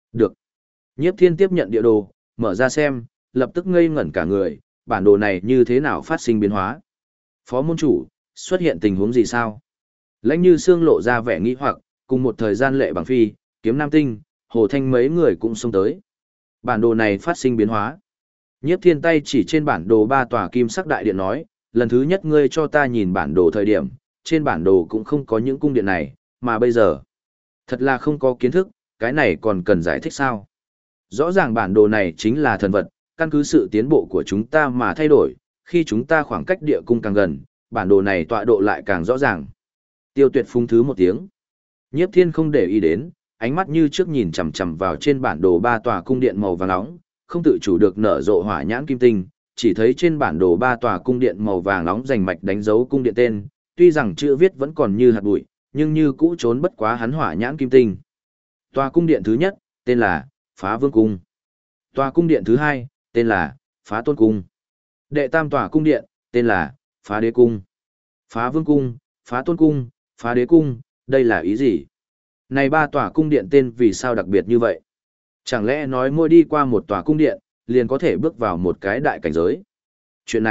Được. Nhiếp Thiên tiếp nhận địa đồ, mở ra xem, lập tức ngây ngẩn cả người, bản đồ này như thế nào phát sinh biến hóa? Phó môn chủ, xuất hiện tình huống gì sao? Lãnh Như Sương lộ ra vẻ nghi hoặc, cùng một thời gian Lệ Bằng Phi, Kiếm Nam Tinh, Hồ Thanh mấy người cũng xông tới. Bản đồ này phát sinh biến hóa. Nhiếp Thiên tay chỉ trên bản đồ ba tòa kim sắc đại điện nói, lần thứ nhất ngươi cho ta nhìn bản đồ thời điểm, trên bản đồ cũng không có những cung điện này, mà bây giờ, thật là không có kiến thức, cái này còn cần giải thích sao? Rõ ràng bản đồ này chính là thần vật, căn cứ sự tiến bộ của chúng ta mà thay đổi, khi chúng ta khoảng cách địa cung càng gần, bản đồ này tọa độ lại càng rõ ràng. Tiêu Tuyệt phung thứ một tiếng. Nhiếp Thiên không để ý đến, ánh mắt như trước nhìn chằm chằm vào trên bản đồ ba tòa cung điện màu vàng nóng, không tự chủ được nở rộ hỏa nhãn kim tinh, chỉ thấy trên bản đồ ba tòa cung điện màu vàng nóng rành mạch đánh dấu cung điện tên, tuy rằng chữ viết vẫn còn như hạt bụi, nhưng như cũ trốn bất quá hắn hỏa nhãn kim tinh. Tòa cung điện thứ nhất, tên là Phá Vương Cung. Tòa cung điện thứ hai, tên là Phá Tôn Cung. Đệ tam tòa cung điện, tên là Phá Đế Cung. Phá Vương Cung, Phá Tôn Cung, Phá Đế Cung, đây là ý gì? Này ba tòa cung điện tên vì sao đặc biệt như vậy? Chẳng lẽ nói mỗi đi qua một tòa cung điện, liền có thể bước vào một cái đại cảnh giới? Chuyện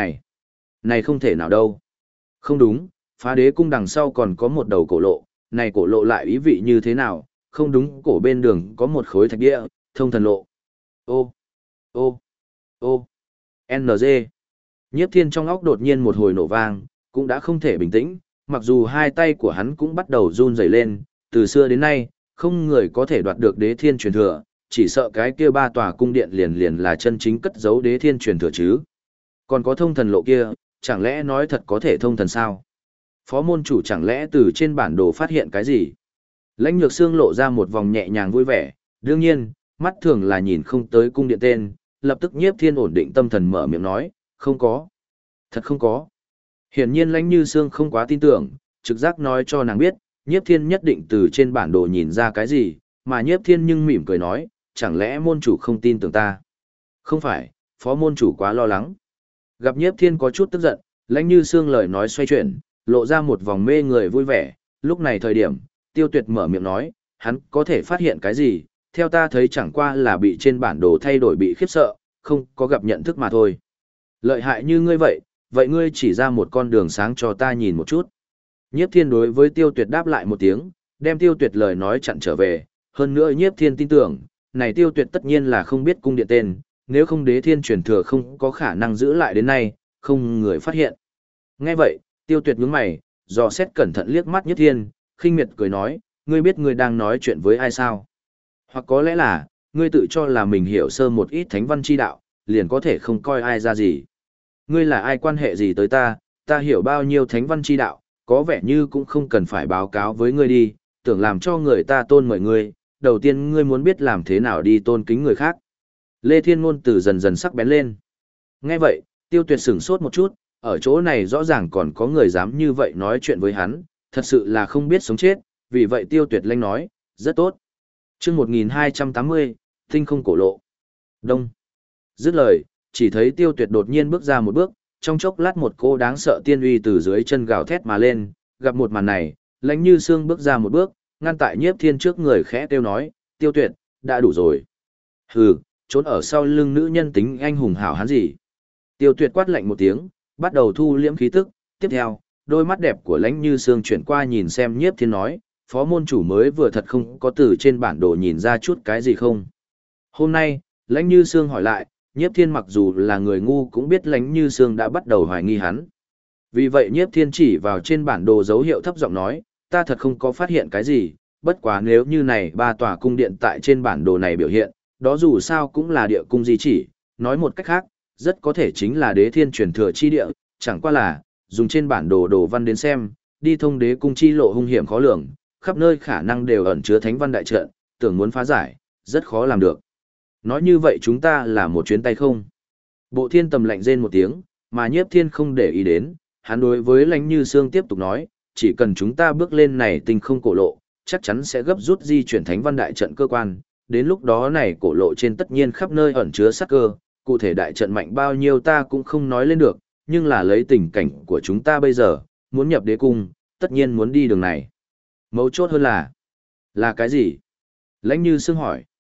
này không thể nào đâu. Không đúng, Phá Đế Cung đằng sau còn có một đầu cổ lộ, này cổ lộ lại ý vị như thế nào? Không đúng, cổ bên đường có một khối thạch địa, thông thần lộ. Ô, ô, ô, NG. Nhiếp Thiên trong óc đột nhiên một hồi nổ vang, cũng đã không thể bình tĩnh, mặc dù hai tay của hắn cũng bắt đầu run rẩy lên, từ xưa đến nay, không người có thể đoạt được đế thiên truyền thừa, chỉ sợ cái kia ba tòa cung điện liền liền là chân chính cất giấu đế thiên truyền thừa chứ. Còn có thông thần lộ kia, chẳng lẽ nói thật có thể thông thần sao? Phó môn chủ chẳng lẽ từ trên bản đồ phát hiện cái gì? Lãnh Nhược Sương lộ ra một vòng nhẹ nhàng vui vẻ, đương nhiên, mắt thường là nhìn không tới cung điện tên, lập tức Nhiếp Thiên ổn định tâm thần mở miệng nói, không có. Thật không có. Hiển nhiên Lãnh Như Sương không quá tin tưởng, trực giác nói cho nàng biết, Nhiếp Thiên nhất định từ trên bản đồ nhìn ra cái gì, mà Nhiếp Thiên nhưng mỉm cười nói, chẳng lẽ môn chủ không tin tưởng ta? Không phải, phó môn chủ quá lo lắng. Gặp Nhiếp Thiên có chút tức giận, Lãnh Như Sương lời nói xoay chuyển, lộ ra một vòng mê người vui vẻ, lúc này thời điểm, Tiêu Tuyệt mở miệng nói, hắn có thể phát hiện cái gì, theo ta thấy chẳng qua là bị trên bản đồ thay đổi bị khiếp sợ, không có gặp nhận thức mà thôi. Lợi hại như ngươi vậy ngươi chỉ ra một con đường sáng cho ta nhìn một chút. Nhiếp Thiên đối với Tiêu Tuyệt đáp lại một tiếng, đem Tiêu Tuyệt lời nói chặn trở về, hơn nữa Nhiếp Thiên tin tưởng, này Tiêu Tuyệt tất nhiên là không biết cung điện tên, nếu không đế thiên truyền thừa không có khả năng giữ lại đến nay, không người phát hiện. Nghe vậy, Tiêu Tuyệt nhướng mày, dò xét cẩn thận liếc mắt Nhiếp Thiên, khinh miệt cười nói, ngươi biết ngươi đang nói chuyện với ai sao? Hoặc có lẽ là, ngươi tự cho là mình hiểu sơ một ít thánh văn chi đạo, liền có thể không coi ai ra gì. Ngươi là ai quan hệ gì tới ta hiểu bao nhiêu thánh văn chi đạo, có vẻ như cũng không cần phải báo cáo với ngươi đi, tưởng làm cho người ta tôn mời ngươi, đầu tiên ngươi muốn biết làm thế nào đi tôn kính người khác. Lê Thiên ngôn từ dần dần sắc bén lên. Nghe vậy, Tiêu Tuyệt sửng sốt một chút, ở chỗ này rõ ràng còn có người dám như vậy nói chuyện với hắn, thật sự là không biết sống chết, vì vậy Tiêu Tuyệt lanh nói, rất tốt. Chương 1280, tinh không cổ lộ. Đông. Dứt lời, chỉ thấy Tiêu Tuyệt đột nhiên bước ra một bước, trong chốc lát một cô đáng sợ tiên uy từ dưới chân gào thét mà lên, gặp một màn này, Lãnh Như Sương bước ra một bước, ngăn tại Nhiếp Thiên trước người khẽ kêu nói, Tiêu Tuyệt, đã đủ rồi. Hừ, trốn ở sau lưng nữ nhân tính anh hùng hảo hán gì. Tiêu Tuyệt quát lạnh một tiếng, bắt đầu thu liễm khí tức, tiếp theo, đôi mắt đẹp của Lãnh Như Sương chuyển qua nhìn xem Nhiếp Thiên nói, phó môn chủ mới vừa thật không có từ trên bản đồ nhìn ra chút cái gì không. Hôm nay, Lãnh Như Sương hỏi lại, Nhiếp Thiên mặc dù là người ngu cũng biết Lãnh Như Sương đã bắt đầu hoài nghi hắn. Vì vậy Nhiếp Thiên chỉ vào trên bản đồ dấu hiệu thấp giọng nói, ta thật không có phát hiện cái gì, bất quá nếu như này ba tòa cung điện tại trên bản đồ này biểu hiện, đó dù sao cũng là địa cung di chỉ, nói một cách khác, rất có thể chính là đế thiên truyền thừa chi địa, chẳng qua là, dùng trên bản đồ đồ văn đến xem, đi thông đế cung chi lộ hung hiểm khó lường, khắp nơi khả năng đều ẩn chứa thánh văn đại trận, tưởng muốn phá giải, rất khó làm được. Nói như vậy chúng ta là một chuyến tay không? Bộ Thiên Tầm lạnh rên một tiếng, mà Nhiếp Thiên không để ý đến, hắn đối với Lãnh Như Sương tiếp tục nói, chỉ cần chúng ta bước lên này tinh không cổ lộ, chắc chắn sẽ gấp rút di chuyển thánh văn đại trận cơ quan, đến lúc đó này cổ lộ trên tất nhiên khắp nơi ẩn chứa sát cơ, cụ thể đại trận mạnh bao nhiêu ta cũng không nói lên được, nhưng là lấy tình cảnh của chúng ta bây giờ, muốn nhập đế cung, tất nhiên muốn đi đường này. Mấu chốt hơn là cái gì? Lãnh Như Sương hỏi.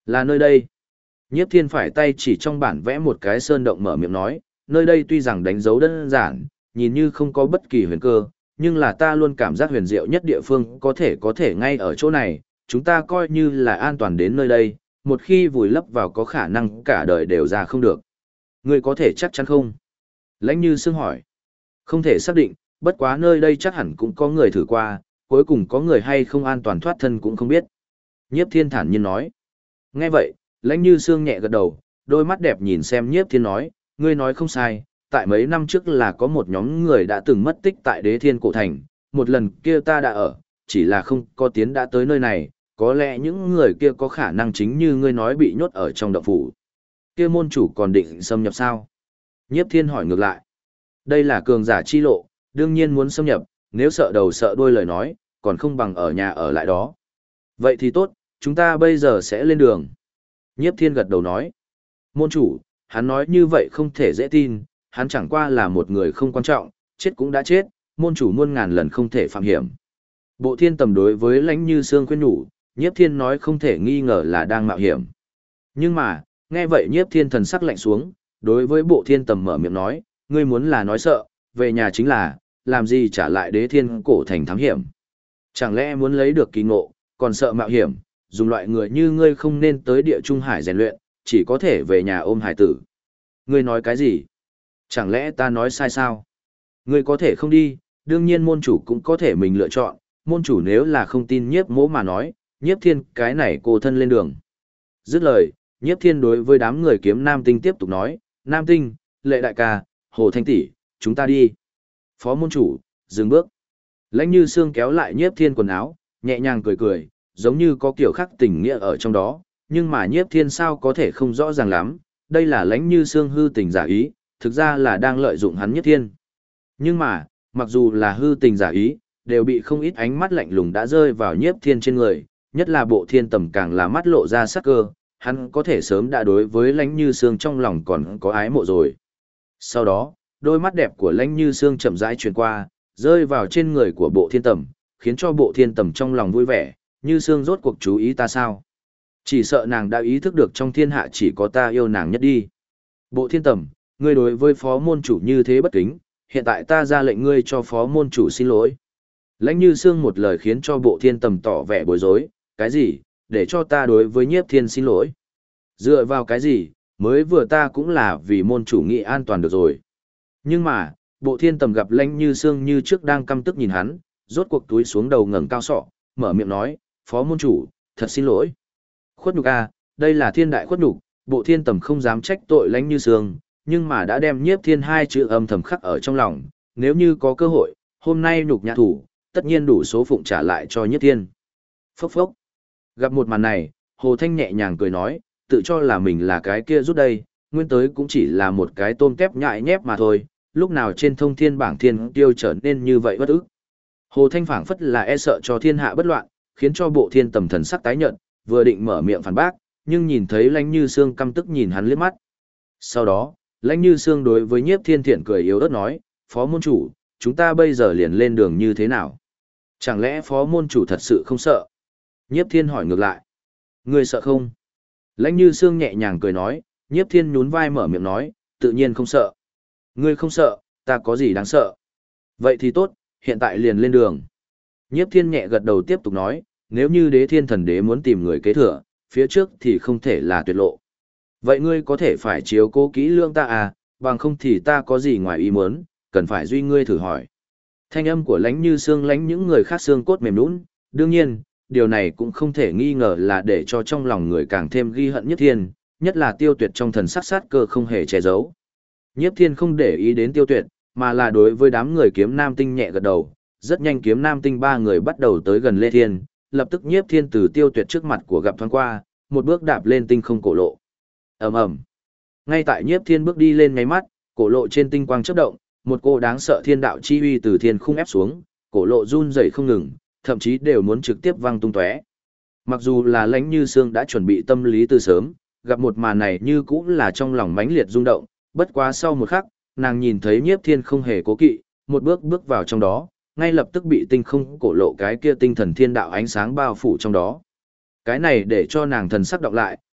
Là nơi đây. Nhiếp Thiên phải tay chỉ trong bản vẽ một cái sơn động mở miệng nói, nơi đây tuy rằng đánh dấu đơn giản, nhìn như không có bất kỳ huyền cơ, nhưng là ta luôn cảm giác huyền diệu nhất địa phương có thể ngay ở chỗ này, chúng ta coi như là an toàn đến nơi đây, một khi vùi lấp vào có khả năng cả đời đều ra không được. Ngươi có thể chắc chắn không? Lãnh Như Sương hỏi. Không thể xác định, bất quá nơi đây chắc hẳn cũng có người thử qua, cuối cùng có người hay không an toàn thoát thân cũng không biết. Nhiếp Thiên thản nhiên nói. Nghe vậy, Lãnh Như Sương nhẹ gật đầu, đôi mắt đẹp nhìn xem Nhiếp Thiên nói, ngươi nói không sai, tại mấy năm trước là có một nhóm người đã từng mất tích tại Đế Thiên Cổ Thành, một lần kia ta đã ở, chỉ là không có tiến đã tới nơi này, có lẽ những người kia có khả năng chính như ngươi nói bị nhốt ở trong động phủ. Kia môn chủ còn định xâm nhập sao? Nhiếp Thiên hỏi ngược lại. Đây là cường giả chi lộ, đương nhiên muốn xâm nhập, nếu sợ đầu sợ đuôi lời nói, còn không bằng ở nhà ở lại đó. Vậy thì tốt, chúng ta bây giờ sẽ lên đường. Nhiếp Thiên gật đầu nói. Môn chủ, hắn nói như vậy không thể dễ tin, hắn chẳng qua là một người không quan trọng, chết cũng đã chết, môn chủ muôn ngàn lần không thể phạm hiểm. Bộ Thiên Tầm đối với Lãnh Như Sương khuyên nhủ, Nhiếp Thiên nói không thể nghi ngờ là đang mạo hiểm. Nhưng mà, nghe vậy Nhiếp Thiên thần sắc lạnh xuống, đối với Bộ Thiên Tầm mở miệng nói, ngươi muốn là nói sợ, về nhà chính là, làm gì trả lại Đế Thiên Cổ Thành thám hiểm. Chẳng lẽ muốn lấy được kỳ ngộ, còn sợ mạo hiểm, dùng loại người như ngươi không nên tới địa trung hải rèn luyện, chỉ có thể về nhà ôm hải tử. Ngươi nói cái gì? Chẳng lẽ ta nói sai sao? Ngươi có thể không đi, đương nhiên môn chủ cũng có thể mình lựa chọn, môn chủ nếu là không tin Nhiếp Mỗ mà nói, Nhiếp Thiên cái này cô thân lên đường. Dứt lời, Nhiếp Thiên đối với đám người kiếm Nam Tinh tiếp tục nói, Nam Tinh, Lệ đại ca, Hồ Thanh tỷ, chúng ta đi. Phó môn chủ, dừng bước. Lãnh Như Sương kéo lại Nhiếp Thiên quần áo, nhẹ nhàng cười cười, giống như có kiểu khác tình nghĩa ở trong đó, nhưng mà Nhiếp Thiên sao có thể không rõ ràng lắm, đây là Lãnh Như Sương hư tình giả ý, thực ra là đang lợi dụng hắn Nhiếp Thiên. Nhưng mà, mặc dù là hư tình giả ý, đều bị không ít ánh mắt lạnh lùng đã rơi vào Nhiếp Thiên trên người, nhất là Bộ Thiên Tầm càng là mắt lộ ra sắc cơ, hắn có thể sớm đã đối với Lãnh Như Sương trong lòng còn có ái mộ rồi. Sau đó, đôi mắt đẹp của Lãnh Như Sương chậm rãi truyền qua, rơi vào trên người của Bộ Thiên Tầm, khiến cho Bộ Thiên Tầm trong lòng vui vẻ, Như Sương rốt cuộc chú ý ta sao? Chỉ sợ nàng đã ý thức được trong thiên hạ chỉ có ta yêu nàng nhất đi. Bộ Thiên Tầm, ngươi đối với phó môn chủ như thế bất kính, hiện tại ta ra lệnh ngươi cho phó môn chủ xin lỗi. Lãnh Như Sương một lời khiến cho Bộ Thiên Tầm tỏ vẻ bối rối, cái gì, để cho ta đối với Nhiếp Thiên xin lỗi? Dựa vào cái gì, mới vừa ta cũng là vì môn chủ nghị an toàn được rồi. Nhưng mà, Bộ Thiên Tầm gặp Lãnh Như Sương như trước đang căm tức nhìn hắn, rốt cuộc túi xuống đầu ngẩng cao sọ, mở miệng nói, phó môn chủ, thật xin lỗi. Khuất nhục a, đây là thiên đại khuất nhục, Bộ Thiên Tầm không dám trách tội Lãnh Như Sương, nhưng mà đã đem Nhiếp Thiên hai chữ âm thầm khắc ở trong lòng, nếu như có cơ hội, hôm nay nhục nhã thủ, tất nhiên đủ số phụng trả lại cho Nhiếp Thiên. Phốc phốc. Gặp một màn này, Hồ Thanh nhẹ nhàng cười nói, tự cho là mình là cái kia rút đây, nguyên tới cũng chỉ là một cái tôm tép nhại nhép mà thôi, lúc nào trên thông thiên bảng thiên tiêu trở nên như vậy bất ức. Hồ Thanh phảng phất là e sợ cho thiên hạ bất loạn, khiến cho Bộ Thiên Tầm thần sắc tái nhợt, vừa định mở miệng phản bác, nhưng nhìn thấy Lãnh Như Sương căm tức nhìn hắn liếc mắt. Sau đó, Lãnh Như Sương đối với Nhiếp Thiên thiện cười yếu ớt nói, phó môn chủ, chúng ta bây giờ liền lên đường như thế nào? Chẳng lẽ phó môn chủ thật sự không sợ? Nhiếp Thiên hỏi ngược lại. Ngươi sợ không? Lãnh Như Sương nhẹ nhàng cười nói, Nhiếp Thiên nhún vai mở miệng nói, tự nhiên không sợ. Ngươi không sợ, ta có gì đáng sợ? Vậy thì tốt, hiện tại liền lên đường. Nhiếp Thiên nhẹ gật đầu tiếp tục nói, nếu như Đế Thiên Thần Đế muốn tìm người kế thừa, phía trước thì không thể là tuyệt lộ. Vậy ngươi có thể phải chiếu cố kỹ lương ta à, bằng không thì ta có gì ngoài ý muốn, cần phải duy ngươi thử hỏi. Thanh âm của Lãnh Như Sương lánh những người khác xương cốt mềm nhũn, đương nhiên, điều này cũng không thể nghi ngờ là để cho trong lòng người càng thêm ghi hận Nhiếp Thiên, nhất là Tiêu Tuyệt trong thần sắc sát cơ không hề che giấu. Nhiếp Thiên không để ý đến Tiêu Tuyệt, mà là đối với đám người kiếm Nam Tinh nhẹ gật đầu, rất nhanh kiếm Nam Tinh ba người bắt đầu tới gần Lê Thiên, lập tức Nhiếp Thiên từ Tiêu Tuyệt trước mặt của gặp thoáng qua, một bước đạp lên tinh không cổ lộ. Ầm ầm. Ngay tại Nhiếp Thiên bước đi lên nháy mắt, cổ lộ trên tinh quang chớp động, một cô đáng sợ thiên đạo chi uy từ thiên khung ép xuống, cổ lộ run rẩy không ngừng, thậm chí đều muốn trực tiếp văng tung tóe. Mặc dù là Lãnh Như Sương đã chuẩn bị tâm lý từ sớm, gặp một màn này như cũng là trong lòng mãnh liệt rung động, bất quá sau một khắc, nàng nhìn thấy Nhiếp Thiên không hề cố kỵ, một bước bước vào trong đó, ngay lập tức bị tinh không cổ lộ cái kia tinh thần thiên đạo ánh sáng bao phủ trong đó. Cái này để cho nàng thần sắc đọc lại,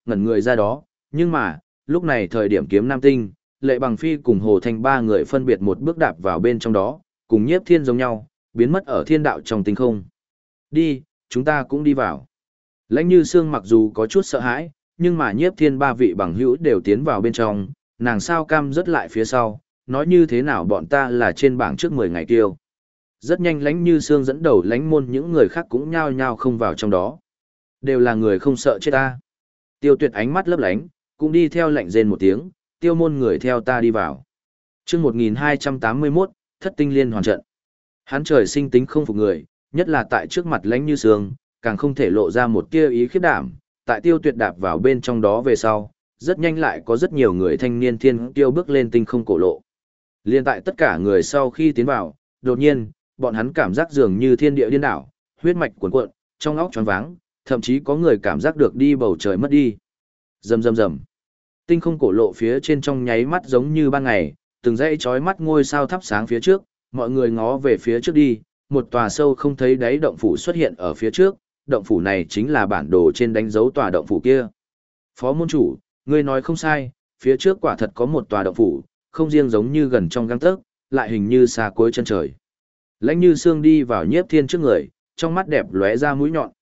ngẩn người ra đó, nhưng mà, lúc này thời điểm kiếm nam tinh, Lệ Bằng Phi cùng Hồ Thanh ba người phân biệt một bước đạp vào bên trong đó, cùng Nhiếp Thiên giống nhau, biến mất ở thiên đạo trong tinh không. Đi, chúng ta cũng đi vào. Lãnh Như Sương mặc dù có chút sợ hãi, nhưng mà Nhiếp Thiên ba vị bằng hữu đều tiến vào bên trong, nàng sao cam rớt lại phía sau, nói như thế nào bọn ta là trên bảng trước 10 ngày tiêu. Rất nhanh Lãnh Như Sương dẫn đầu lãnh môn những người khác cũng nhao nhao không vào trong đó. Đều là người không sợ chết ta. Tiêu Tuyệt ánh mắt lấp lánh, cũng đi theo lệnh rên một tiếng, tiêu môn người theo ta đi vào. Chương 1281, Thất tinh liên hoàn trận. Hắn trời sinh tính không phục người, nhất là tại trước mặt Lãnh Như Sương, càng không thể lộ ra một tia ý khiếp đảm, tại Tiêu Tuyệt đạp vào bên trong đó về sau, rất nhanh lại có rất nhiều người thanh niên thiên tiêu bước lên tinh không cổ lộ. Liên tại tất cả người sau khi tiến vào, đột nhiên, bọn hắn cảm giác dường như thiên địa điên đảo, huyết mạch cuồn cuộn, trong óc choáng váng, thậm chí có người cảm giác được đi bầu trời mất đi. Rầm rầm rầm. Tinh không cổ lộ phía trên trong nháy mắt giống như ban ngày, từng dãy chói mắt ngôi sao thắp sáng phía trước, mọi người ngó về phía trước đi, một tòa sâu không thấy đáy động phủ xuất hiện ở phía trước, động phủ này chính là bản đồ trên đánh dấu tòa động phủ kia. Phó môn chủ, ngươi nói không sai, phía trước quả thật có một tòa động phủ, không riêng giống như gần trong gang tấc, lại hình như xa cuối chân trời. Lãnh Như Sương đi vào Nhiếp Thiên trước người, trong mắt đẹp lóe ra mũi nhọn.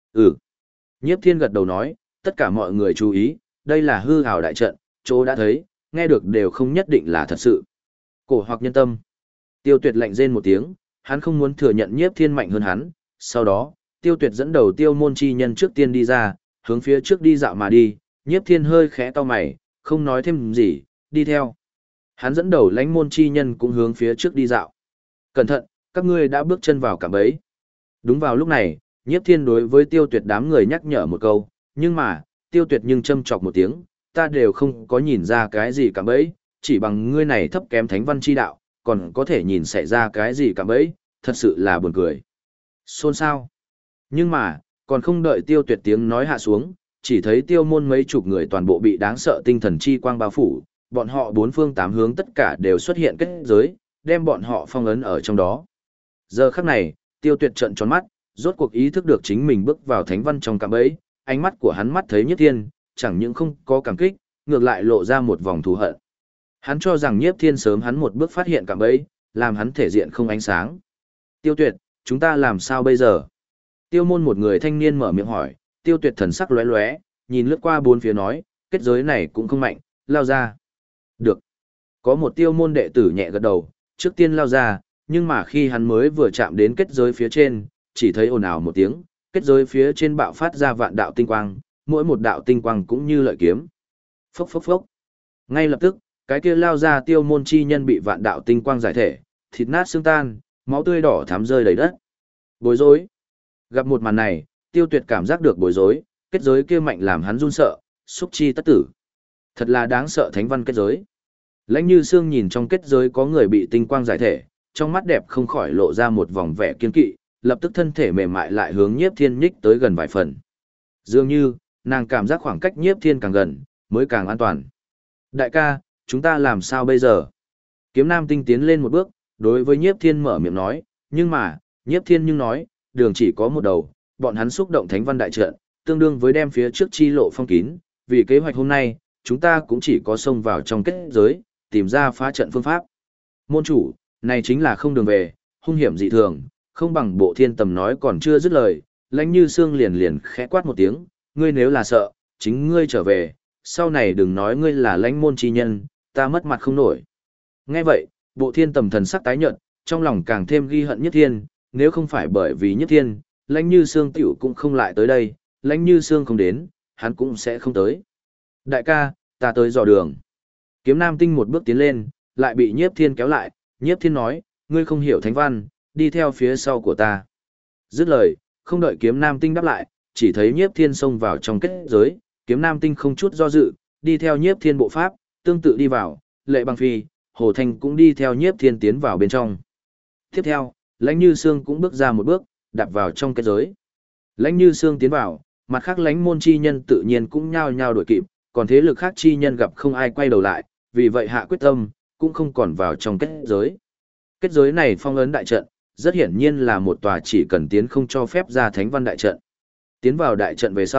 Nhiếp Thiên gật đầu nói, tất cả mọi người chú ý, đây là hư ảo đại trận, chỗ đã thấy, nghe được đều không nhất định là thật sự. Cổ hoặc nhân tâm. Tiêu Tuyệt lạnh rên một tiếng, hắn không muốn thừa nhận Nhiếp Thiên mạnh hơn hắn, sau đó, Tiêu Tuyệt dẫn đầu tiêu môn chi nhân trước tiên đi ra, hướng phía trước đi dạo mà đi, Nhiếp Thiên hơi khẽ cau mày, không nói thêm gì, đi theo. Hắn dẫn đầu lãnh môn chi nhân cũng hướng phía trước đi dạo. Cẩn thận, các ngươi đã bước chân vào cạm bẫy. Đúng vào lúc này, Nhiếp Thiên đối với Tiêu Tuyệt đám người nhắc nhở một câu, nhưng mà, Tiêu Tuyệt nhưng châm chọc một tiếng, ta đều không có nhìn ra cái gì cạm bẫy, chỉ bằng ngươi này thấp kém thánh văn chi đạo, còn có thể nhìn xảy ra cái gì cạm bẫy, thật sự là buồn cười. Xôn xao. Nhưng mà, còn không đợi Tiêu Tuyệt tiếng nói hạ xuống, chỉ thấy tiêu môn mấy chục người toàn bộ bị đáng sợ tinh thần chi quang bao phủ, bọn họ bốn phương tám hướng tất cả đều xuất hiện kết giới, đem bọn họ phong ấn ở trong đó. Giờ khắc này, Tiêu Tuyệt trợn tròn mắt, rốt cuộc ý thức được chính mình bước vào thánh văn trong cạm bẫy, ánh mắt của hắn mắt thấy Nhiếp Thiên, chẳng những không có cảm kích, ngược lại lộ ra một vòng thù hận. Hắn cho rằng Nhiếp Thiên sớm hắn một bước phát hiện cạm bẫy, làm hắn thể diện không ánh sáng. Tiêu Tuyệt, chúng ta làm sao bây giờ? Tiêu môn một người thanh niên mở miệng hỏi, Tiêu Tuyệt thần sắc lóe lóe, nhìn lướt qua bốn phía nói, kết giới này cũng không mạnh, lao ra. Được. Có một tiêu môn đệ tử nhẹ gật đầu, trước tiên lao ra, nhưng mà khi hắn mới vừa chạm đến kết giới phía trên, chỉ thấy ồn ào một tiếng, kết giới phía trên bạo phát ra vạn đạo tinh quang, mỗi một đạo tinh quang cũng như lợi kiếm. Phốc phốc phốc. Ngay lập tức, cái kia lao ra tiêu môn chi nhân bị vạn đạo tinh quang giải thể, thịt nát xương tan, máu tươi đỏ thắm rơi đầy đất. Bối rối. Gặp một màn này, Tiêu Tuyệt cảm giác được bối rối, kết giới kia mạnh làm hắn run sợ, xúc chi tất tử. Thật là đáng sợ thánh văn kết giới. Lãnh Như Sương nhìn trong kết giới có người bị tinh quang giải thể, trong mắt đẹp không khỏi lộ ra một vòng vẻ kiên kỵ, lập tức thân thể mềm mại lại hướng Nhiếp Thiên nhích tới gần vài phần. Dường như, nàng cảm giác khoảng cách Nhiếp Thiên càng gần, mới càng an toàn. Đại ca, chúng ta làm sao bây giờ? Kiếm Nam Tinh tiến lên một bước, đối với Nhiếp Thiên mở miệng nói, nhưng mà, Nhiếp Thiên nhưng nói, đường chỉ có một đầu, bọn hắn xúc động thánh văn đại trận, tương đương với đem phía trước chi lộ phong kín, vì kế hoạch hôm nay, chúng ta cũng chỉ có xông vào trong kết giới, tìm ra phá trận phương pháp. Môn chủ, này chính là không đường về, hung hiểm dị thường, không bằng Bộ Thiên Tầm nói còn chưa dứt lời, Lãnh Như Sương liền liền khẽ quát một tiếng, ngươi nếu là sợ, chính ngươi trở về, sau này đừng nói ngươi là lãnh môn chi nhân, ta mất mặt không nổi. Nghe vậy, Bộ Thiên Tầm thần sắc tái nhợt, trong lòng càng thêm ghi hận Nhất Thiên, nếu không phải bởi vì Nhất Thiên, Lãnh Như Sương tiểu cũng không lại tới đây, Lãnh Như Sương không đến, hắn cũng sẽ không tới. Đại ca, ta tới dò đường. Kiếm Nam Tinh một bước tiến lên, lại bị Nhiếp Thiên kéo lại, Nhiếp Thiên nói, ngươi không hiểu thánh văn, đi theo phía sau của ta. Dứt lời, không đợi Kiếm Nam Tinh đáp lại, chỉ thấy Nhiếp Thiên xông vào trong kết giới, Kiếm Nam Tinh không chút do dự, đi theo Nhiếp Thiên bộ pháp, tương tự đi vào, Lệ Bằng Phi, Hồ Thanh cũng đi theo Nhiếp Thiên tiến vào bên trong. Tiếp theo, Lãnh Như Sương cũng bước ra một bước, đạp vào trong kết giới. Lãnh Như Sương tiến vào, mặt khác lãnh môn chi nhân tự nhiên cũng nhao nhao đuổi kịp, còn thế lực khác chi nhân gặp không ai quay đầu lại, vì vậy hạ quyết tâm, cũng không còn vào trong kết giới. Kết giới này phong ấn đại trận, rất hiển nhiên là một tòa chỉ cần tiến không cho phép ra thánh văn đại trận. Tiến vào đại trận về sau,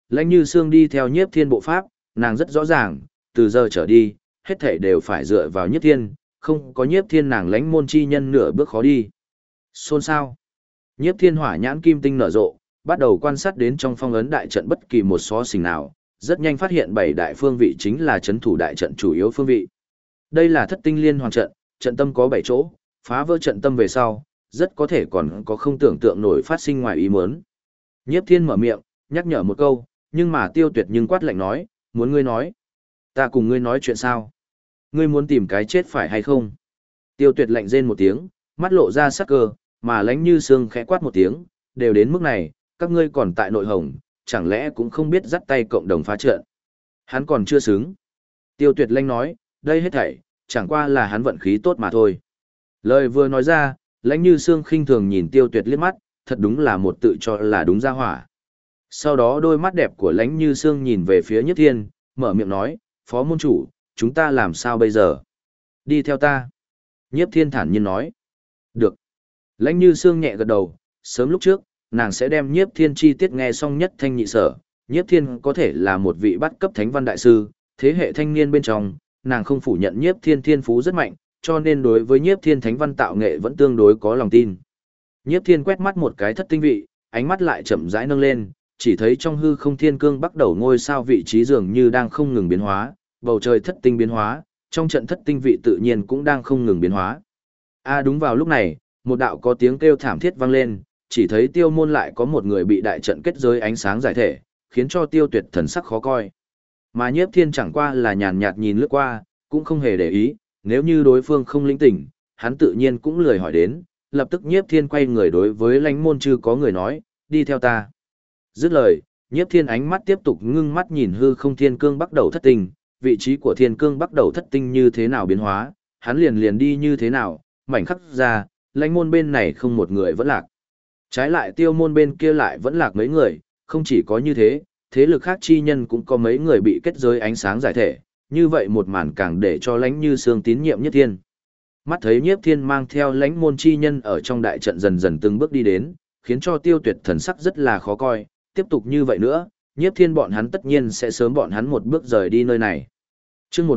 Lãnh Như Sương đi theo Nhiếp Thiên bộ pháp, nàng rất rõ ràng, từ giờ trở đi, hết thảy đều phải dựa vào Nhiếp Thiên, không có Nhiếp Thiên nàng Lãnh môn chi nhân nửa bước khó đi. Xôn xao. Nhiếp Thiên hỏa nhãn kim tinh nở rộ, bắt đầu quan sát đến trong phong ấn đại trận bất kỳ một xó xỉnh nào, rất nhanh phát hiện 7 đại phương vị chính là trấn thủ đại trận chủ yếu phương vị. Đây là Thất Tinh Liên Hoàn trận, trận tâm có 7 chỗ, phá vỡ trận tâm về sau, rất có thể còn có không tưởng tượng nổi phát sinh ngoài ý muốn. Nhiếp Thiên mở miệng, nhắc nhở một câu, nhưng mà Tiêu Tuyệt nhưng quát lạnh nói, muốn ngươi nói. Ta cùng ngươi nói chuyện sao? Ngươi muốn tìm cái chết phải hay không? Tiêu Tuyệt lạnh rên một tiếng, mắt lộ ra sắc cơ, mà Lãnh Như Sương khẽ quát một tiếng, đều đến mức này, các ngươi còn tại nội hồng, chẳng lẽ cũng không biết dắt tay cộng đồng phá trận. Hắn còn chưa xứng. Tiêu Tuyệt lanh nói, đây hết thảy, chẳng qua là hắn vận khí tốt mà thôi. Lời vừa nói ra, Lãnh Như Sương khinh thường nhìn Tiêu Tuyệt liếc mắt, thật đúng là một tự cho là đúng ra hỏa. Sau đó đôi mắt đẹp của Lãnh Như Sương nhìn về phía Nhiếp Thiên, mở miệng nói, phó môn chủ, chúng ta làm sao bây giờ? Đi theo ta. Nhiếp Thiên thản nhiên nói. Được. Lãnh Như Sương nhẹ gật đầu, sớm lúc trước, nàng sẽ đem Nhiếp Thiên chi tiết nghe xong nhất thanh nhị sở. Nhiếp Thiên có thể là một vị bắt cấp thánh văn đại sư, thế hệ thanh niên bên trong, nàng không phủ nhận Nhiếp Thiên thiên phú rất mạnh, cho nên đối với Nhiếp Thiên thánh văn tạo nghệ vẫn tương đối có lòng tin. Nhiếp Thiên quét mắt một cái thất tinh vị, ánh mắt lại chậm rãi nâng lên, chỉ thấy trong hư không thiên cương bắt đầu ngôi sao vị trí dường như đang không ngừng biến hóa, bầu trời thất tinh biến hóa, trong trận thất tinh vị tự nhiên cũng đang không ngừng biến hóa. Đúng vào lúc này, một đạo có tiếng kêu thảm thiết vang lên, chỉ thấy Tiêu Môn lại có một người bị đại trận kết giới ánh sáng giải thể, khiến cho Tiêu Tuyệt thần sắc khó coi. Mà Nhiếp Thiên chẳng qua là nhàn nhạt nhìn lướt qua, cũng không hề để ý, nếu như đối phương không lĩnh tỉnh, hắn tự nhiên cũng lười hỏi đến, lập tức Nhiếp Thiên quay người đối với Lãnh Môn Chư có người nói, đi theo ta. Dứt lời, Nhiếp Thiên ánh mắt tiếp tục ngưng mắt nhìn hư không thiên cương bắt đầu thất tinh, vị trí của thiên cương bắt đầu thất tinh như thế nào biến hóa, hắn liền đi như thế nào, mảnh khắc ra, Lãnh môn bên này không một người vẫn lạc. Trái lại Tiêu môn bên kia lại vẫn lạc mấy người, không chỉ có như thế, thế lực khác chi nhân cũng có mấy người bị kết giới ánh sáng giải thể, như vậy một màn càng để cho Lãnh Như Sương tín nhiệm Nhiếp Thiên. Mắt thấy Nhiếp Thiên mang theo Lãnh môn chi nhân ở trong đại trận dần dần từng bước đi đến, khiến cho Tiêu Tuyệt thần sắc rất là khó coi, tiếp tục như vậy nữa, Nhiếp Thiên bọn hắn tất nhiên sẽ sớm bọn hắn một bước rời đi nơi này. Chương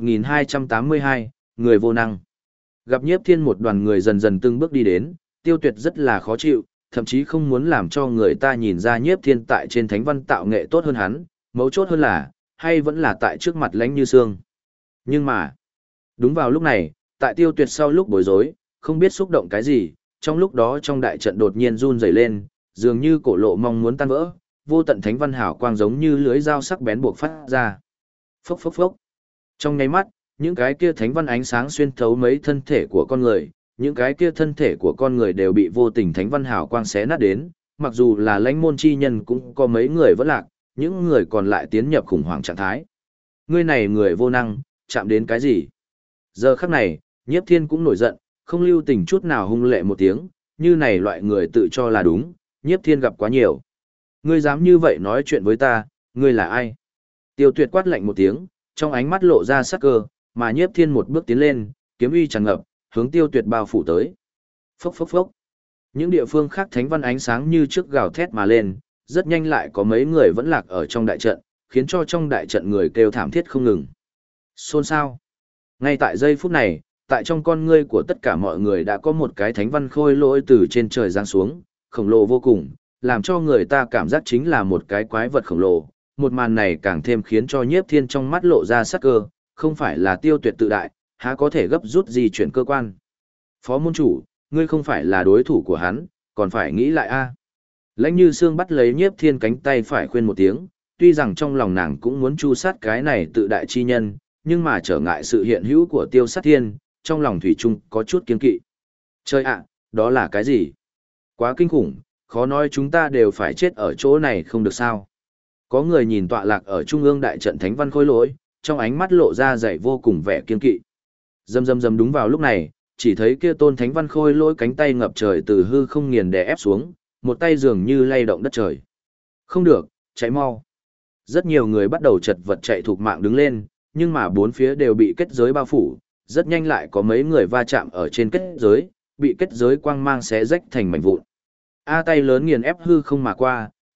1282, người vô năng. Gặp Nhiếp Thiên một đoàn người dần dần từng bước đi đến, Tiêu Tuyệt rất là khó chịu, thậm chí không muốn làm cho người ta nhìn ra Nhiếp Thiên tại trên thánh văn tạo nghệ tốt hơn hắn, mấu chốt hơn là, hay vẫn là tại trước mặt Lãnh Như Sương. Nhưng mà, đúng vào lúc này, tại Tiêu Tuyệt sau lúc bối rối, không biết xúc động cái gì, trong lúc đó trong đại trận đột nhiên run rẩy lên, dường như cổ lộ mong muốn tan vỡ, vô tận thánh văn hào quang giống như lưới dao sắc bén buộc phát ra. Phốc phốc phốc. Trong nháy mắt, những cái kia thánh văn ánh sáng xuyên thấu mấy thân thể của con người, những cái kia thân thể của con người đều bị vô tình thánh văn hào quang xé nát đến, mặc dù là Lãnh môn chi nhân cũng có mấy người vẫn lạc, những người còn lại tiến nhập khủng hoảng trạng thái. Ngươi này người vô năng, chạm đến cái gì? Giờ khắc này, Nhiếp Thiên cũng nổi giận, không lưu tình chút nào hung lệ một tiếng, như này loại người tự cho là đúng, Nhiếp Thiên gặp quá nhiều. Ngươi dám như vậy nói chuyện với ta, ngươi là ai? Tiêu Tuyệt quát lạnh một tiếng, trong ánh mắt lộ ra sắc cơ, mà Nhiếp Thiên một bước tiến lên, kiếm uy tràn ngập, hướng Tiêu Tuyệt bao phủ tới. Phốc phốc phốc. Những địa phương khác thánh văn ánh sáng như trước gào thét mà lên, rất nhanh lại có mấy người vẫn lạc ở trong đại trận, khiến cho trong đại trận người kêu thảm thiết không ngừng. Xôn xao. Ngay tại giây phút này, tại trong con ngươi của tất cả mọi người đã có một cái thánh văn khôi lỗi từ trên trời giáng xuống, khổng lồ vô cùng, làm cho người ta cảm giác chính là một cái quái vật khổng lồ. Một màn này càng thêm khiến cho Nhiếp Thiên trong mắt lộ ra sắc cơ, không phải là Tiêu Tuyệt tự đại, há có thể gấp rút di chuyển cơ quan. Phó môn chủ, ngươi không phải là đối thủ của hắn, còn phải nghĩ lại a. Lãnh Như Sương bắt lấy Nhiếp Thiên cánh tay phải khuyên một tiếng, tuy rằng trong lòng nàng cũng muốn chu sát cái này tự đại chi nhân, nhưng mà trở ngại sự hiện hữu của Tiêu Sát Thiên, trong lòng thủy chung có chút kiêng kỵ. Trời ạ, đó là cái gì? Quá kinh khủng, khó nói chúng ta đều phải chết ở chỗ này không được sao. Có người nhìn tọa lạc ở trung ương đại trận thánh văn khôi lỗi, trong ánh mắt lộ ra dày vô cùng vẻ kiên kỵ. Rầm rầm rầm đúng vào lúc này, chỉ thấy kia tôn thánh văn khôi lỗi cánh tay ngập trời từ hư không nghiền đè ép xuống, một tay dường như lay động đất trời. Không được, cháy mau. Rất nhiều người bắt đầu chật vật chạy thục mạng đứng lên, nhưng mà bốn phía đều bị kết giới bao phủ, rất nhanh lại có mấy người va chạm ở trên kết giới, bị kết giới quang mang xé rách thành mảnh vụn. Tay lớn nghiền ép hư không mà qua,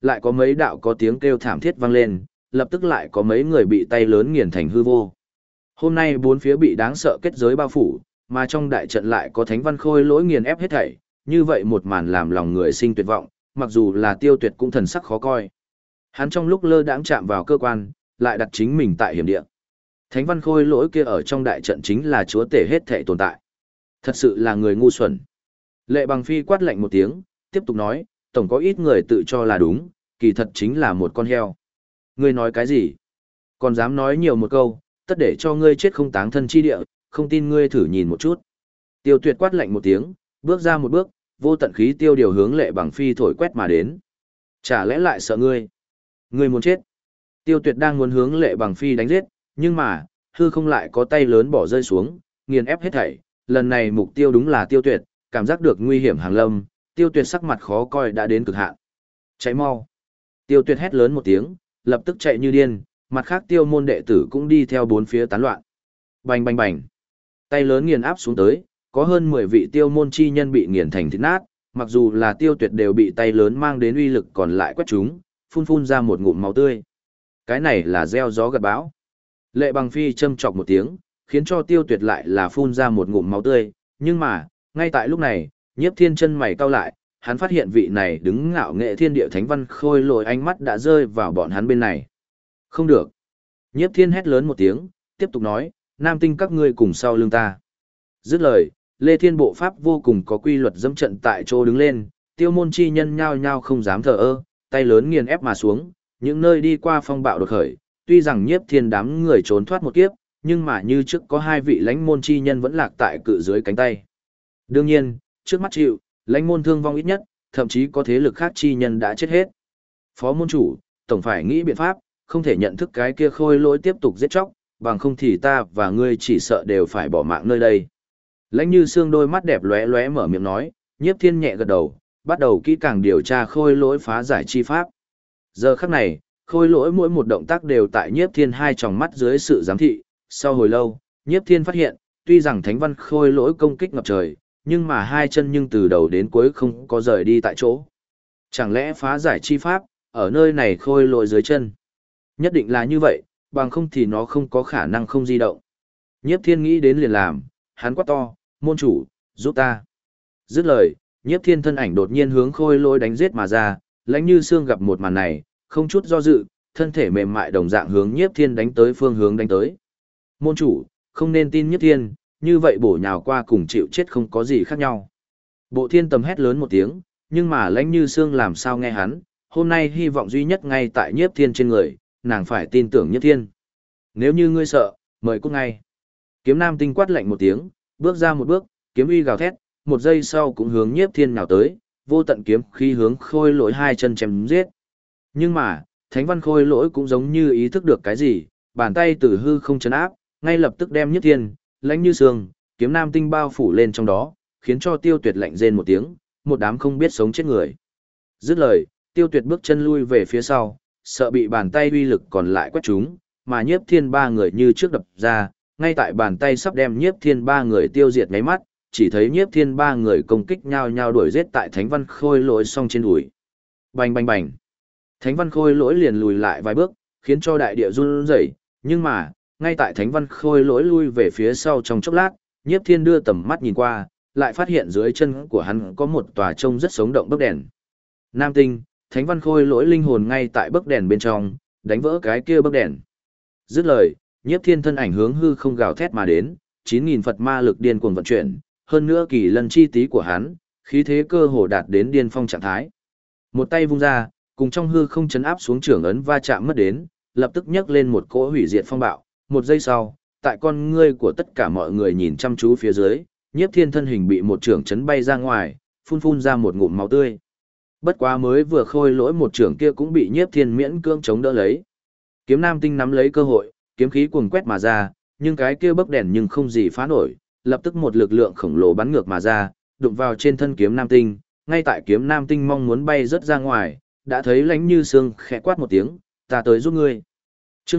lại có mấy đạo có tiếng kêu thảm thiết vang lên, lập tức lại có mấy người bị tay lớn nghiền thành hư vô. Hôm nay bốn phía bị đáng sợ kết giới bao phủ, mà trong đại trận lại có Thánh Văn Khôi Lỗi nghiền ép hết thảy, như vậy một màn làm lòng người sinh tuyệt vọng, mặc dù là Tiêu Tuyệt cũng thần sắc khó coi. Hắn trong lúc lơ đãng chạm vào cơ quan, lại đặt chính mình tại hiểm địa. Thánh Văn Khôi Lỗi kia ở trong đại trận chính là chúa tể hết thảy tồn tại. Thật sự là người ngu xuẩn. Lệ Bằng Phi quát lạnh một tiếng, tiếp tục nói, tổng có ít người tự cho là đúng, kỳ thật chính là một con heo. Ngươi nói cái gì? Còn dám nói nhiều một câu, tất để cho ngươi chết không táng thân chi địa, không tin ngươi thử nhìn một chút. Tiêu Tuyệt quát lạnh một tiếng, bước ra một bước, vô tận khí tiêu điều hướng Lệ Bằng Phi thổi quét mà đến. Chả lẽ lại sợ ngươi? Ngươi muốn chết? Tiêu Tuyệt đang muốn hướng Lệ Bằng Phi đánh giết, nhưng mà, hư không lại có tay lớn bỏ rơi xuống, nghiền ép hết thảy. Lần này mục tiêu đúng là Tiêu Tuyệt, cảm giác được nguy hiểm hàng lâm, Tiêu Tuyệt sắc mặt khó coi đã đến cực hạn. Cháy mau! Tiêu Tuyệt hét lớn một tiếng, lập tức chạy như điên, mặt khác Tiêu môn đệ tử cũng đi theo bốn phía tán loạn. Bành bành bành! Tay lớn nghiền áp xuống tới, có hơn 10 vị Tiêu môn chi nhân bị nghiền thành thịt nát, mặc dù là Tiêu Tuyệt đều bị tay lớn mang đến uy lực còn lại quét chúng, phun phun ra một ngụm máu tươi. Cái này là gieo gió gặt bão. Lệ Bằng Phi châm chọc một tiếng, khiến cho Tiêu Tuyệt lại là phun ra một ngụm máu tươi, nhưng mà, ngay tại lúc này, Nhiếp Thiên chân mày cau lại, hắn phát hiện vị này đứng ngạo nghệ thiên địa Thánh Văn Khôi Lỗi ánh mắt đã rơi vào bọn hắn bên này. Không được. Nhiếp Thiên hét lớn một tiếng, tiếp tục nói, Nam Tinh các ngươi cùng sau lưng ta. Dứt lời, Lê Thiên bộ pháp vô cùng có quy luật dẫm trận tại chỗ đứng lên, Tiêu môn chi nhân nhao nhao không dám thờ ơ, tay lớn nghiền ép mà xuống, những nơi đi qua phong bạo đột khởi, tuy rằng Nhiếp Thiên đám người trốn thoát một kiếp, nhưng mà như trước có hai vị lãnh môn chi nhân vẫn lạc tại cự dưới cánh tay. Đương nhiên, trước mắt chịu, lãnh môn thương vong ít nhất, thậm chí có thế lực khác chi nhân đã chết hết. Phó môn chủ, tổng phải nghĩ biện pháp, không thể nhận thức cái kia Khôi Lỗi tiếp tục giết chóc, bằng không thì ta và ngươi chỉ sợ đều phải bỏ mạng nơi đây. Lãnh Như Xương đôi mắt đẹp lóe lóe mở miệng nói, Nhiếp Thiên nhẹ gật đầu, bắt đầu kỹ càng điều tra Khôi Lỗi phá giải chi pháp. Giờ khắc này, Khôi Lỗi mỗi một động tác đều tại Nhiếp Thiên hai tròng mắt dưới sự giám thị, sau hồi lâu, Nhiếp Thiên phát hiện, tuy rằng Thánh Văn Khôi Lỗi công kích ngập trời, nhưng mà hai chân nhưng từ đầu đến cuối không có rời đi tại chỗ. Chẳng lẽ phá giải chi pháp, ở nơi này Khôi Lỗi dưới chân? Nhất định là như vậy, bằng không thì nó không có khả năng không di động. Nhiếp Thiên nghĩ đến liền làm, hắn quát to, môn chủ, giúp ta. Dứt lời, Nhiếp Thiên thân ảnh đột nhiên hướng Khôi Lỗi đánh giết mà ra, Lãnh Như Xương gặp một màn này, không chút do dự, thân thể mềm mại đồng dạng hướng Nhiếp Thiên đánh tới phương hướng đánh tới. Môn chủ, không nên tin Nhiếp Thiên, như vậy bổ nhào qua cùng chịu chết không có gì khác nhau. Bộ Thiên Tầm hét lớn một tiếng, nhưng mà Lãnh Như Xương làm sao nghe hắn, hôm nay hy vọng duy nhất ngay tại Nhiếp Thiên trên người, nàng phải tin tưởng Nhiếp Thiên. Nếu như ngươi sợ, mời cút ngay. Kiếm Nam Tinh quát lạnh một tiếng, bước ra một bước, kiếm uy gào thét, một giây sau cũng hướng Nhiếp Thiên nhào tới, vô tận kiếm khí hướng Khôi Lỗi hai chân chém giết. Nhưng mà, Thánh Văn Khôi Lỗi cũng giống như ý thức được cái gì, bàn tay từ hư không chấn áp, ngay lập tức đem Nhiếp Thiên, Lãnh Như Xương, Kiếm Nam Tinh bao phủ lên trong đó, khiến cho Tiêu Tuyệt lạnh rên một tiếng, một đám không biết sống chết người. Dứt lời, Tiêu Tuyệt bước chân lui về phía sau, sợ bị bàn tay uy lực còn lại quét chúng, mà Nhiếp Thiên ba người như trước đập ra, ngay tại bàn tay sắp đem Nhiếp Thiên ba người tiêu diệt ngáy mắt, chỉ thấy Nhiếp Thiên ba người công kích nhau nhau đuổi giết tại Thánh Văn Khôi Lỗi song trên đùi. Bành bành bành. Thánh Văn Khôi Lỗi liền lùi lại vài bước, khiến cho đại địa run rẩy, nhưng mà, ngay tại Thánh Văn Khôi Lỗi lui về phía sau trong chốc lát, Nhiếp Thiên đưa tầm mắt nhìn qua, lại phát hiện dưới chân của hắn có một tòa trông rất sống động bấc đèn. Nam Tinh, Thánh Văn Khôi Lỗi linh hồn ngay tại bấc đèn bên trong, đánh vỡ cái kia bấc đèn. Dứt lời, Nhiếp Thiên thân ảnh hướng hư không gào thét mà đến, 9000 Phật ma lực điên cuồng vận chuyển, hơn nữa kỳ lân chi tí của hắn, khí thế cơ hồ đạt đến điên phong trạng thái. Một tay vung ra, cùng trong hư không chấn áp xuống trưởng ấn va chạm mất đến, lập tức nhấc lên một cỗ hủy diệt phong bạo. Một giây sau, tại con ngươi của tất cả mọi người nhìn chăm chú phía dưới, Nhiếp Thiên thân hình bị một trưởng chấn bay ra ngoài, phun phun ra một ngụm máu tươi. Bất quá mới vừa Khôi Lỗi một trưởng kia cũng bị Nhiếp Thiên miễn cưỡng chống đỡ lấy. Kiếm Nam Tinh nắm lấy cơ hội, kiếm khí cuồng quét mà ra, nhưng cái kia bấc đèn nhưng không gì phá nổi, lập tức một lực lượng khổng lồ bắn ngược mà ra, đụng vào trên thân Kiếm Nam Tinh, ngay tại Kiếm Nam Tinh mong muốn bay rất ra ngoài, đã thấy Lãnh Như Xương khẽ quát một tiếng, ta tới giúp ngươi. Chương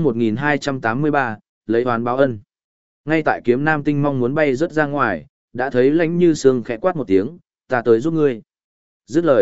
1283, lấy oán báo ân. Ngay tại Kiếm Nam Tinh mong muốn bay rất ra ngoài, đã thấy Lãnh Như Xương khẽ quát một tiếng, ta tới giúp ngươi. Dứt lời,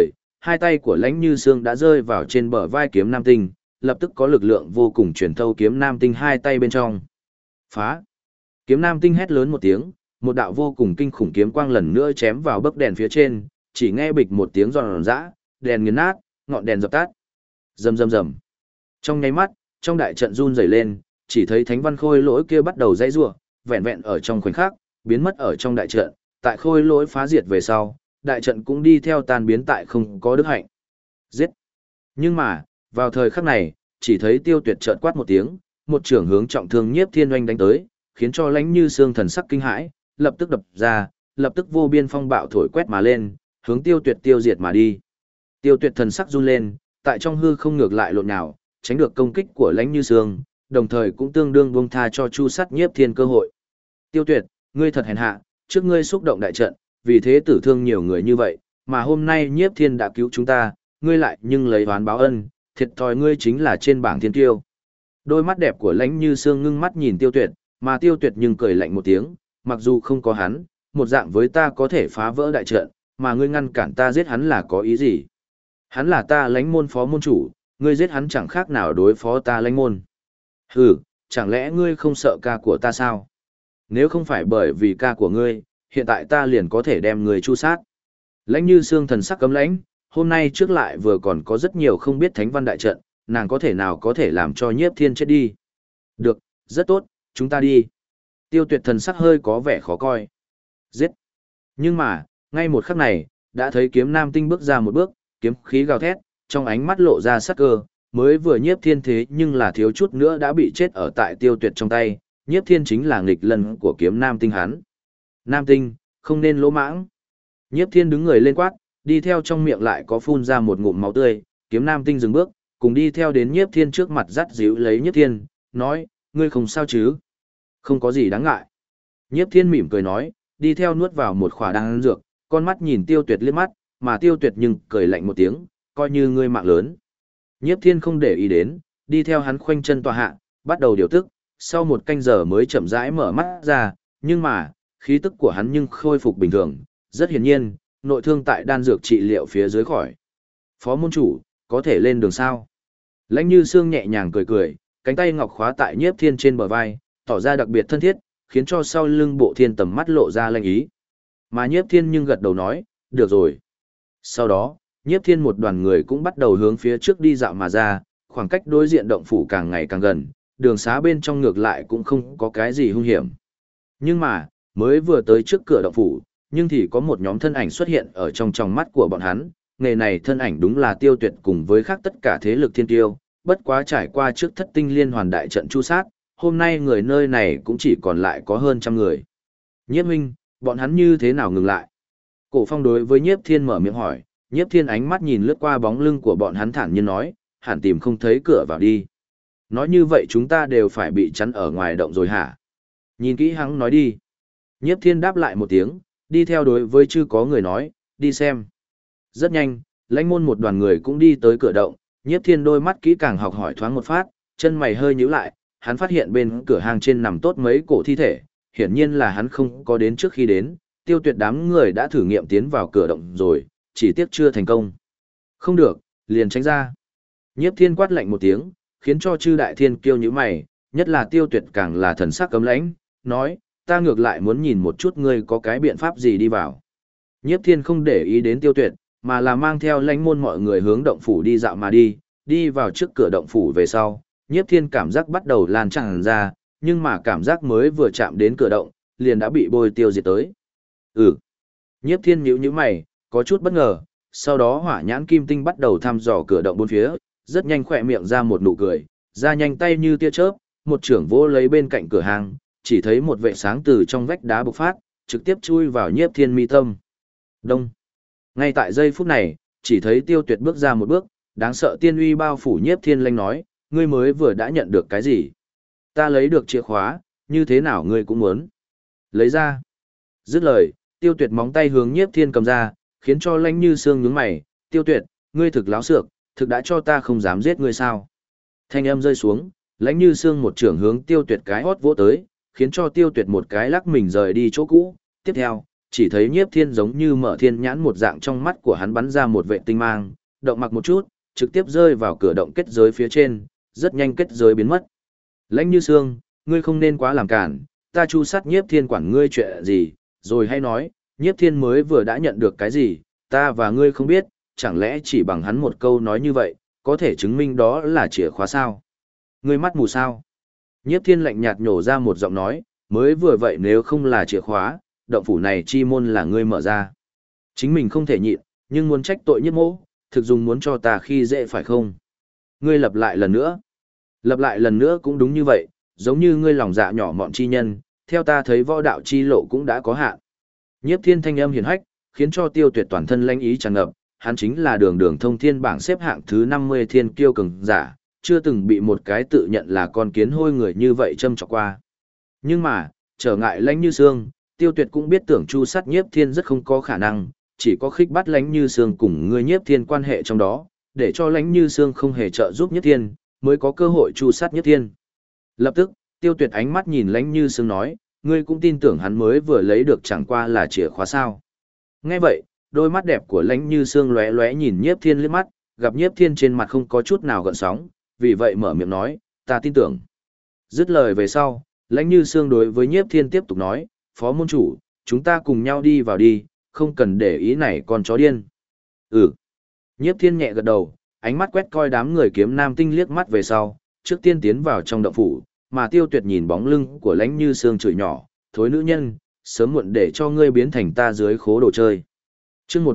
hai tay của Lãnh Như Sương đã rơi vào trên bờ vai kiếm nam tinh, lập tức có lực lượng vô cùng truyền thâu kiếm nam tinh hai tay bên trong. Phá! Kiếm nam tinh hét lớn một tiếng, một đạo vô cùng kinh khủng kiếm quang lần nữa chém vào bấc đèn phía trên, chỉ nghe bịch một tiếng giòn giã, đèn nghiền nát, ngọn đèn dập tắt. Rầm rầm rầm. Trong nháy mắt, trong đại trận run rẩy lên, chỉ thấy Thánh Văn Khôi Lỗi kia bắt đầu giãy giụa, vẹn vẹn ở trong khoảnh khắc, biến mất ở trong đại trận, tại Khôi Lỗi phá diệt về sau, đại trận cũng đi theo tan biến tại không có đức hạnh. Giết. Nhưng mà, vào thời khắc này, chỉ thấy Tiêu Tuyệt chợt quát một tiếng, một trưởng hướng trọng thương Nhiếp Thiên Oanh đánh tới, khiến cho Lãnh Như Sương thần sắc kinh hãi, lập tức đập ra, lập tức vô biên phong bạo thổi quét mà lên, hướng Tiêu Tuyệt tiêu diệt mà đi. Tiêu Tuyệt thần sắc run lên, tại trong hư không ngược lại lộn nhào, tránh được công kích của Lãnh Như Sương, đồng thời cũng tương đương buông tha cho Chu Sắt Nhiếp Thiên cơ hội. Tiêu Tuyệt, ngươi thật hèn hạ, trước ngươi xúc động đại trận, vì thế tử thương nhiều người như vậy, mà hôm nay Nhiếp Thiên đã cứu chúng ta, ngươi lại nhưng lấy oán báo ân, thiệt thòi ngươi chính là trên bảng thiên tiêu. Đôi mắt đẹp của Lãnh Như Sương ngưng mắt nhìn Tiêu Tuyệt, mà Tiêu Tuyệt nhưng cười lạnh một tiếng, mặc dù không có hắn, một dạng với ta có thể phá vỡ đại trận, mà ngươi ngăn cản ta giết hắn là có ý gì? Hắn là ta Lãnh môn phó môn chủ, ngươi giết hắn chẳng khác nào đối phó ta Lãnh môn. Hừ, chẳng lẽ ngươi không sợ ca của ta sao? Nếu không phải bởi vì ca của ngươi, hiện tại ta liền có thể đem ngươi chu sát. Lãnh Như Sương thần sắc cấm lãnh, hôm nay trước lại vừa còn có rất nhiều không biết thánh văn đại trận, nàng có thể nào có thể làm cho Nhiếp Thiên chết đi. Được, rất tốt, chúng ta đi. Tiêu Tuyệt thần sắc hơi có vẻ khó coi. Giết. Nhưng mà, ngay một khắc này, đã thấy kiếm nam tinh bước ra một bước, kiếm khí gào thét, trong ánh mắt lộ ra sắc cơ, mới vừa Nhiếp Thiên thế nhưng là thiếu chút nữa đã bị chết ở tại Tiêu Tuyệt trong tay, Nhiếp Thiên chính là nghịch lân của kiếm nam tinh hắn. Nam tinh, không nên lỗ mãng. Nhiếp Thiên đứng người lên quát, đi theo trong miệng lại có phun ra một ngụm máu tươi, kiếm nam tinh dừng bước, cùng đi theo đến Nhiếp Thiên trước mặt dắt díu lấy Nhiếp Thiên, nói, ngươi không sao chứ? Không có gì đáng ngại. Nhiếp Thiên mỉm cười nói, đi theo nuốt vào một khỏa đan dược, con mắt nhìn Tiêu Tuyệt liếc mắt, mà Tiêu Tuyệt nhưng cười lạnh một tiếng, coi như ngươi mạng lớn. Nhiếp Thiên không để ý đến, đi theo hắn khoanh chân tọa hạ, bắt đầu điều tức, sau một canh giờ mới chậm rãi mở mắt ra, nhưng mà, khí tức của hắn nhưng khôi phục bình thường, rất hiển nhiên, nội thương tại đan dược trị liệu phía dưới khỏi. Phó môn chủ, có thể lên đường sao? Lãnh Như Sương nhẹ nhàng cười cười, cánh tay ngọc khóa tại Nhiếp Thiên trên bờ vai, tỏ ra đặc biệt thân thiết, khiến cho sau lưng Bộ Thiên tầm mắt lộ ra lanh ý. Mà Nhiếp Thiên nhưng gật đầu nói, được rồi. Sau đó, Nhiếp Thiên một đoàn người cũng bắt đầu hướng phía trước đi dạo mà ra, khoảng cách đối diện động phủ càng ngày càng gần, đường xá bên trong ngược lại cũng không có cái gì hung hiểm. Nhưng mà, mới vừa tới trước cửa động phủ, nhưng thì có một nhóm thân ảnh xuất hiện ở trong mắt của bọn hắn, nghề này thân ảnh đúng là Tiêu Tuyệt cùng với khác tất cả thế lực thiên tiêu, bất quá trải qua trước thất tinh liên hoàn đại trận chu sát, hôm nay người nơi này cũng chỉ còn lại có hơn trăm người. Nhiếp huynh, bọn hắn như thế nào ngừng lại? Cổ Phong đối với Nhiếp Thiên mở miệng hỏi, Nhiếp Thiên ánh mắt nhìn lướt qua bóng lưng của bọn hắn thản nhiên nói, hẳn tìm không thấy cửa vào đi. Nói như vậy chúng ta đều phải bị chắn ở ngoài động rồi hả? Nhìn kỹ hắn nói đi. Nhiếp Thiên đáp lại một tiếng, đi theo đối với chư có người nói, đi xem. Rất nhanh, Lãnh môn một đoàn người cũng đi tới cửa động, Nhiếp Thiên đôi mắt kỹ càng học hỏi thoáng một phát, chân mày hơi nhíu lại, hắn phát hiện bên cửa hàng trên nằm tốt mấy cổ thi thể, hiển nhiên là hắn không có đến trước khi đến, Tiêu Tuyệt đám người đã thử nghiệm tiến vào cửa động rồi, chỉ tiếc chưa thành công. Không được, liền tránh ra. Nhiếp Thiên quát lạnh một tiếng, khiến cho chư đại thiên kiêu nhíu mày, nhất là Tiêu Tuyệt càng là thần sắc cấm lãnh, nói, ta ngược lại muốn nhìn một chút ngươi có cái biện pháp gì đi vào. Nhiếp Thiên không để ý đến Tiêu Tuyệt, mà là mang theo Lãnh môn mọi người hướng động phủ đi dạo mà đi vào trước cửa động phủ về sau, Nhiếp Thiên cảm giác bắt đầu lan tràn ra, nhưng mà cảm giác mới vừa chạm đến cửa động, liền đã bị bôi tiêu diệt tới. Nhiếp Thiên nhíu mày, có chút bất ngờ, sau đó hỏa nhãn kim tinh bắt đầu thăm dò cửa động bốn phía, rất nhanh khỏe miệng ra một nụ cười, ra nhanh tay như tia chớp, một trưởng vỗ lấy bên cạnh cửa hàng, chỉ thấy một vệ sáng từ trong vách đá bộc phát, trực tiếp chui vào Nhiếp Thiên mi tâm. Đông. Ngay tại giây phút này, chỉ thấy Tiêu Tuyệt bước ra một bước, đáng sợ tiên uy bao phủ Nhiếp Thiên lanh nói, ngươi mới vừa đã nhận được cái gì? Ta lấy được chìa khóa, như thế nào ngươi cũng muốn. Lấy ra. Dứt lời, Tiêu Tuyệt móng tay hướng Nhiếp Thiên cầm ra, khiến cho Lãnh Như Sương nhướng mày, Tiêu Tuyệt, ngươi thực láo xược, thực đã cho ta không dám giết ngươi sao? Thanh âm rơi xuống, Lãnh Như Sương một trưởng hướng Tiêu Tuyệt cái hót vỗ tới, khiến cho Tiêu Tuyệt một cái lắc mình rời đi chỗ cũ, tiếp theo, chỉ thấy Nhiếp Thiên giống như mở thiên nhãn một dạng, trong mắt của hắn bắn ra một vệ tinh mang, động mặc một chút, trực tiếp rơi vào cửa động kết giới phía trên, rất nhanh kết giới biến mất. Lãnh Như Sương, ngươi không nên quá làm cản, ta chu sát Nhiếp Thiên quản ngươi chuyện gì, rồi hay nói, Nhiếp Thiên mới vừa đã nhận được cái gì, ta và ngươi không biết, chẳng lẽ chỉ bằng hắn một câu nói như vậy, có thể chứng minh đó là chìa khóa sao? Ngươi mắt mù sao? Nhiếp Thiên lạnh nhạt nhổ ra một giọng nói, mới vừa vậy nếu không là chìa khóa, động phủ này chi môn là ngươi mở ra. Chính mình không thể nhịn, nhưng muốn trách tội Nhiếp Mỗ, thực dùng muốn cho ta khi dễ phải không? Ngươi lặp lại lần nữa. Lặp lại lần nữa cũng đúng như vậy, giống như ngươi lòng dạ nhỏ mọn chi nhân, theo ta thấy võ đạo chi lộ cũng đã có hạn. Nhiếp Thiên thanh âm hiển hách, khiến cho Tiêu Tuyệt toàn thân lãnh ý tràn ngập, hắn chính là đường đường thông thiên bảng xếp hạng thứ 50 thiên kiêu cường giả, chưa từng bị một cái tự nhận là con kiến hôi người như vậy châm chọc qua. Nhưng mà, trở ngại Lãnh Như Sương, Tiêu Tuyệt cũng biết tưởng chu sát Nhiếp Thiên rất không có khả năng, chỉ có khích bắt Lãnh Như Sương cùng ngươi Nhiếp Thiên quan hệ trong đó, để cho Lãnh Như Sương không hề trợ giúp Nhiếp Thiên, mới có cơ hội chu sát Nhiếp Thiên. Lập tức, Tiêu Tuyệt ánh mắt nhìn Lãnh Như Sương nói, ngươi cũng tin tưởng hắn mới vừa lấy được chẳng qua là chìa khóa sao? Nghe vậy, đôi mắt đẹp của Lãnh Như Sương lóe lóe nhìn Nhiếp Thiên liếc mắt, gặp Nhiếp Thiên trên mặt không có chút nào gợn sóng, vì vậy mở miệng nói, ta tin tưởng. Dứt lời về sau, Lãnh Như Sương đối với Nhiếp Thiên tiếp tục nói, phó môn chủ, chúng ta cùng nhau đi vào đi, không cần để ý này con chó điên. Ừ. Nhiếp Thiên nhẹ gật đầu, ánh mắt quét coi đám người kiếm nam tinh liếc mắt về sau, trước tiên tiến vào trong động phủ, mà Tiêu Tuyệt nhìn bóng lưng của Lãnh Như Sương chửi nhỏ, thối nữ nhân, sớm muộn để cho ngươi biến thành ta dưới khố đồ chơi. Chương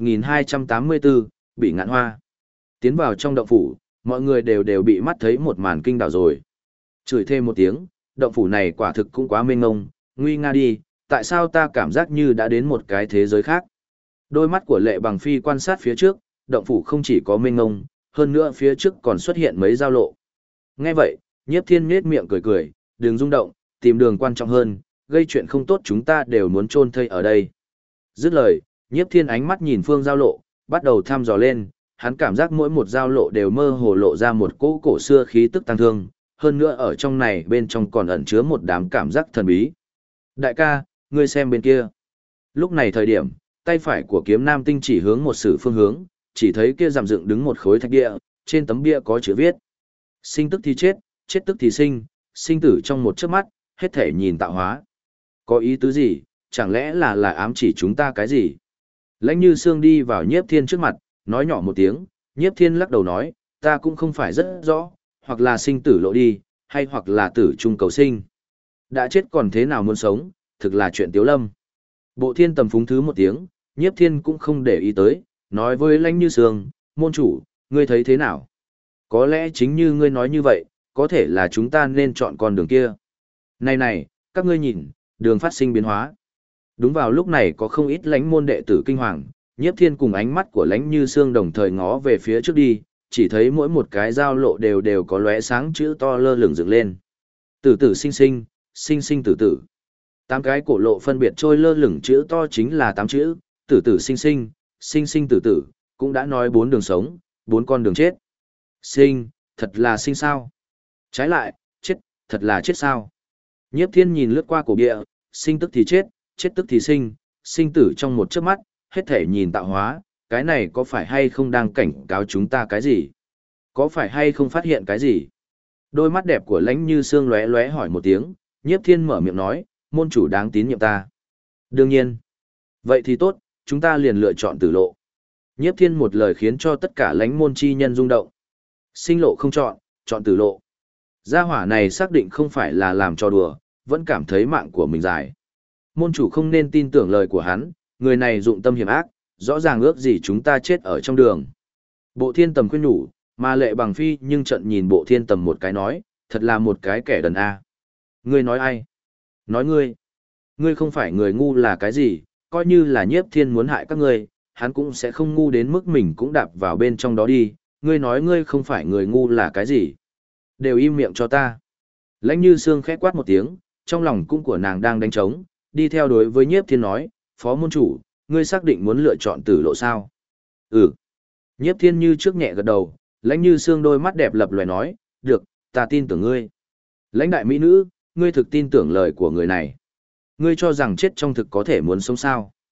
1284, bị ngạn hoa. Tiến vào trong động phủ, mọi người đều bị mắt thấy một màn kinh đảo rồi. Chửi thêm một tiếng, động phủ này quả thực cũng quá mênh mông, nguy nga đi, tại sao ta cảm giác như đã đến một cái thế giới khác. Đôi mắt của Lệ Bằng Phi quan sát phía trước, động phủ không chỉ có mênh mông, hơn nữa phía trước còn xuất hiện mấy giao lộ. Nghe vậy, Nhiếp Thiên nhếch miệng cười cười, đừng rung động, tìm đường quan trọng hơn, gây chuyện không tốt chúng ta đều muốn chôn thây ở đây. Dứt lời, Nhiếp Thiên ánh mắt nhìn phương giao lộ, bắt đầu thăm dò lên, hắn cảm giác mỗi một giao lộ đều mơ hồ lộ ra một cỗ cổ xưa khí tức tăng thương, hơn nữa ở trong này bên trong còn ẩn chứa một đám cảm giác thần bí. Đại ca, ngươi xem bên kia. Lúc này thời điểm, tay phải của kiếm nam tinh chỉ hướng một sử phương hướng, chỉ thấy kia rằm dựng đứng một khối thạch bia, trên tấm bia có chữ viết. Sinh tức thì chết, chết tức thì sinh, sinh tử trong một chớp mắt, hết thể nhìn tạo hóa. Có ý tứ gì, chẳng lẽ là ám chỉ chúng ta cái gì? Lãnh Như Sương đi vào Nhiếp Thiên trước mặt, nói nhỏ một tiếng, Nhiếp Thiên lắc đầu nói, ta cũng không phải rất rõ, hoặc là sinh tử lộ đi, hay hoặc là tử trung cầu sinh. Đã chết còn thế nào muốn sống, thực là chuyện tiếu lâm. Bộ Thiên Tầm phúng thứ một tiếng, Nhiếp Thiên cũng không để ý tới, nói với Lãnh Như Sương, môn chủ, ngươi thấy thế nào? Có lẽ chính như ngươi nói như vậy, có thể là chúng ta nên chọn con đường kia. Này, các ngươi nhìn, đường phát sinh biến hóa. Đúng vào lúc này có không ít lãnh môn đệ tử kinh hoàng, Nhiếp Thiên cùng ánh mắt của Lãnh Như Sương đồng thời ngó về phía trước đi, chỉ thấy mỗi một cái giao lộ đều có lóe sáng chữ to lơ lửng dựng lên. Tử tử sinh sinh, sinh sinh tử tử. 8 cái cổ lộ phân biệt trôi lơ lửng chữ to chính là 8 chữ, tử tử sinh sinh, sinh sinh tử tử, cũng đã nói 4 đường sống, 4 con đường chết. Sinh, thật là sinh sao? Trái lại, chết, thật là chết sao? Nhiếp Thiên nhìn lướt qua cổ bia, sinh tức thì chết, chết tức thì sinh, sinh tử trong một chớp mắt, hết thể nhìn tạo hóa, cái này có phải hay không đang cảnh cáo chúng ta cái gì? Có phải hay không phát hiện cái gì? Đôi mắt đẹp của Lãnh Như Sương lóe lóe hỏi một tiếng, Nhiếp Thiên mở miệng nói, môn chủ đáng tín nhiệm ta. Đương nhiên. Vậy thì tốt, chúng ta liền lựa chọn tử lộ. Nhiếp Thiên một lời khiến cho tất cả lãnh môn chi nhân rung động. Sinh lộ không chọn, chọn tử lộ. Gia hỏa này xác định không phải là làm trò đùa, vẫn cảm thấy mạng của mình dài. Môn chủ không nên tin tưởng lời của hắn, người này dụng tâm hiểm ác, rõ ràng ước gì chúng ta chết ở trong đường. Bộ Thiên Tầm khuyên nhủ, mà Lệ Bằng Phi nhưng trận nhìn Bộ Thiên Tầm một cái nói, thật là một cái kẻ đần a. Ngươi nói ai? Nói ngươi. Ngươi không phải người ngu là cái gì, coi như là Nhiếp Thiên muốn hại các ngươi, hắn cũng sẽ không ngu đến mức mình cũng đạp vào bên trong đó đi, ngươi nói ngươi không phải người ngu là cái gì. Đều im miệng cho ta. Lãnh Như Sương khẽ quát một tiếng, trong lòng cung của nàng đang đánh trống, đi theo đối với Nhiếp Thiên nói, phó môn chủ, ngươi xác định muốn lựa chọn tử lộ sao? Ừ. Nhiếp Thiên như trước nhẹ gật đầu, Lãnh Như Sương đôi mắt đẹp lập loè nói, được, ta tin tưởng ngươi. Lãnh đại mỹ nữ, ngươi thực tin tưởng lời của người này. Ngươi cho rằng chết trong thực có thể muốn sống sao?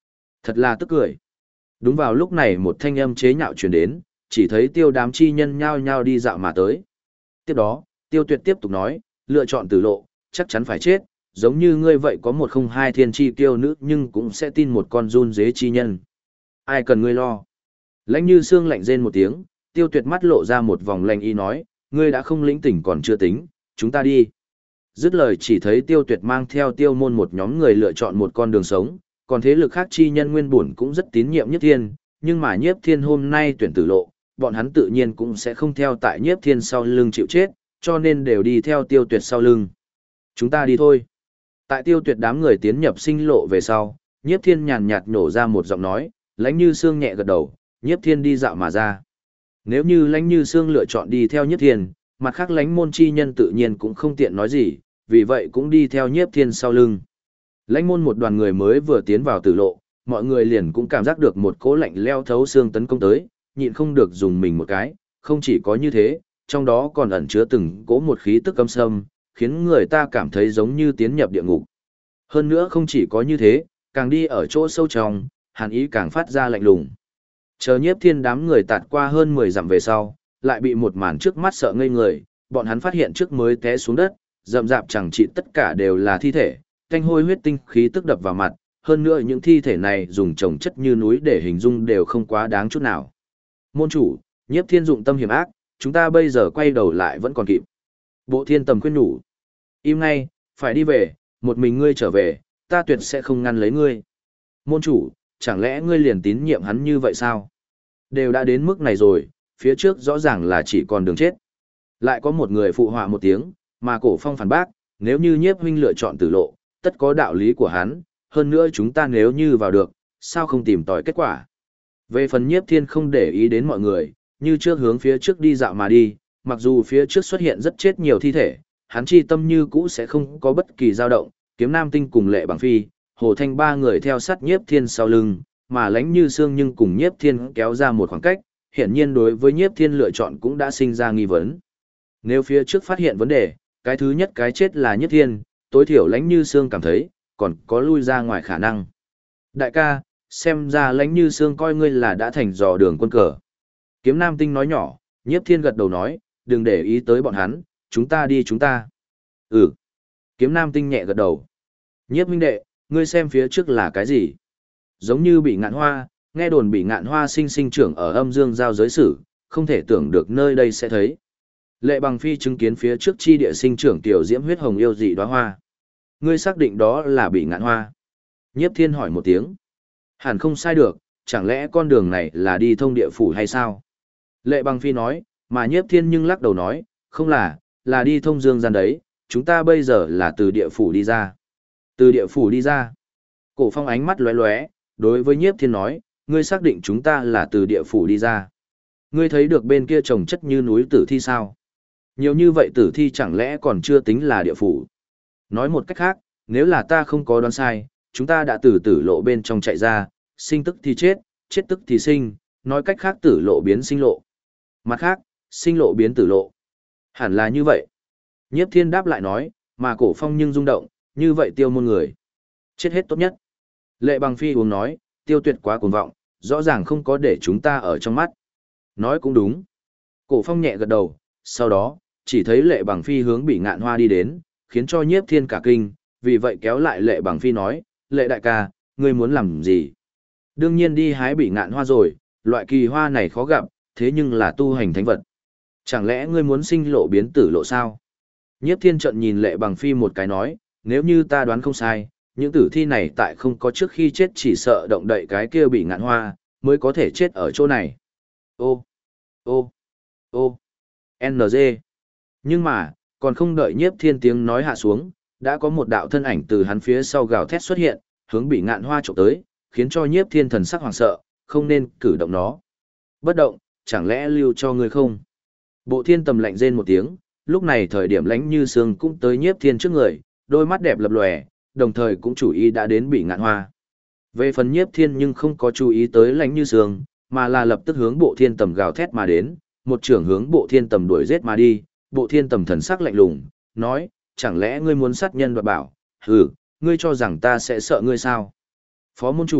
Thật là tức cười. Đúng vào lúc này một thanh âm chế nhạo truyền đến, chỉ thấy tiêu đám chi nhân nhao nhao đi dạo mà tới. Tiếp đó, tiêu tuyệt tiếp tục nói, lựa chọn tử lộ, chắc chắn phải chết, giống như ngươi vậy có một không hai thiên chi tiêu nữ nhưng cũng sẽ tin một con run dế chi nhân. Ai cần ngươi lo. Lãnh Như Sương lạnh rên một tiếng, tiêu tuyệt mắt lộ ra một vòng lạnh y nói, ngươi đã không lĩnh tỉnh còn chưa tính, chúng ta đi. Dứt lời chỉ thấy tiêu tuyệt mang theo tiêu môn một nhóm người lựa chọn một con đường sống, còn thế lực khác chi nhân nguyên bổn cũng rất tín nhiệm Nhiếp Thiên, nhưng mà Nhiếp Thiên hôm nay tuyển tử lộ, bọn hắn tự nhiên cũng sẽ không theo tại Nhiếp Thiên sau lưng chịu chết, cho nên đều đi theo tiêu tuyệt sau lưng. Chúng ta đi thôi. Tại tiêu tuyệt đám người tiến nhập sinh lộ về sau, Nhiếp Thiên nhàn nhạt nhổ ra một giọng nói, Lãnh Như Sương nhẹ gật đầu, Nhiếp Thiên đi dạo mà ra. Nếu như Lãnh Như Sương lựa chọn đi theo Nhiếp Thiên, mặt khác Lãnh môn chi nhân tự nhiên cũng không tiện nói gì, vì vậy cũng đi theo Nhiếp Thiên sau lưng. Lãnh môn một đoàn người mới vừa tiến vào tử lộ, mọi người liền cũng cảm giác được một cỗ lạnh leo thấu xương tấn công tới, nhịn không được dùng mình một cái, không chỉ có như thế, trong đó còn ẩn chứa từng cỗ một khí tức căm sâm, khiến người ta cảm thấy giống như tiến nhập địa ngục. Hơn nữa không chỉ có như thế, càng đi ở chỗ sâu trong, hàn ý càng phát ra lạnh lùng. Chờ Nhiếp Thiên đám người tạt qua hơn 10 dặm về sau, lại bị một màn trước mắt sợ ngây người, bọn hắn phát hiện trước mới té xuống đất, rậm rạp chẳng trị tất cả đều là thi thể, tanh hôi huyết tinh khí tức đập vào mặt, hơn nữa những thi thể này dùng chồng chất như núi để hình dung đều không quá đáng chút nào. Môn chủ, Nhiếp Thiên dụng tâm hiểm ác, chúng ta bây giờ quay đầu lại vẫn còn kịp. Bộ Thiên Tầm khuyên nhủ. Im ngay, phải đi về, một mình ngươi trở về, ta tuyệt sẽ không ngăn lấy ngươi. Môn chủ, chẳng lẽ ngươi liền tín nhiệm hắn như vậy sao? Đều đã đến mức này rồi, phía trước rõ ràng là chỉ còn đường chết. Lại có một người phụ họa một tiếng, mà Cổ Phong phản bác, nếu như Nhiếp huynh lựa chọn tử lộ, tất có đạo lý của hắn, hơn nữa chúng ta nếu như vào được, sao không tìm tòi kết quả. Về phần Nhiếp Thiên không để ý đến mọi người, như trước hướng phía trước đi dạo mà đi, mặc dù phía trước xuất hiện rất chết nhiều thi thể, hắn chi tâm như cũ sẽ không có bất kỳ dao động, Kiếm Nam Tinh cùng Lệ Bằng Phi, Hồ Thanh ba người theo sát Nhiếp Thiên sau lưng, mà Lãnh Như Sương nhưng cùng Nhiếp Thiên kéo ra một khoảng cách, hiển nhiên đối với Nhiếp Thiên lựa chọn cũng đã sinh ra nghi vấn. Nếu phía trước phát hiện vấn đề, cái thứ nhất cái chết là Nhiếp Thiên, tối thiểu Lãnh Như Sương cảm thấy, còn có lui ra ngoài khả năng. Đại ca, xem ra Lãnh Như Sương coi ngươi là đã thành dò đường quân cờ. Kiếm Nam Tinh nói nhỏ, Nhiếp Thiên gật đầu nói, đừng để ý tới bọn hắn, chúng ta đi chúng ta. Ừ. Kiếm Nam Tinh nhẹ gật đầu. Nhiếp huynh đệ, ngươi xem phía trước là cái gì? Giống như bị ngạn hoa, nghe đồn bị ngạn hoa sinh trưởng ở âm dương giao giới sử, không thể tưởng được nơi đây sẽ thấy. Lệ Bằng Phi chứng kiến phía trước chi địa sinh trưởng tiểu diễm huyết hồng yêu dị đóa hoa. Ngươi xác định đó là bị ngạn hoa? Nhiếp Thiên hỏi một tiếng. Hẳn không sai được, chẳng lẽ con đường này là đi thông địa phủ hay sao? Lệ Bằng Phi nói, mà Nhiếp Thiên nhưng lắc đầu nói, không là đi thông dương gian đấy, chúng ta bây giờ là từ địa phủ đi ra. Từ địa phủ đi ra. Cổ Phong ánh mắt lóe lóe, đối với Nhiếp Thiên nói, ngươi xác định chúng ta là từ địa phủ đi ra. Ngươi thấy được bên kia trồng chất như núi tử thi sao? Nhiều như vậy tử thi chẳng lẽ còn chưa tính là địa phủ? Nói một cách khác, nếu là ta không có đoán sai, chúng ta đã từ tử lộ bên trong chạy ra, sinh tức thì chết, chết tức thì sinh, nói cách khác tử lộ biến sinh lộ. Mặt khác, sinh lộ biến tử lộ. Hẳn là như vậy. Nhiếp Thiên đáp lại nói, mà Cổ Phong nhưng rung động, như vậy tiêu môn người. Chết hết tốt nhất. Lệ Bằng Phi uống nói, Tiêu Tuyệt quá cuồng vọng, rõ ràng không có để chúng ta ở trong mắt. Nói cũng đúng. Cổ Phong nhẹ gật đầu, sau đó, chỉ thấy Lệ Bằng Phi hướng Bị Ngạn Hoa đi đến, khiến cho Nhiếp Thiên cả kinh, vì vậy kéo lại Lệ Bằng Phi nói, Lệ đại ca, ngươi muốn làm gì? Đương nhiên đi hái Bị Ngạn Hoa rồi, loại kỳ hoa này khó gặp, thế nhưng là tu hành thánh vật. Chẳng lẽ ngươi muốn sinh lộ biến tử lộ sao? Nhiếp Thiên trợn nhìn Lệ Bằng Phi một cái nói, nếu như ta đoán không sai, những tử thi này tại không có trước khi chết chỉ sợ động đậy cái kia Bị Ngạn Hoa, mới có thể chết ở chỗ này. Ô, ô, ô, NG. Nhưng mà, còn không đợi Nhiếp Thiên tiếng nói hạ xuống, đã có một đạo thân ảnh từ hắn phía sau gào thét xuất hiện, hướng Bị Ngạn Hoa chụp tới, khiến cho Nhiếp Thiên thần sắc hoảng sợ, không nên cử động nó. Bất động, chẳng lẽ lưu cho ngươi không? Bộ Thiên Tầm lạnh rên một tiếng, lúc này thời điểm Lãnh Như Sương cũng tới Nhiếp Thiên trước người, đôi mắt đẹp lập lòe, đồng thời cũng chú ý đã đến Bị Ngạn Hoa. Về phần Nhiếp Thiên nhưng không có chú ý tới Lãnh Như Sương, mà là lập tức hướng Bộ Thiên Tầm gào thét mà đến, một trưởng hướng Bộ Thiên Tầm đuổi giết mà đi. Bộ Thiên Tầm thần sắc lạnh lùng, nói, chẳng lẽ ngươi muốn sát nhân đoạt bảo? Hừ, ngươi cho rằng ta sẽ sợ ngươi sao? Phó môn chủ,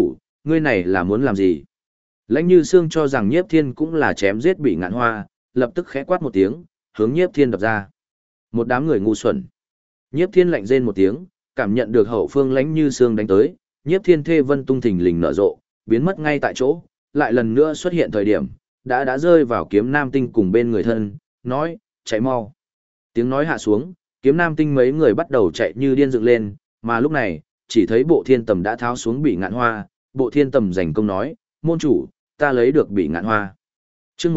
ngươi này là muốn làm gì? Lãnh Như Sương cho rằng Nhiếp Thiên cũng là chém giết Bị Ngạn Hoa, lập tức khẽ quát một tiếng, hướng Nhiếp Thiên đập ra. Một đám người ngu xuẩn. Nhiếp Thiên lạnh rên một tiếng, cảm nhận được hậu phương Lãnh Như Sương đánh tới, Nhiếp Thiên thê vân tung thình lình nở rộ, biến mất ngay tại chỗ, lại lần nữa xuất hiện thời điểm, đã rơi vào Kiếm Nam Tinh cùng bên người thân, nói, chạy mau. Tiếng nói hạ xuống, Kiếm Nam Tinh mấy người bắt đầu chạy như điên dựng lên, mà lúc này, chỉ thấy Bộ Thiên Tầm đã tháo xuống Bị Ngạn Hoa, Bộ Thiên Tầm giành công nói, môn chủ, ta lấy được Bị Ngạn Hoa. Chương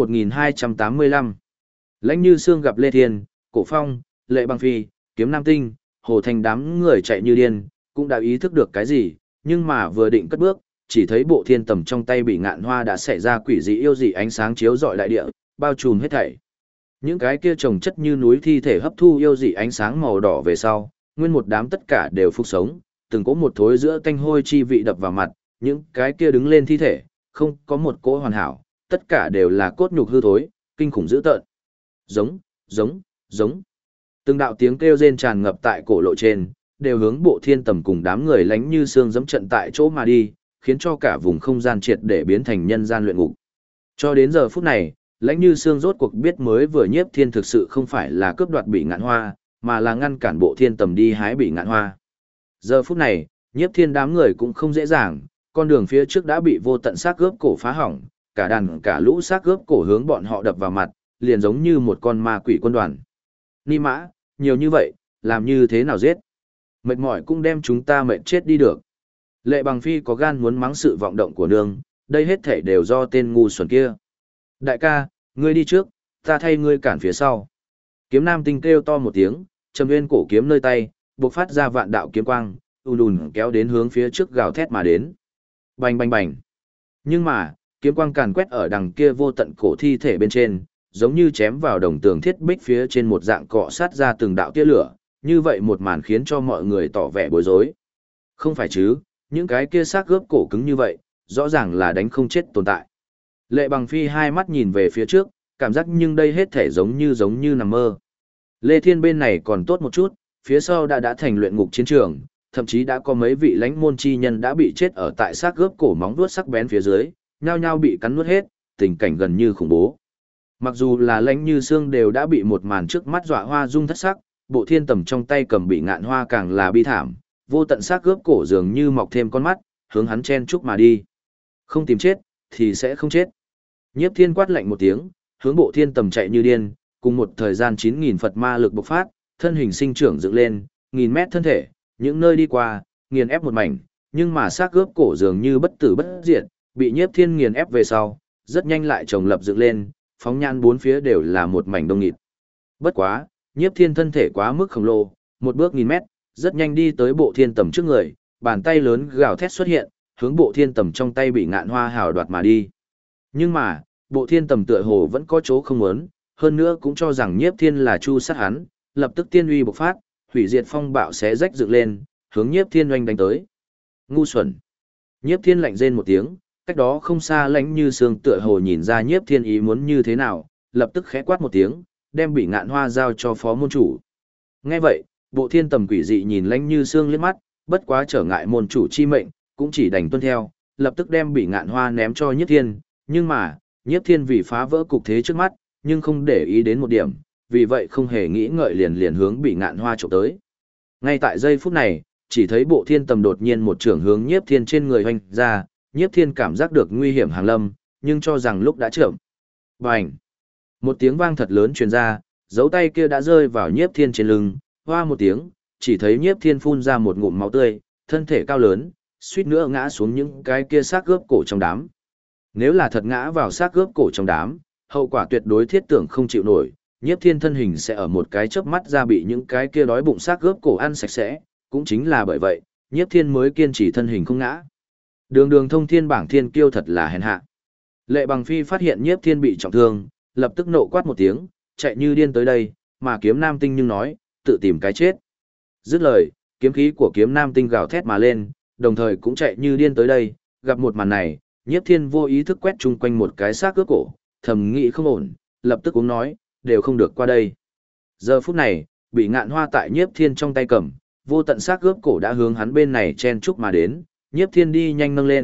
1285. Lãnh Như Sương gặp Lê Thiên, Cổ Phong, Lệ Băng Phi, Kiếm Nam Tinh, Hồ Thành đám người chạy như điên, cũng đã ý thức được cái gì, nhưng mà vừa định cất bước, chỉ thấy Bộ Thiên Tầm trong tay Bị Ngạn Hoa đã xảy ra quỷ dị yêu dị ánh sáng chiếu rọi đại địa, bao trùm hết thảy. Những cái kia chồng chất như núi thi thể hấp thu yêu dị ánh sáng màu đỏ về sau, nguyên một đám tất cả đều phục sống, từng có một thối giữa tanh hôi chi vị đập vào mặt, những cái kia đứng lên thi thể, không có một cỗ hoàn hảo, tất cả đều là cốt nhục hư thối, kinh khủng dữ tợn. Giống, giống, giống. Từng đạo tiếng kêu rên tràn ngập tại cổ lộ trên, đều hướng Bộ Thiên Tầm cùng đám người Lãnh Như Sương dẫm trận tại chỗ mà đi, khiến cho cả vùng không gian triệt để biến thành nhân gian luyện ngục. Cho đến giờ phút này, Lãnh Như Sương rốt cuộc biết mới vừa Nhiếp Thiên thực sự không phải là cướp đoạt Bị Ngạn Hoa, mà là ngăn cản Bộ Thiên Tầm đi hái Bị Ngạn Hoa. Giờ phút này, Nhiếp Thiên đám người cũng không dễ dàng, con đường phía trước đã bị vô tận xác gớp cổ phá hỏng, cả đàn cả lũ xác gớp cổ hướng bọn họ đập vào mặt, liền giống như một con ma quỷ quân đoàn. Ni mã, nhiều như vậy, làm như thế nào giết? Mệt mỏi cũng đem chúng ta mệt chết đi được. Lệ Bằng Phi có gan muốn mắng sự vọng động của nương, đây hết thảy đều do tên ngu xuẩn kia. Đại ca, ngươi đi trước, ta thay ngươi cản phía sau. Kiếm Nam Tinh kêu to một tiếng, trầm nguyên cổ kiếm nơi tay, bộc phát ra vạn đạo kiếm quang, ùn kéo đến hướng phía trước gào thét mà đến. Bành bành bành. Nhưng mà, kiếm quang càn quét ở đằng kia vô tận cổ thi thể bên trên, giống như chém vào đồng tường thiết bích phía trên một dạng cọ sát ra từng đạo tia lửa, như vậy một màn khiến cho mọi người tỏ vẻ bối rối. Không phải chứ, những cái kia xác gớp cổ cứng như vậy, rõ ràng là đánh không chết tồn tại. Lệ Bằng Phi hai mắt nhìn về phía trước, cảm giác nhưng đây hết thể giống như nằm mơ. Lê Thiên bên này còn tốt một chút, phía sau đã thành luyện ngục chiến trường, thậm chí đã có mấy vị lãnh môn chi nhân đã bị chết ở tại xác gớp cổ móng vuốt sắc bén phía dưới, nhao nhao bị cắn nuốt hết, tình cảnh gần như khủng bố. Mặc dù là Lãnh Như Sương đều đã bị một màn trước mắt dọa hoa dung thất sắc, Bộ Thiên Tầm trong tay cầm Bị Ngạn Hoa càng là bi thảm, vô tận xác gớp cổ dường như mọc thêm con mắt, hướng hắn chen chúc mà đi. Không tìm chết, thì sẽ không chết. Nhiếp Thiên quát lạnh một tiếng, hướng Bộ Thiên Tầm chạy như điên, cùng một thời gian 9.000 Phật ma lực bộc phát, thân hình sinh trưởng dựng lên, nghìn mét thân thể, những nơi đi qua, nghiền ép một mảnh, nhưng mà xác gớp cổ dường như bất tử bất diệt, bị Nhiếp Thiên nghiền ép về sau, rất nhanh lại chồng lập dựng lên, phóng nhan bốn phía đều là một mảnh đông nghịt. Bất quá, Nhiếp Thiên thân thể quá mức khổng lồ, một bước nghìn mét, rất nhanh đi tới Bộ Thiên Tầm trước người, bàn tay lớn gào thét xuất hiện, hướng Bộ Thiên Tầm trong tay Bị Ngạn Hoa hào đoạt mà đi. Nhưng mà, Bộ Thiên Tầm tựa hồ vẫn có chỗ không muốn, hơn nữa cũng cho rằng Nhiếp Thiên là chu sát hắn, lập tức tiên uy bộc phát, hủy diệt phong bạo xé rách dựng lên, hướng Nhiếp Thiên oanh đánh tới. Ngu xuẩn. Nhiếp Thiên lạnh rên một tiếng, cách đó không xa Lãnh Như Sương tựa hồ nhìn ra Nhiếp Thiên ý muốn như thế nào, lập tức khẽ quát một tiếng, đem Bị Ngạn Hoa giao cho phó môn chủ. Nghe vậy, Bộ Thiên Tầm quỷ dị nhìn Lãnh Như Sương liếc mắt, bất quá trở ngại môn chủ chi mệnh, cũng chỉ đành tuân theo, lập tức đem Bị Ngạn Hoa ném cho Nhiếp Thiên, nhưng mà, Nhiếp Thiên vì phá vỡ cục thế trước mắt, nhưng không để ý đến một điểm, vì vậy không hề nghĩ ngợi liền hướng Bị Ngạn Hoa chụp tới. Ngay tại giây phút này, chỉ thấy Bộ Thiên Tầm đột nhiên một trường hướng Nhiếp Thiên trên người hoành ra, Nhiếp Thiên cảm giác được nguy hiểm hàng lâm, nhưng cho rằng lúc đã chậm. Bành! Một tiếng vang thật lớn truyền ra, dấu tay kia đã rơi vào Nhiếp Thiên trên lưng, hoa một tiếng, chỉ thấy Nhiếp Thiên phun ra một ngụm máu tươi, thân thể cao lớn, suýt nữa ngã xuống những cái kia xác gớp cổ trong đám. Nếu là thật ngã vào xác gớp cổ trong đám, hậu quả tuyệt đối thiết tưởng không chịu nổi, Nhiếp Thiên thân hình sẽ ở một cái chớp mắt ra bị những cái kia đói bụng xác gớp cổ ăn sạch sẽ, cũng chính là bởi vậy, Nhiếp Thiên mới kiên trì thân hình không ngã. Đường thông thiên bảng thiên kiêu thật là hèn hạ. Lệ Bằng Phi phát hiện Nhiếp Thiên bị trọng thương, lập tức nộ quát một tiếng, chạy như điên tới đây, mà Kiếm Nam Tinh nhưng nói, tự tìm cái chết. Dứt lời, kiếm khí của Kiếm Nam Tinh gào thét mà lên, đồng thời cũng chạy như điên tới đây, gặp một màn này, Nhiếp Thiên vô ý thức quét chung quanh một cái xác cướp cổ, thầm nghĩ không ổn, lập tức cũng nói, đều không được qua đây. Giờ phút này, Bị Ngạn Hoa tại Nhiếp Thiên trong tay cầm, vô tận xác cướp cổ đã hướng hắn bên này chen chúc mà đến, Nhiếp Thiên đi nhanh nâng lên,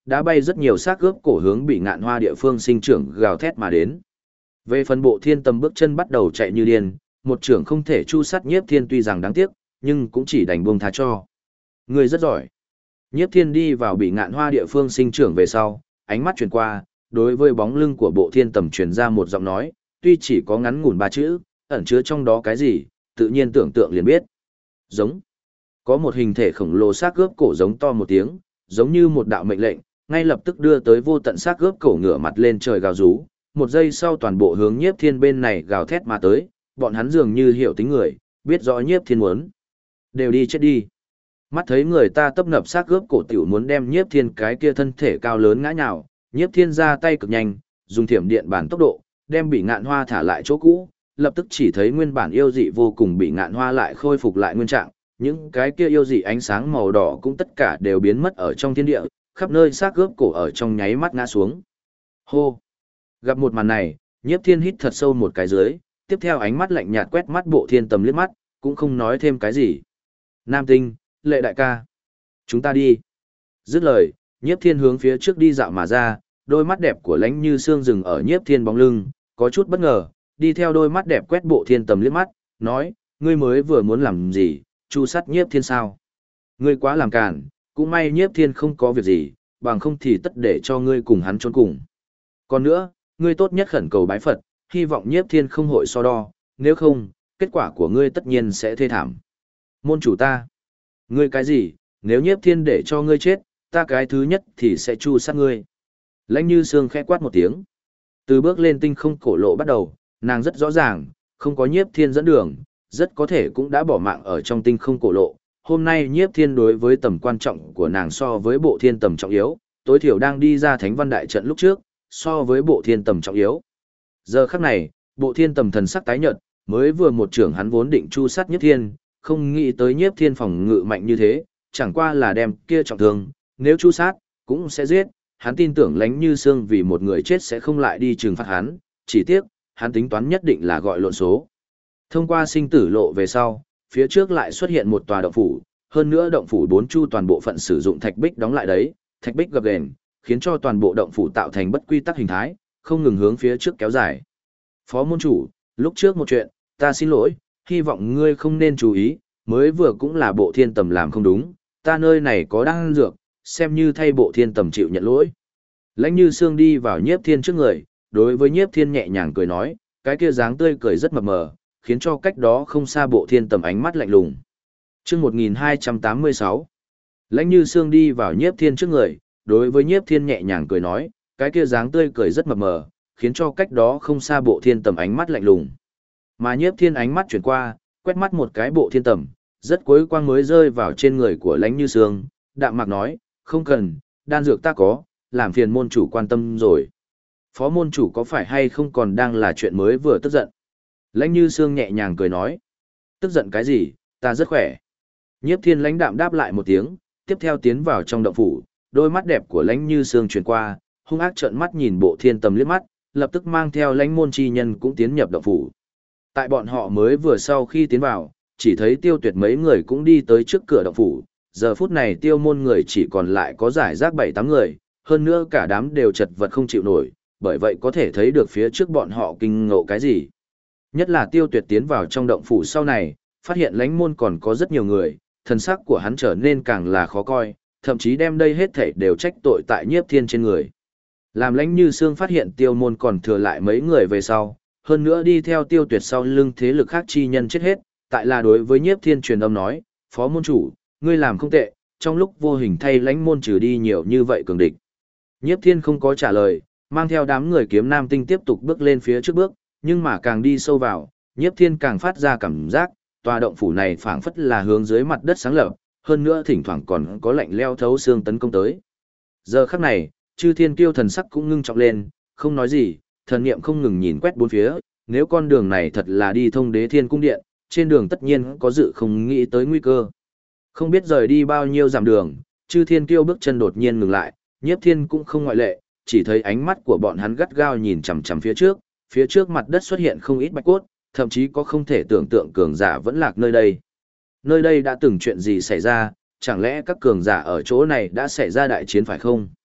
đã bay rất nhiều xác ướp cổ hướng bị ngạn hoa địa phương sinh trưởng gào thét mà đến. Về phần bộ thiên tầm bước chân bắt đầu chạy như điên, một trưởng không thể chu sát nhiếp thiên tuy rằng đáng tiếc, nhưng cũng chỉ đành buông tha cho. Người rất giỏi. Nhiếp thiên đi vào bị ngạn hoa địa phương sinh trưởng về sau, ánh mắt chuyển qua, đối với bóng lưng của bộ thiên tầm truyền ra một giọng nói, tuy chỉ có ngắn ngủn 3 chữ, ẩn chứa trong đó cái gì, tự nhiên tưởng tượng liền biết. Giống. Có một hình thể khổng lồ xác ướp cổ giống to một tiếng, giống như một đạo mệnh lệnh, ngay lập tức đưa tới vô tận xác ướp cổ ngửa mặt lên trời gào rú, một giây sau toàn bộ hướng nhiếp thiên bên này gào thét mà tới, bọn hắn dường như hiểu tính người, biết rõ nhiếp thiên muốn. Đều đi chết đi. Mắt thấy người ta tấp nập xác ướp cổ tiểu muốn đem nhiếp thiên cái kia thân thể cao lớn ngã nhào, nhiếp thiên ra tay cực nhanh, dùng thiểm điện bản tốc độ, đem bị ngạn hoa thả lại chỗ cũ, lập tức chỉ thấy nguyên bản yêu dị vô cùng bị ngạn hoa lại khôi phục lại nguyên trạng, những cái kia yêu dị ánh sáng màu đỏ cũng tất cả đều biến mất ở trong thiên địa, khắp nơi xác ướp cổ ở trong nháy mắt ngã xuống. Hô! Gặp một màn này, nhiếp thiên hít thật sâu một cái dưới, tiếp theo ánh mắt lạnh nhạt quét mắt bộ thiên tầm liếc mắt, cũng không nói thêm cái gì. Nam Tinh, Lệ đại ca, chúng ta đi. Dứt lời, nhiếp thiên hướng phía trước đi dạo mà ra, đôi mắt đẹp của Lãnh Như Sương dừng ở nhiếp thiên bóng lưng, có chút bất ngờ, đi theo đôi mắt đẹp quét bộ thiên tầm liếc mắt, nói, ngươi mới vừa muốn làm gì, chu sát nhiếp thiên sao? Ngươi quá làm cản, cũng may nhiếp thiên không có việc gì, bằng không thì tất để cho ngươi cùng hắn trốn cùng. Còn nữa, ngươi tốt nhất khẩn cầu bái Phật, hy vọng nhiếp thiên không hội so đo, nếu không, kết quả của ngươi tất nhiên sẽ thê thảm. Môn chủ ta, ngươi cái gì, nếu nhiếp thiên để cho ngươi chết, ta cái thứ nhất thì sẽ chu sát ngươi. Lãnh Như Sương khẽ quát một tiếng. Từ bước lên tinh không cổ lộ bắt đầu, nàng rất rõ ràng, không có nhiếp thiên dẫn đường, rất có thể cũng đã bỏ mạng ở trong tinh không cổ lộ. Hôm nay nhiếp thiên đối với tầm quan trọng của nàng so với bộ thiên tầm trọng yếu, tối thiểu đang đi ra thánh văn đại trận lúc trước, so với bộ thiên tầm trọng yếu. Giờ khắc này, bộ thiên tầm thần sắc tái nhợt, mới vừa một trưởng hắn vốn định chu sát nhiếp thiên, không nghĩ tới nhiếp thiên phòng ngự mạnh như thế, chẳng qua là đem kia trọng thương, nếu chu sát, cũng sẽ giết, hắn tin tưởng Lãnh Như Sương vì một người chết sẽ không lại đi trừng phạt hắn, chỉ tiếc, hắn tính toán nhất định là gọi lộn số. Thông qua sinh tử lộ về sau, phía trước lại xuất hiện một tòa động phủ, hơn nữa động phủ 4 chu toàn bộ phận sử dụng thạch bích đóng lại đấy, thạch bích gập ghềnh, khiến cho toàn bộ động phủ tạo thành bất quy tắc hình thái, không ngừng hướng phía trước kéo dài. Phó môn chủ, lúc trước một chuyện, ta xin lỗi, hy vọng ngươi không nên chú ý, mới vừa cũng là bộ thiên tầm làm không đúng, ta nơi này có đan dược, xem như thay bộ thiên tầm chịu nhận lỗi. Lãnh Như Sương đi vào nhiếp thiên trước người, đối với nhiếp thiên nhẹ nhàng cười nói, cái kia dáng tươi cười rất mập mờ, khiến cho cách đó không xa bộ thiên tầm ánh mắt lạnh lùng. Chương 1286. Lãnh Như Sương đi vào nhiếp thiên trước người, đối với nhiếp thiên nhẹ nhàng cười nói, cái kia dáng tươi cười rất mập mờ, khiến cho cách đó không xa bộ thiên tầm ánh mắt lạnh lùng. Mà nhiếp thiên ánh mắt chuyển qua, quét mắt một cái bộ thiên tầm, rất cuối quang mới rơi vào trên người của Lãnh Như Sương, đạm mạc nói, không cần, đan dược ta có, làm phiền môn chủ quan tâm rồi. Phó môn chủ có phải hay không còn đang là chuyện mới vừa tức giận? Lãnh Như Sương nhẹ nhàng cười nói, tức giận cái gì, ta rất khỏe. Nhiếp thiên lãnh đạm đáp lại một tiếng, tiếp theo tiến vào trong động phủ, đôi mắt đẹp của Lãnh Như Sương chuyển qua, hung ác trợn mắt nhìn bộ thiên tầm liếc mắt, lập tức mang theo Lãnh môn chi nhân cũng tiến nhập động phủ. Tại bọn họ mới vừa sau khi tiến vào, chỉ thấy Tiêu Tuyệt mấy người cũng đi tới trước cửa động phủ, giờ phút này Tiêu môn người chỉ còn lại có giải rác 7-8 người, hơn nữa cả đám đều chật vật không chịu nổi, bởi vậy có thể thấy được phía trước bọn họ kinh ngộ cái gì. Nhất là Tiêu Tuyệt tiến vào trong động phủ sau này, phát hiện Lãnh môn còn có rất nhiều người, thần sắc của hắn trở nên càng là khó coi, thậm chí đem đây hết thảy đều trách tội tại nhiếp thiên trên người. Làm Lãnh Như Sương phát hiện Tiêu môn còn thừa lại mấy người về sau, hơn nữa đi theo Tiêu Tuyệt sau lưng thế lực khác chi nhân chết hết, tại là đối với nhiếp thiên truyền âm nói, phó môn chủ, ngươi làm không tệ, trong lúc vô hình thay Lãnh môn trừ đi nhiều như vậy cường địch. Nhiếp thiên không có trả lời, mang theo đám người kiếm nam tinh tiếp tục bước lên phía trước bước, nhưng mà càng đi sâu vào, nhiếp thiên càng phát ra cảm giác, tòa động phủ này phảng phất là hướng dưới mặt đất sáng lập, hơn nữa thỉnh thoảng còn có lạnh leo thấu xương tấn công tới. Giờ khắc này, chư thiên kiêu thần sắc cũng ngưng trọng lên, không nói gì, thần niệm không ngừng nhìn quét bốn phía, nếu con đường này thật là đi thông đế thiên cung điện, trên đường tất nhiên có dự không nghĩ tới nguy cơ. Không biết rời đi bao nhiêu dặm đường, chư thiên kiêu bước chân đột nhiên ngừng lại, nhiếp thiên cũng không ngoại lệ, chỉ thấy ánh mắt của bọn hắn gắt gao nhìn chằm chằm phía trước mặt đất xuất hiện không ít bạch cốt, thậm chí có không thể tưởng tượng cường giả vẫn lạc nơi đây. Nơi đây đã từng chuyện gì xảy ra, chẳng lẽ các cường giả ở chỗ này đã xảy ra đại chiến phải không?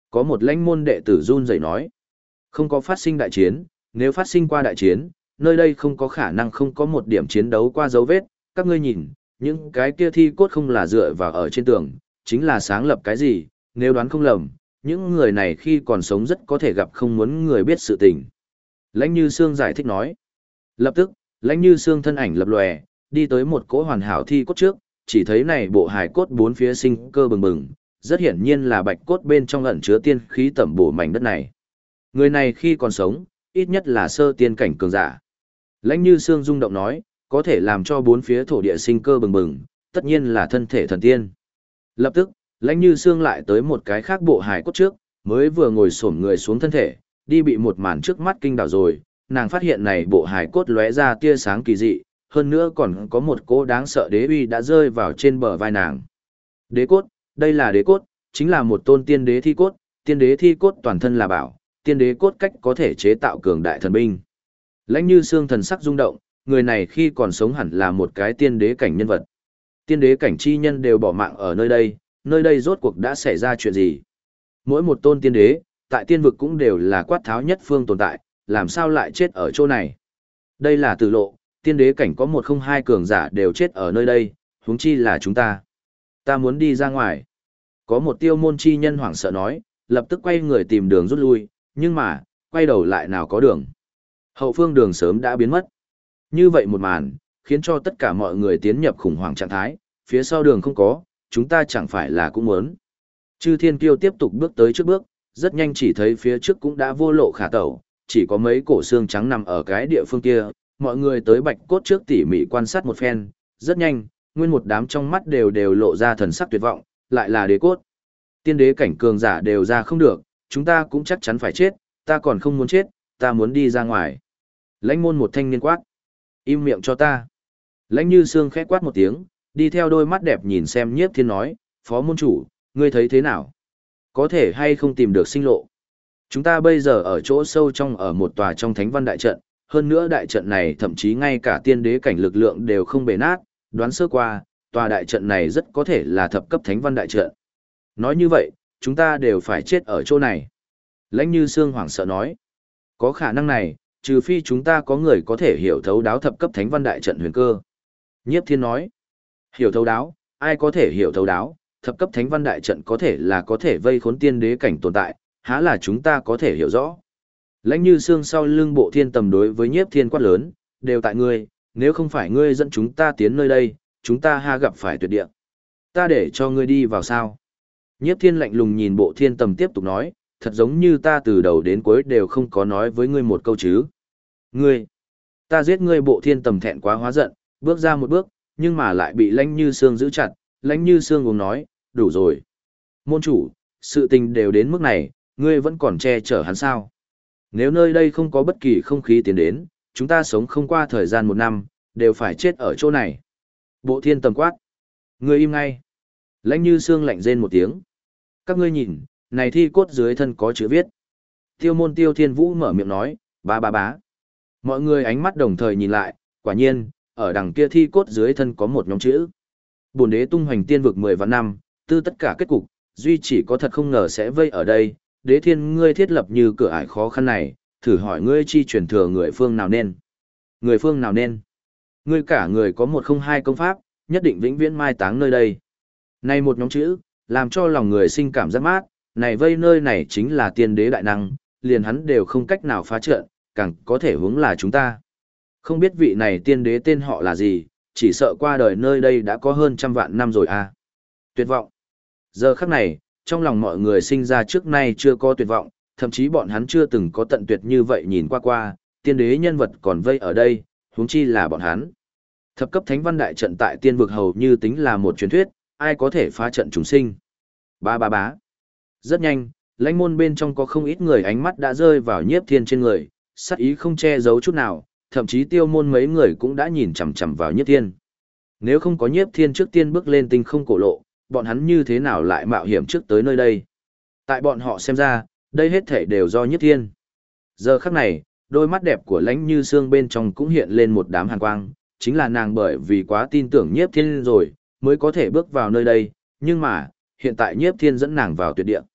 Có một lãnh môn đệ tử run rẩy nói. Không có phát sinh đại chiến, nếu phát sinh qua đại chiến, nơi đây không có khả năng không có một điểm chiến đấu qua dấu vết. Các ngươi nhìn, những cái kia thi cốt không là dựa vào ở trên tường, chính là sáng lập cái gì, nếu đoán không lầm, những người này khi còn sống rất có thể gặp không muốn người biết sự tình. Lãnh Như Sương giải thích nói. Lập tức, Lãnh Như Sương thân ảnh lập lòe, đi tới một cỗ hoàn hảo thi cốt trước, chỉ thấy này bộ hài cốt bốn phía sinh cơ bừng bừng, rất hiển nhiên là bạch cốt bên trong ẩn chứa tiên khí tẩm bổ mảnh đất này. Người này khi còn sống, ít nhất là sơ tiên cảnh cường giả. Lãnh Như Sương rung động nói, có thể làm cho bốn phía thổ địa sinh cơ bừng bừng, tất nhiên là thân thể thần tiên. Lập tức, Lãnh Như Sương lại tới một cái khác bộ hài cốt trước, mới vừa ngồi xổm người xuống thân thể, đi bị một màn trước mắt kinh đảo rồi, nàng phát hiện này bộ hài cốt lóe ra tia sáng kỳ dị, hơn nữa còn có một cỗ đáng sợ đế uy đã rơi vào trên bờ vai nàng. Đế cốt, đây là đế cốt, chính là một tôn tiên đế thi cốt, tiên đế thi cốt toàn thân là bảo, tiên đế cốt cách có thể chế tạo cường đại thần binh. Lãnh Như Sương thần sắc rung động, người này khi còn sống hẳn là một cái tiên đế cảnh nhân vật. Tiên đế cảnh chi nhân đều bỏ mạng ở nơi đây rốt cuộc đã xảy ra chuyện gì? Mỗi một tôn tiên đế, tại tiên vực cũng đều là quát tháo nhất phương tồn tại, làm sao lại chết ở chỗ này? Đây là tử lộ, tiên đế cảnh có một không hai cường giả đều chết ở nơi đây, huống chi là chúng ta. Ta muốn đi ra ngoài. Có một tiêu môn chi nhân hoảng sợ nói, lập tức quay người tìm đường rút lui, nhưng mà, quay đầu lại nào có đường. Hậu phương đường sớm đã biến mất. Như vậy một màn, khiến cho tất cả mọi người tiến nhập khủng hoảng trạng thái, phía sau đường không có, chúng ta chẳng phải là cũng muốn. Chư Thiên Kiêu tiếp tục bước tới trước bước, rất nhanh chỉ thấy phía trước cũng đã vô lộ khả tẩu, chỉ có mấy cổ xương trắng nằm ở cái địa phương kia, mọi người tới bạch cốt trước tỉ mỉ quan sát một phen, rất nhanh, nguyên một đám trong mắt đều lộ ra thần sắc tuyệt vọng, lại là đế cốt. Tiên đế cảnh cường giả đều ra không được, chúng ta cũng chắc chắn phải chết, ta còn không muốn chết, ta muốn đi ra ngoài. Lãnh môn một thanh niên quát. Im miệng cho ta. Lãnh Như Sương khẽ quát một tiếng, đi theo đôi mắt đẹp nhìn xem Nhiếp Thiên nói, phó môn chủ, ngươi thấy thế nào? Có thể hay không tìm được sinh lộ? Chúng ta bây giờ ở chỗ sâu trong ở một tòa trong thánh văn đại trận, hơn nữa đại trận này thậm chí ngay cả tiên đế cảnh lực lượng đều không bể nát, đoán sơ qua, tòa đại trận này rất có thể là thập cấp thánh văn đại trận. Nói như vậy, chúng ta đều phải chết ở chỗ này. Lãnh Như Sương hoảng sợ nói, có khả năng này, trừ phi chúng ta có người có thể hiểu thấu đáo thập cấp thánh văn đại trận huyền cơ. Nhiếp Thiên nói, hiểu thấu đáo, ai có thể hiểu thấu đáo, thập cấp thánh văn đại trận có thể là có thể vây khốn tiên đế cảnh tồn tại, há là chúng ta có thể hiểu rõ. Lãnh Như Sương sau lưng Bộ Thiên Tầm đối với Nhiếp Thiên quát lớn, đều tại ngươi, nếu không phải ngươi dẫn chúng ta tiến nơi đây, chúng ta ha gặp phải tuyệt địa. Ta để cho ngươi đi vào sao? Nhiếp Thiên lạnh lùng nhìn Bộ Thiên Tầm tiếp tục nói, thật giống như ta từ đầu đến cuối đều không có nói với ngươi một câu chứ. Ngươi, ta giết ngươi. Bộ Thiên Tầm thẹn quá hóa giận, bước ra một bước, nhưng mà lại bị Lãnh Như Sương giữ chặt. Lãnh Như Sương uống nói, đủ rồi. Môn chủ, sự tình đều đến mức này, ngươi vẫn còn che chở hắn sao? Nếu nơi đây không có bất kỳ không khí tiến đến, chúng ta sống không qua thời gian 1 năm, đều phải chết ở chỗ này. Bộ Thiên Tầm quát. Ngươi im ngay. Lãnh Như Sương lạnh rên một tiếng. Các ngươi nhìn, này thi cốt dưới thân có chữ viết. Tiêu môn Tiêu Thiên Vũ mở miệng nói, bá bá bá. Mọi người ánh mắt đồng thời nhìn lại, quả nhiên, ở đằng kia thi cốt dưới thân có một nhóm chữ. Bổn đế tung hoành tiên vực 10 vạn năm, tư tất cả kết cục, duy chỉ có thật không ngờ sẽ vây ở đây. Đế thiên ngươi thiết lập như cửa ải khó khăn này, thử hỏi ngươi chi truyền thừa người phương nào nên? Người phương nào nên? Ngươi cả người có 102 công pháp, nhất định vĩnh viễn mai táng nơi đây. Này một nhóm chữ, làm cho lòng người sinh cảm giác mát, này vây nơi này chính là tiên đế đại năng, liền hắn đều không cách nào phá trận, càng có thể hướng là chúng ta. Không biết vị này tiên đế tên họ là gì, chỉ sợ qua đời nơi đây đã có hơn 100 vạn năm rồi à. Tuyệt vọng. Giờ khắc này, trong lòng mọi người sinh ra trước nay chưa có tuyệt vọng, thậm chí bọn hắn chưa từng có tận tuyệt như vậy nhìn qua, tiên đế nhân vật còn vây ở đây, huống chi là bọn hắn. Thập cấp thánh văn đại trận tại tiên vực hầu như tính là một truyền thuyết, ai có thể phá trận chúng sinh. Bá bá bá. Rất nhanh, lãnh môn bên trong có không ít người ánh mắt đã rơi vào Nhiếp Thiên trên người, sát ý không che giấu chút nào, thậm chí tiêu môn mấy người cũng đã nhìn chằm chằm vào Nhiếp Thiên. Nếu không có Nhiếp Thiên trước tiên bước lên tinh không cổ lộ, bọn hắn như thế nào lại mạo hiểm trước tới nơi đây? Tại bọn họ xem ra, đây hết thảy đều do Nhiếp Thiên. Giờ khắc này, đôi mắt đẹp của Lãnh Như Sương bên trong cũng hiện lên một đám hàn quang, chính là nàng bởi vì quá tin tưởng Nhiếp Thiên rồi, mới có thể bước vào nơi đây, nhưng mà, hiện tại Nhiếp Thiên dẫn nàng vào tuyệt địa.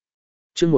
Chương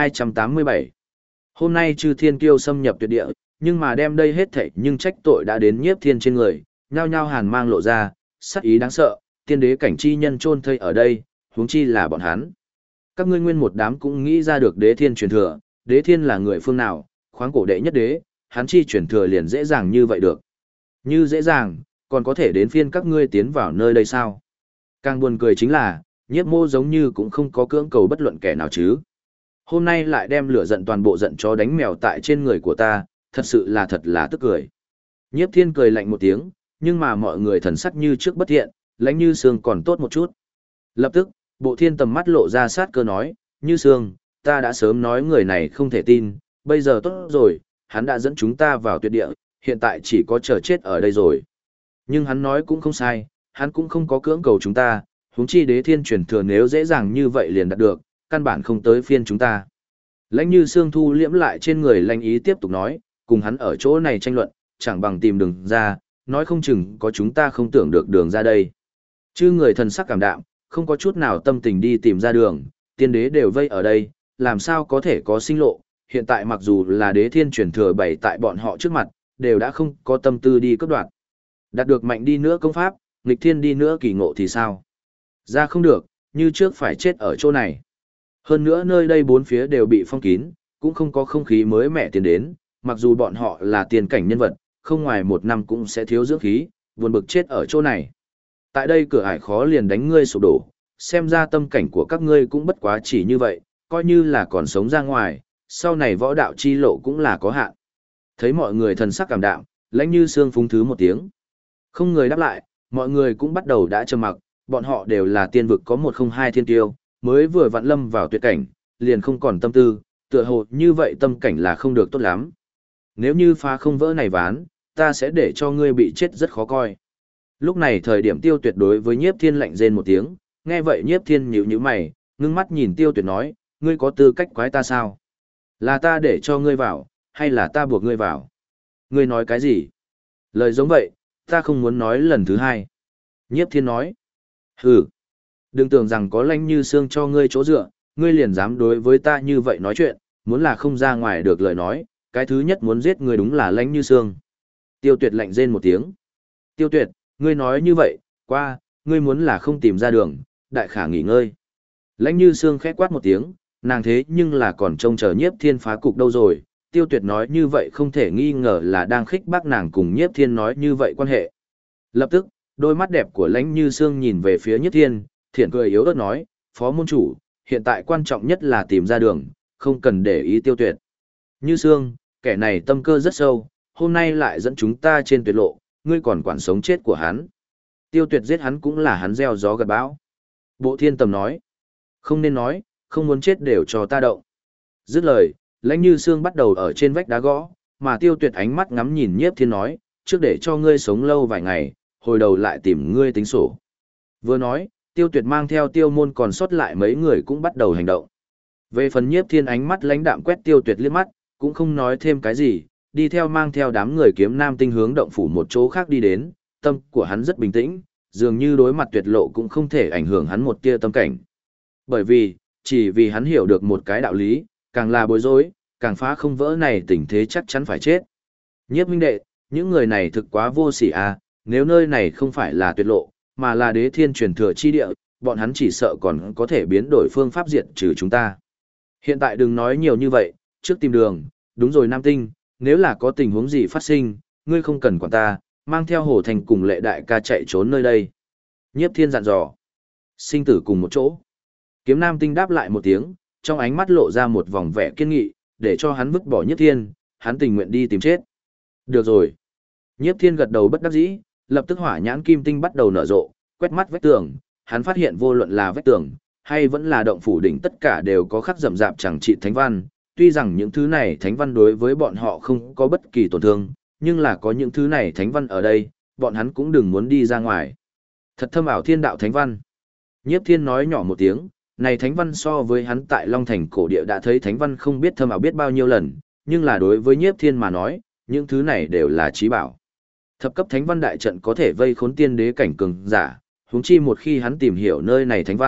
1287. Hôm nay chư thiên kiêu xâm nhập tuyệt địa, nhưng mà đem đây hết thảy nhưng trách tội đã đến Nhiếp Thiên trên người, nhao nhao hàn mang lộ ra, sát ý đáng sợ, tiên đế cảnh chi nhân chôn thây ở đây, huống chi là bọn hắn. Các ngươi nguyên một đám cũng nghĩ ra được đế thiên truyền thừa, đế thiên là người phương nào, khoáng cổ đệ nhất đế, hắn chi truyền thừa liền dễ dàng như vậy được. Như dễ dàng, còn có thể đến phiên các ngươi tiến vào nơi đây sao? Càng buồn cười chính là, Nhiếp Mô giống như cũng không có cưỡng cầu bất luận kẻ nào chứ. Hôm nay lại đem lửa giận toàn bộ giận chó đánh mèo tại trên người của ta, thật là tức cười. Nhiếp Thiên cười lạnh một tiếng, nhưng mà mọi người thần sắc như trước bất thiện, lãnh Như Sương còn tốt một chút. Lập tức, Bộ Thiên tầm mắt lộ ra sát cơ nói, Như Sương, ta đã sớm nói người này không thể tin, bây giờ tốt rồi, hắn đã dẫn chúng ta vào tuyệt địa, hiện tại chỉ có chờ chết ở đây rồi. Nhưng hắn nói cũng không sai, hắn cũng không có cưỡng cầu chúng ta, huống chi đế thiên truyền thừa nếu dễ dàng như vậy liền đạt được, căn bản không tới phiên chúng ta. Lãnh Như Sương thu liễm lại trên người lãnh ý tiếp tục nói, cùng hắn ở chỗ này tranh luận, chẳng bằng tìm đường ra, nói không chừng có chúng ta không tưởng được đường ra đây. Chư người thần sắc cảm đạm, không có chút nào tâm tình đi tìm ra đường, tiên đế đều vây ở đây, làm sao có thể có sinh lộ, hiện tại mặc dù là đế thiên truyền thừa bày tại bọn họ trước mặt, đều đã không có tâm tư đi cướp đoạt. Đạt được mạnh đi nữa công pháp, nghịch thiên đi nữa kỳ ngộ thì sao? Ra không được, như trước phải chết ở chỗ này. Hơn nữa nơi đây bốn phía đều bị phong kín, cũng không có không khí mới mẻ tiến đến, mặc dù bọn họ là tiền cảnh nhân vật, không ngoài một năm cũng sẽ thiếu dưỡng khí, buồn bực chết ở chỗ này. Tại đây cửa ải khó liền đánh ngươi sụp đổ, xem ra tâm cảnh của các ngươi cũng bất quá chỉ như vậy, coi như là còn sống ra ngoài, sau này võ đạo chi lộ cũng là có hạn. Thấy mọi người thần sắc cảm đạm, lãnh Như Sương phúng thứ một tiếng. Không người đáp lại, mọi người cũng bắt đầu đã trầm mặc, bọn họ đều là tiên vực có 102 thiên tiêu, mới vừa vặn lâm vào tuyệt cảnh, liền không còn tâm tư, tựa hồ như vậy tâm cảnh là không được tốt lắm. Nếu như phá không vỡ này ván, ta sẽ để cho ngươi bị chết rất khó coi. Lúc này thời điểm Tiêu Tuyệt đối với Nhiếp Thiên lạnh rên một tiếng, nghe vậy Nhiếp Thiên nhíu nhíu mày, ngưng mắt nhìn Tiêu Tuyệt nói, ngươi có tư cách quái ta sao? Là ta để cho ngươi vào, hay là ta buộc ngươi vào? Ngươi nói cái gì? Lời giống vậy, ta không muốn nói lần thứ hai. Nhiếp Thiên nói, hừ, đừng tưởng rằng có Lãnh Như Sương cho ngươi chỗ dựa, ngươi liền dám đối với ta như vậy nói chuyện, muốn là không ra ngoài được lời nói, cái thứ nhất muốn giết ngươi đúng là Lãnh Như Sương. Tiêu Tuyệt lạnh rên một tiếng. Tiêu Tuyệt, ngươi nói như vậy, qua, ngươi muốn là không tìm ra đường, đại khả nghỉ ngơi. Lãnh Như Sương khẽ quát một tiếng, nàng thế nhưng là còn trông chờ Nhiếp Thiên phá cục đâu rồi. Tiêu Tuyệt nói như vậy không thể nghi ngờ là đang khích bác nàng cùng Nhiếp Thiên nói như vậy quan hệ. Lập tức, đôi mắt đẹp của Lãnh Như Sương nhìn về phía Nhiếp Thiên, thiện cười yếu ớt nói, Phó môn chủ, hiện tại quan trọng nhất là tìm ra đường, không cần để ý Tiêu Tuyệt. Như Sương, kẻ này tâm cơ rất sâu, hôm nay lại dẫn chúng ta trên tuyệt lộ, ngươi còn quản sống chết của hắn. Tiêu Tuyệt giết hắn cũng là hắn gieo gió gặt bão. Bộ Thiên Tầm nói, không nên nói, không muốn chết đều cho ta động. Dứt lời, Lãnh Như Sương bắt đầu ở trên vách đá gõ, mà Tiêu Tuyệt ánh mắt ngắm nhìn Nhiếp Thiên nói, trước để cho ngươi sống lâu vài ngày, hồi đầu lại tìm ngươi tính sổ. Vừa nói, Tiêu Tuyệt mang theo Tiêu Môn còn sót lại mấy người cũng bắt đầu hành động. Về phần Nhiếp Thiên ánh mắt lãnh đạm quét Tiêu Tuyệt liếc mắt, cũng không nói thêm cái gì, đi theo mang theo đám người kiếm nam tinh hướng động phủ một chỗ khác đi đến, tâm của hắn rất bình tĩnh, dường như đối mặt tuyệt lộ cũng không thể ảnh hưởng hắn một tia tâm cảnh. Bởi vì, chỉ vì hắn hiểu được một cái đạo lý, càng là bối rối, càng phá không vỡ này tình thế chắc chắn phải chết. Nhiếp huynh đệ, những người này thực quá vô sỉ à, nếu nơi này không phải là tuyệt lộ, mà là đế thiên truyền thừa chi địa, bọn hắn chỉ sợ còn có thể biến đổi phương pháp diệt trừ chúng ta. Hiện tại đừng nói nhiều như vậy, trước tìm đường, đúng rồi Nam Tinh, nếu là có tình huống gì phát sinh, ngươi không cần quản ta, mang theo Hồ Thành cùng Lệ đại ca chạy trốn nơi đây. Nhiếp Thiên dặn dò, sinh tử cùng một chỗ. Kiếm Nam Tinh đáp lại một tiếng, trong ánh mắt lộ ra một vòng vẻ kiên nghị, để cho hắn vứt bỏ Nhiếp Thiên, hắn tình nguyện đi tìm chết. Được rồi. Nhiếp Thiên gật đầu bất đắc dĩ, lập tức hỏa nhãn kim tinh bắt đầu nở rộ, quét mắt vách tường, hắn phát hiện vô luận là vách tường, hay vẫn là động phủ đỉnh tất cả đều có khắc rậm rạp chẳng trị thánh văn. Tuy rằng những thứ này thánh văn đối với bọn họ không có bất kỳ tổn thương, nhưng là có những thứ này thánh văn ở đây, bọn hắn cũng đừng muốn đi ra ngoài. Thật thâm ảo thiên đạo thánh văn. Nhiếp Thiên nói nhỏ một tiếng, này thánh văn so với hắn tại Long Thành cổ địa đã thấy thánh văn không biết thâm ảo biết bao nhiêu lần, nhưng là đối với Nhiếp Thiên mà nói, những thứ này đều là trí bảo. Thập cấp thánh văn đại trận có thể vây khốn tiên đế cảnh cường giả, huống chi một khi hắn tìm hiểu nơi này thánh văn,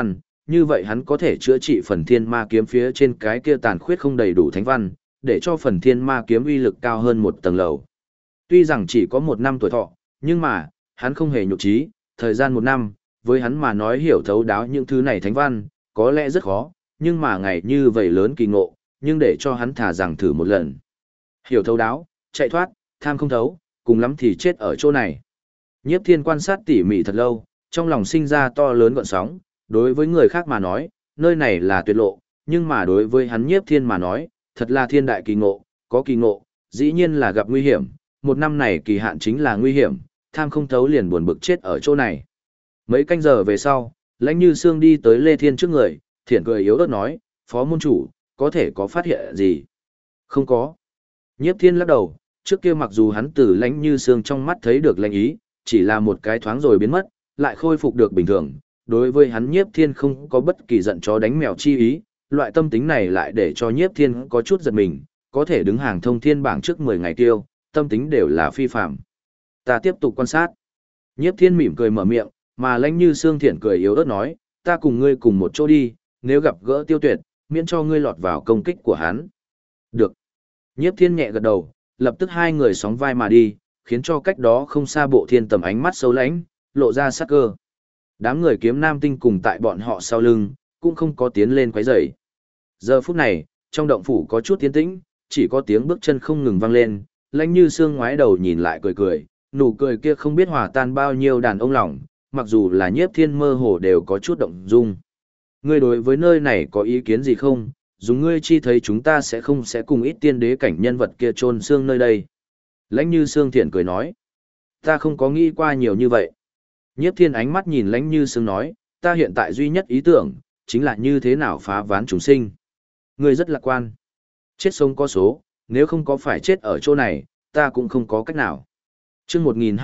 như vậy hắn có thể chữa trị phần thiên ma kiếm phía trên cái kia tàn khuyết không đầy đủ thánh văn, để cho phần thiên ma kiếm uy lực cao hơn một tầng lầu. Tuy rằng chỉ có 1 năm tuổi thọ, nhưng mà, hắn không hề nhục trí, thời gian 1 năm, với hắn mà nói hiểu thấu đáo những thứ này thánh văn, có lẽ rất khó, nhưng mà ngày như vậy lớn kỳ ngộ, nhưng để cho hắn thả rằng thử một lần. Hiểu thấu đáo, chạy thoát, tham không thấu, cùng lắm thì chết ở chỗ này. Nhiếp Thiên quan sát tỉ mỉ thật lâu, trong lòng sinh ra to lớn gợn sóng, đối với người khác mà nói, nơi này là tuyệt lộ, nhưng mà đối với hắn Nhiếp Thiên mà nói, thật là thiên đại kỳ ngộ, có kỳ ngộ, dĩ nhiên là gặp nguy hiểm, 1 năm này kỳ hạn chính là nguy hiểm, tham không thấu liền buồn bực chết ở chỗ này. Mấy canh giờ về sau, Lãnh Như Sương đi tới Lê Thiên trước người, thiện cười yếu ớt nói, phó môn chủ, có thể có phát hiện gì? Không có. Nhiếp Thiên lắc đầu, trước kia mặc dù hắn từ Lãnh Như Sương trong mắt thấy được lãnh ý, chỉ là một cái thoáng rồi biến mất, lại khôi phục được bình thường. Đối với hắn Nhiếp Thiên không có bất kỳ giận chó đánh mèo chi ý, loại tâm tính này lại để cho Nhiếp Thiên có chút giật mình, có thể đứng hàng thông thiên bảng trước 10 ngày tiêu, tâm tính đều là phi phạm. Ta tiếp tục quan sát. Nhiếp Thiên mỉm cười mở miệng, mà Lãnh Như Sương thiện cười yếu ớt nói, ta cùng ngươi cùng một chỗ đi, nếu gặp gỡ Tiêu Tuyệt, miễn cho ngươi lọt vào công kích của hắn. Được. Nhiếp Thiên nhẹ gật đầu, lập tức hai người sóng vai mà đi, khiến cho cách đó không xa Bộ Thiên Tầm ánh mắt sâu lãnh, lộ ra sắc cơ. Đám người Kiếm Nam Tinh cùng tại bọn họ sau lưng, cũng không có tiến lên quấy rầy. Giờ phút này, trong động phủ có chút tiến tĩnh, chỉ có tiếng bước chân không ngừng vang lên, Lãnh Như Sương ngoái đầu nhìn lại cười cười, nụ cười kia không biết hòa tan bao nhiêu đàn ông lòng, mặc dù là Nhiếp Thiên mơ hồ đều có chút động dung. Ngươi đối với nơi này có ý kiến gì không? Dùng ngươi chi thấy chúng ta sẽ không sẽ cùng ít tiên đế cảnh nhân vật kia chôn xương nơi đây. Lãnh Như Sương thiện cười nói. Ta không có nghĩ qua nhiều như vậy. Nhiếp Thiên ánh mắt nhìn Lãnh Như Sương nói, ta hiện tại duy nhất ý tưởng, chính là như thế nào phá ván chúng sinh. Ngươi rất lạc quan. Chết sống có số, nếu không có phải chết ở chỗ này, ta cũng không có cách nào. Chương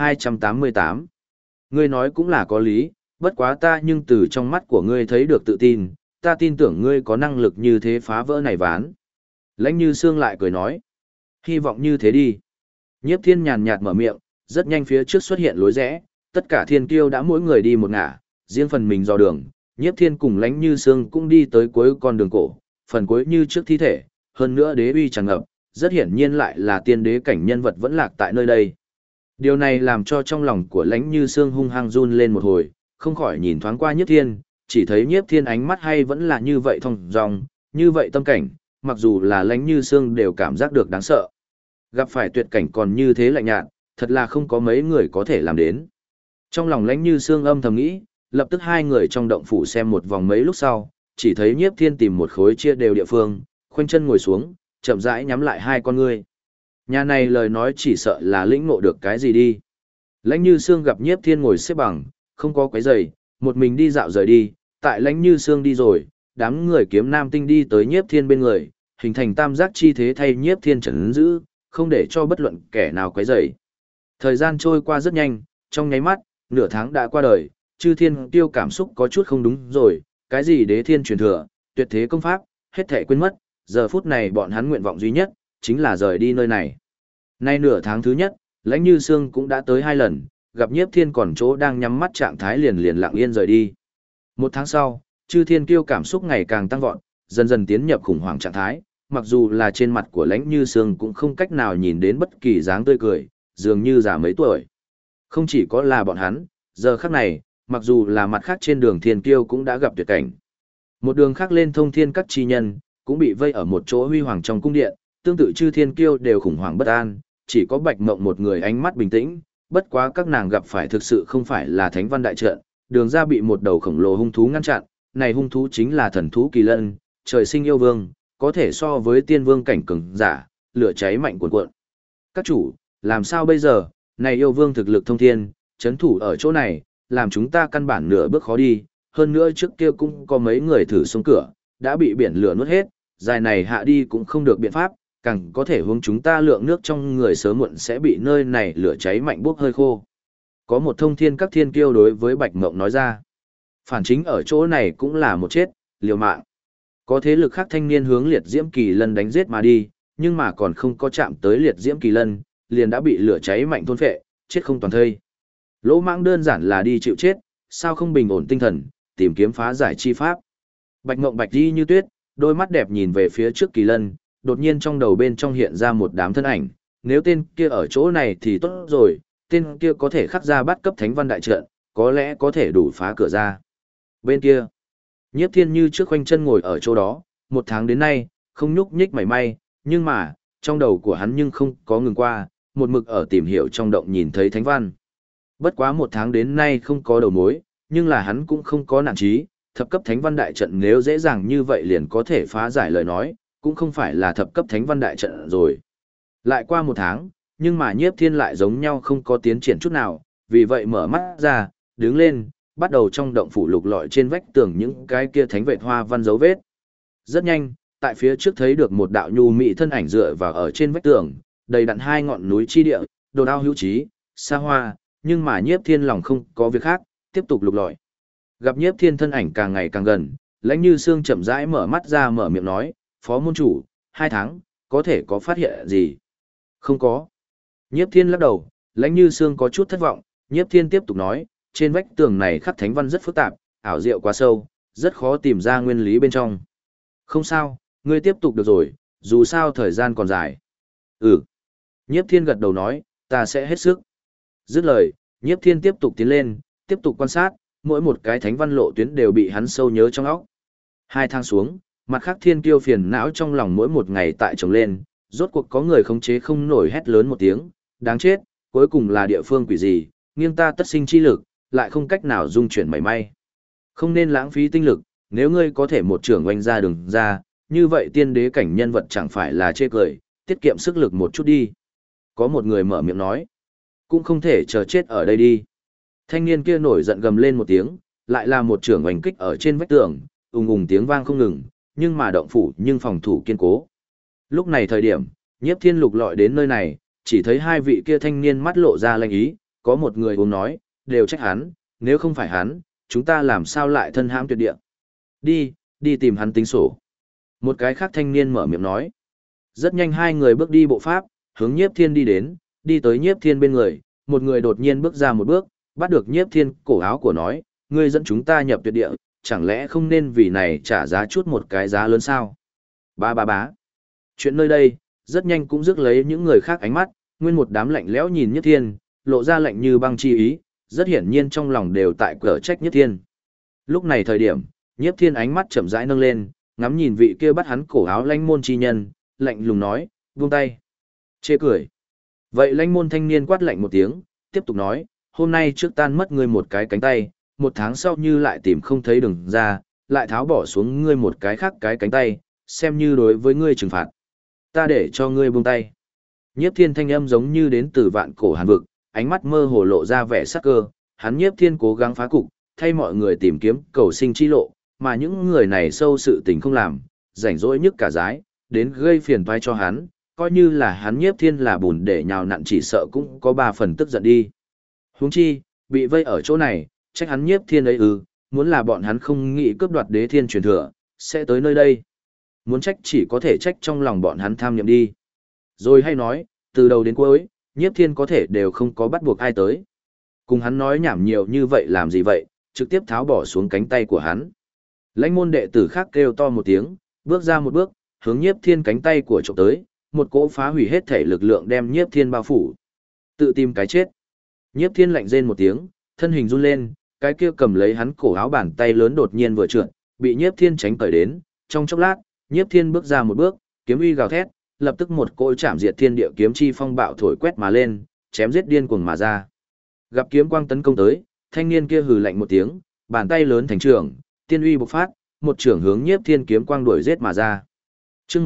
1288. Ngươi nói cũng là có lý, bất quá ta nhưng từ trong mắt của ngươi thấy được tự tin, ta tin tưởng ngươi có năng lực như thế phá vỡ này ván. Lãnh Như Sương lại cười nói, hy vọng như thế đi. Nhiếp Thiên nhàn nhạt mở miệng, rất nhanh phía trước xuất hiện lối rẽ, tất cả thiên kiêu đã mỗi người đi một ngả, riêng phần mình dò đường, Nhiếp Thiên cùng Lãnh Như Sương cũng đi tới cuối con đường cổ, phần cuối như trước thi thể, hơn nữa đế uy tràn ngập, rất hiển nhiên lại là tiên đế cảnh nhân vật vẫn lạc tại nơi đây. Điều này làm cho trong lòng của Lãnh Như Sương hung hăng run lên một hồi, không khỏi nhìn thoáng qua Nhiếp Thiên, chỉ thấy Nhiếp Thiên ánh mắt hay vẫn là như vậy thong dong, như vậy tâm cảnh, mặc dù là Lãnh Như Sương đều cảm giác được đáng sợ. Gặp phải tuyệt cảnh còn như thế lạnh nhạt, thật là không có mấy người có thể làm đến. Trong lòng Lãnh Như Sương âm thầm nghĩ, lập tức hai người trong động phủ xem một vòng mấy lúc sau, chỉ thấy Nhiếp Thiên tìm một khối chia đều địa phương, khoanh chân ngồi xuống, chậm rãi nhắm lại hai con ngươi. Nhà này lời nói chỉ sợ là lĩnh ngộ được cái gì đi. Lãnh Như Sương gặp Nhiếp Thiên ngồi xếp bằng, không có quấy rầy, một mình đi dạo rời đi, tại Lãnh Như Sương đi rồi, đám người Kiếm Nam Tinh đi tới Nhiếp Thiên bên người, hình thành tam giác chi thế thay Nhiếp Thiên trấn giữ, không để cho bất luận kẻ nào quấy rầy. Thời gian trôi qua rất nhanh, trong nháy mắt, nửa tháng đã qua đời, Chư Thiên Tiêu cảm xúc có chút không đúng rồi, cái gì đế thiên truyền thừa, tuyệt thế công pháp, hết thảy quên mất, giờ phút này bọn hắn nguyện vọng duy nhất, chính là rời đi nơi này. Nay nửa tháng thứ nhất, Lãnh Như Sương cũng đã tới 2 lần, gặp Nhiếp Thiên còn chỗ đang nhắm mắt trạng thái liền lặng yên rời đi. 1 tháng sau, Chư Thiên Kiêu cảm xúc ngày càng tăng vọt, dần dần tiến nhập khủng hoảng trạng thái, mặc dù là trên mặt của Lãnh Như Sương cũng không cách nào nhìn đến bất kỳ dáng tươi cười, dường như già mấy tuổi. Không chỉ có là bọn hắn, giờ khắc này, mặc dù là mặt khác trên đường Thiên Kiêu cũng đã gặp tuyệt cảnh. Một đường khác lên Thông Thiên các chi nhân, cũng bị vây ở một chỗ huy hoàng trong cung điện, tương tự Chư Thiên Kiêu đều khủng hoảng bất an, chỉ có Bạch Mộng một người ánh mắt bình tĩnh, bất quá các nàng gặp phải thực sự không phải là Thánh Văn đại trận, đường ra bị một đầu khổng lồ hung thú ngăn chặn, này hung thú chính là thần thú Kỳ Lân, trời sinh yêu vương, có thể so với tiên vương cảnh cường giả, lửa cháy mạnh cuồn cuộn. Các chủ, làm sao bây giờ, này yêu vương thực lực thông thiên, chấn thủ ở chỗ này, làm chúng ta căn bản nửa bước khó đi, hơn nữa trước kia cũng có mấy người thử xuống cửa, đã bị biển lửa nuốt hết, dài này hạ đi cũng không được biện pháp, càng có thể hướng chúng ta lượng nước trong người sớm muộn sẽ bị nơi này lửa cháy mạnh bốc hơi khô. Có một thông thiên các thiên kiêu đối với Bạch Mộng nói ra. Phản chính ở chỗ này cũng là một chết, liều mạng. Có thế lực khác thanh niên hướng liệt diễm kỳ lân đánh giết mà đi, nhưng mà còn không có chạm tới liệt diễm kỳ lân, liền đã bị lửa cháy mạnh thôn phệ, chết không toàn thây. Lỗ Mãng đơn giản là đi chịu chết, sao không bình ổn tinh thần, tìm kiếm phá giải chi pháp. Bạch Ngộng bạch đi như tuyết, đôi mắt đẹp nhìn về phía trước Kỳ Lân, đột nhiên trong đầu bên trong hiện ra một đám thân ảnh, nếu tên kia ở chỗ này thì tốt rồi, tên kia có thể khắc ra bắt cấp thánh văn đại trận, có lẽ có thể đủ phá cửa ra. Bên kia, Nhiếp Thiên như trước khoanh chân ngồi ở chỗ đó, 1 tháng đến nay, không nhúc nhích mảy may, nhưng mà, trong đầu của hắn nhưng không có ngừng qua, một mực ở tìm hiểu trong động nhìn thấy thánh văn. Bất quá 1 tháng đến nay không có đầu mối, nhưng là hắn cũng không có nản chí, thập cấp thánh văn đại trận nếu dễ dàng như vậy liền có thể phá giải lời nói, cũng không phải là thập cấp thánh văn đại trận rồi. Lại qua 1 tháng, nhưng mà Nhiếp Thiên lại giống nhau không có tiến triển chút nào, vì vậy mở mắt ra, đứng lên, bắt đầu trong động phủ lục lọi trên vách tường những cái kia thánh vệt hoa văn dấu vết. Rất nhanh, tại phía trước thấy được một đạo nhu mỹ thân ảnh dựa vào ở trên vách tường, đầy đặn 2 ngọn núi chi địa, đồ đao hữu trí, xa hoa, nhưng mà Nhiếp Thiên lòng không có việc khác, tiếp tục lục lọi. Gặp Nhiếp Thiên thân ảnh càng ngày càng gần, Lãnh Như Sương chậm rãi mở mắt ra mở miệng nói, "Phó môn chủ, 2 tháng, có thể có phát hiện gì?" "Không có." Nhiếp Thiên lắc đầu, Lãnh Như Sương có chút thất vọng, Nhiếp Thiên tiếp tục nói, "Trên vách tường này khắc thánh văn rất phức tạp, ảo diệu quá sâu, rất khó tìm ra nguyên lý bên trong." "Không sao, ngươi tiếp tục được rồi, dù sao thời gian còn dài." "Ừ." Nhiếp Thiên gật đầu nói, "Ta sẽ hết sức." Dứt lời, Nhiếp Thiên tiếp tục tiến lên, tiếp tục quan sát, mỗi một cái thánh văn lộ tuyến đều bị hắn sâu nhớ trong óc. 2 tháng xuống, mặt khác thiên kiêu phiền não trong lòng mỗi một ngày tại chồng lên, rốt cuộc có người khống chế không nổi hét lớn một tiếng, đáng chết, cuối cùng là địa phương quỷ gì, nghiêng ta tất sinh chi lực, lại không cách nào dung chuyển mảy may. Không nên lãng phí tinh lực, nếu ngươi có thể một trưởng oanh ra đường ra, như vậy tiên đế cảnh nhân vật chẳng phải là chê cười, tiết kiệm sức lực một chút đi. Có một người mở miệng nói, cũng không thể chờ chết ở đây đi. Thanh niên kia nổi giận gầm lên một tiếng, lại là một trưởng oanh kích ở trên vách tường, ùng ùng tiếng vang không ngừng, nhưng mà động phủ nhưng phòng thủ kiên cố. Lúc này thời điểm, Nhiếp Thiên lục lọi đến nơi này, chỉ thấy 2 vị kia thanh niên mắt lộ ra lanh ý, có một người uống nói, đều trách hắn, nếu không phải hắn, chúng ta làm sao lại thân hãm tuyệt địa. Đi tìm hắn tính sổ. Một cái khác thanh niên mở miệng nói. Rất nhanh 2 người bước đi bộ pháp, hướng Nhiếp Thiên đi đến, đi tới Nhiếp Thiên bên người, một người đột nhiên bước ra một bước, bắt được Nhiếp Thiên cổ áo của nói, ngươi dẫn chúng ta nhập tuyệt địa, chẳng lẽ không nên vì này trả giá chút một cái giá lớn sao? Bá. Chuyện nơi đây, rất nhanh cũng rước lấy những người khác ánh mắt, nguyên một đám lạnh lẽo nhìn Nhiếp Thiên, lộ ra lạnh như băng chi ý, rất hiển nhiên trong lòng đều tại cở trách Nhiếp Thiên. Lúc này thời điểm, Nhiếp Thiên ánh mắt chậm rãi nâng lên, ngắm nhìn vị kia bắt hắn cổ áo lãnh môn chi nhân, lạnh lùng nói, buông tay. Chê cười. Vậy lãnh môn thanh niên quát lạnh một tiếng, tiếp tục nói, hôm nay trước tan mất ngươi một cái cánh tay, 1 tháng sau như lại tìm không thấy đường ra, lại tháo bỏ xuống ngươi một cái khác cái cánh tay, xem như đối với ngươi trừng phạt. Ta để cho ngươi buông tay. Nhiếp Thiên thanh âm giống như đến từ vạn cổ hàn vực, ánh mắt mơ hồ lộ ra vẻ sắc cơ, hắn Nhiếp Thiên cố gắng phá cục, thay mọi người tìm kiếm cầu sinh chi lộ, mà những người này sâu sự tình không làm, rảnh rỗi nhất cả giái, đến gây phiền toái cho hắn, coi như là hắn Nhiếp Thiên là bùn để nhào nặn chỉ sợ cũng có 3 phần tức giận đi. Huống chi, bị vây ở chỗ này, trách hắn Nhiếp Thiên ấy muốn là bọn hắn không nghĩ cướp đoạt đế thiên truyền thừa, sẽ tới nơi đây. Muốn trách chỉ có thể trách trong lòng bọn hắn tham nhậm đi. Rồi hay nói, từ đầu đến cuối, Nhiếp Thiên có thể đều không có bắt buộc ai tới. Cùng hắn nói nhảm nhiều như vậy làm gì vậy, trực tiếp tháo bỏ xuống cánh tay của hắn. Lãnh môn đệ tử khác kêu to một tiếng, bước ra một bước, hướng Nhiếp Thiên cánh tay của chụp tới, một cỗ phá hủy hết thể lực lượng đem Nhiếp Thiên bao phủ. Tự tìm cái chết. Nhiếp Thiên lạnh rên một tiếng, thân hình run lên, cái kia cầm lấy hắn cổ áo bàn tay lớn đột nhiên vừa trượt, bị Nhiếp Thiên tránh cởi đến, trong chốc lát, Nhiếp Thiên bước ra một bước, kiếm uy gào thét, lập tức một cỗ chạm diệt thiên địa kiếm chi phong bạo thổi quét mà lên, chém giết điên cuồng mà ra. Gặp kiếm quang tấn công tới, thanh niên kia hừ lạnh một tiếng, bàn tay lớn thành trường, tiên uy bộc phát, một trường hướng Nhiếp Thiên kiếm quang đuổi giết mà ra. Chương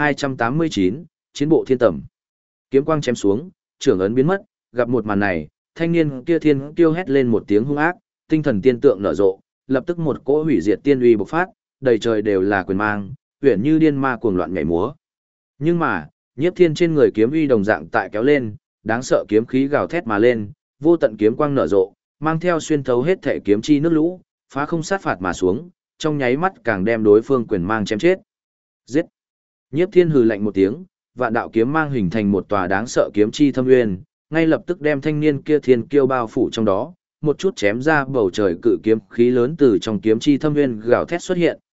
1289, chiến bộ thiên tầm. Kiếm quang chém xuống, trường ấn biến mất, gặp một màn này, thanh niên kia thiên kêu hét lên một tiếng hung ác, tinh thần tiên tượng nở rộ, lập tức một cỗ hủy diệt tiên uy bộc phát, đầy trời đều là quyền mang, huyền như điên ma cuồng loạn nhảy múa. Nhưng mà, Nhiếp Thiên trên người kiếm uy đồng dạng tại kéo lên, đáng sợ kiếm khí gào thét mà lên, vô tận kiếm quang nở rộ, mang theo xuyên thấu hết thể kiếm chi nước lũ, phá không sát phạt mà xuống, trong nháy mắt càng đem đối phương quyền mang chém chết. Giết! Nhiếp Thiên hừ lạnh một tiếng, vạn đạo kiếm mang hình thành một tòa đáng sợ kiếm chi thâm nguyên, ngay lập tức đem thanh niên kia thiên kiêu bao phủ trong đó, một chút chém ra bầu trời cự kiếm khí lớn từ trong kiếm chi thâm nguyên gào thét xuất hiện,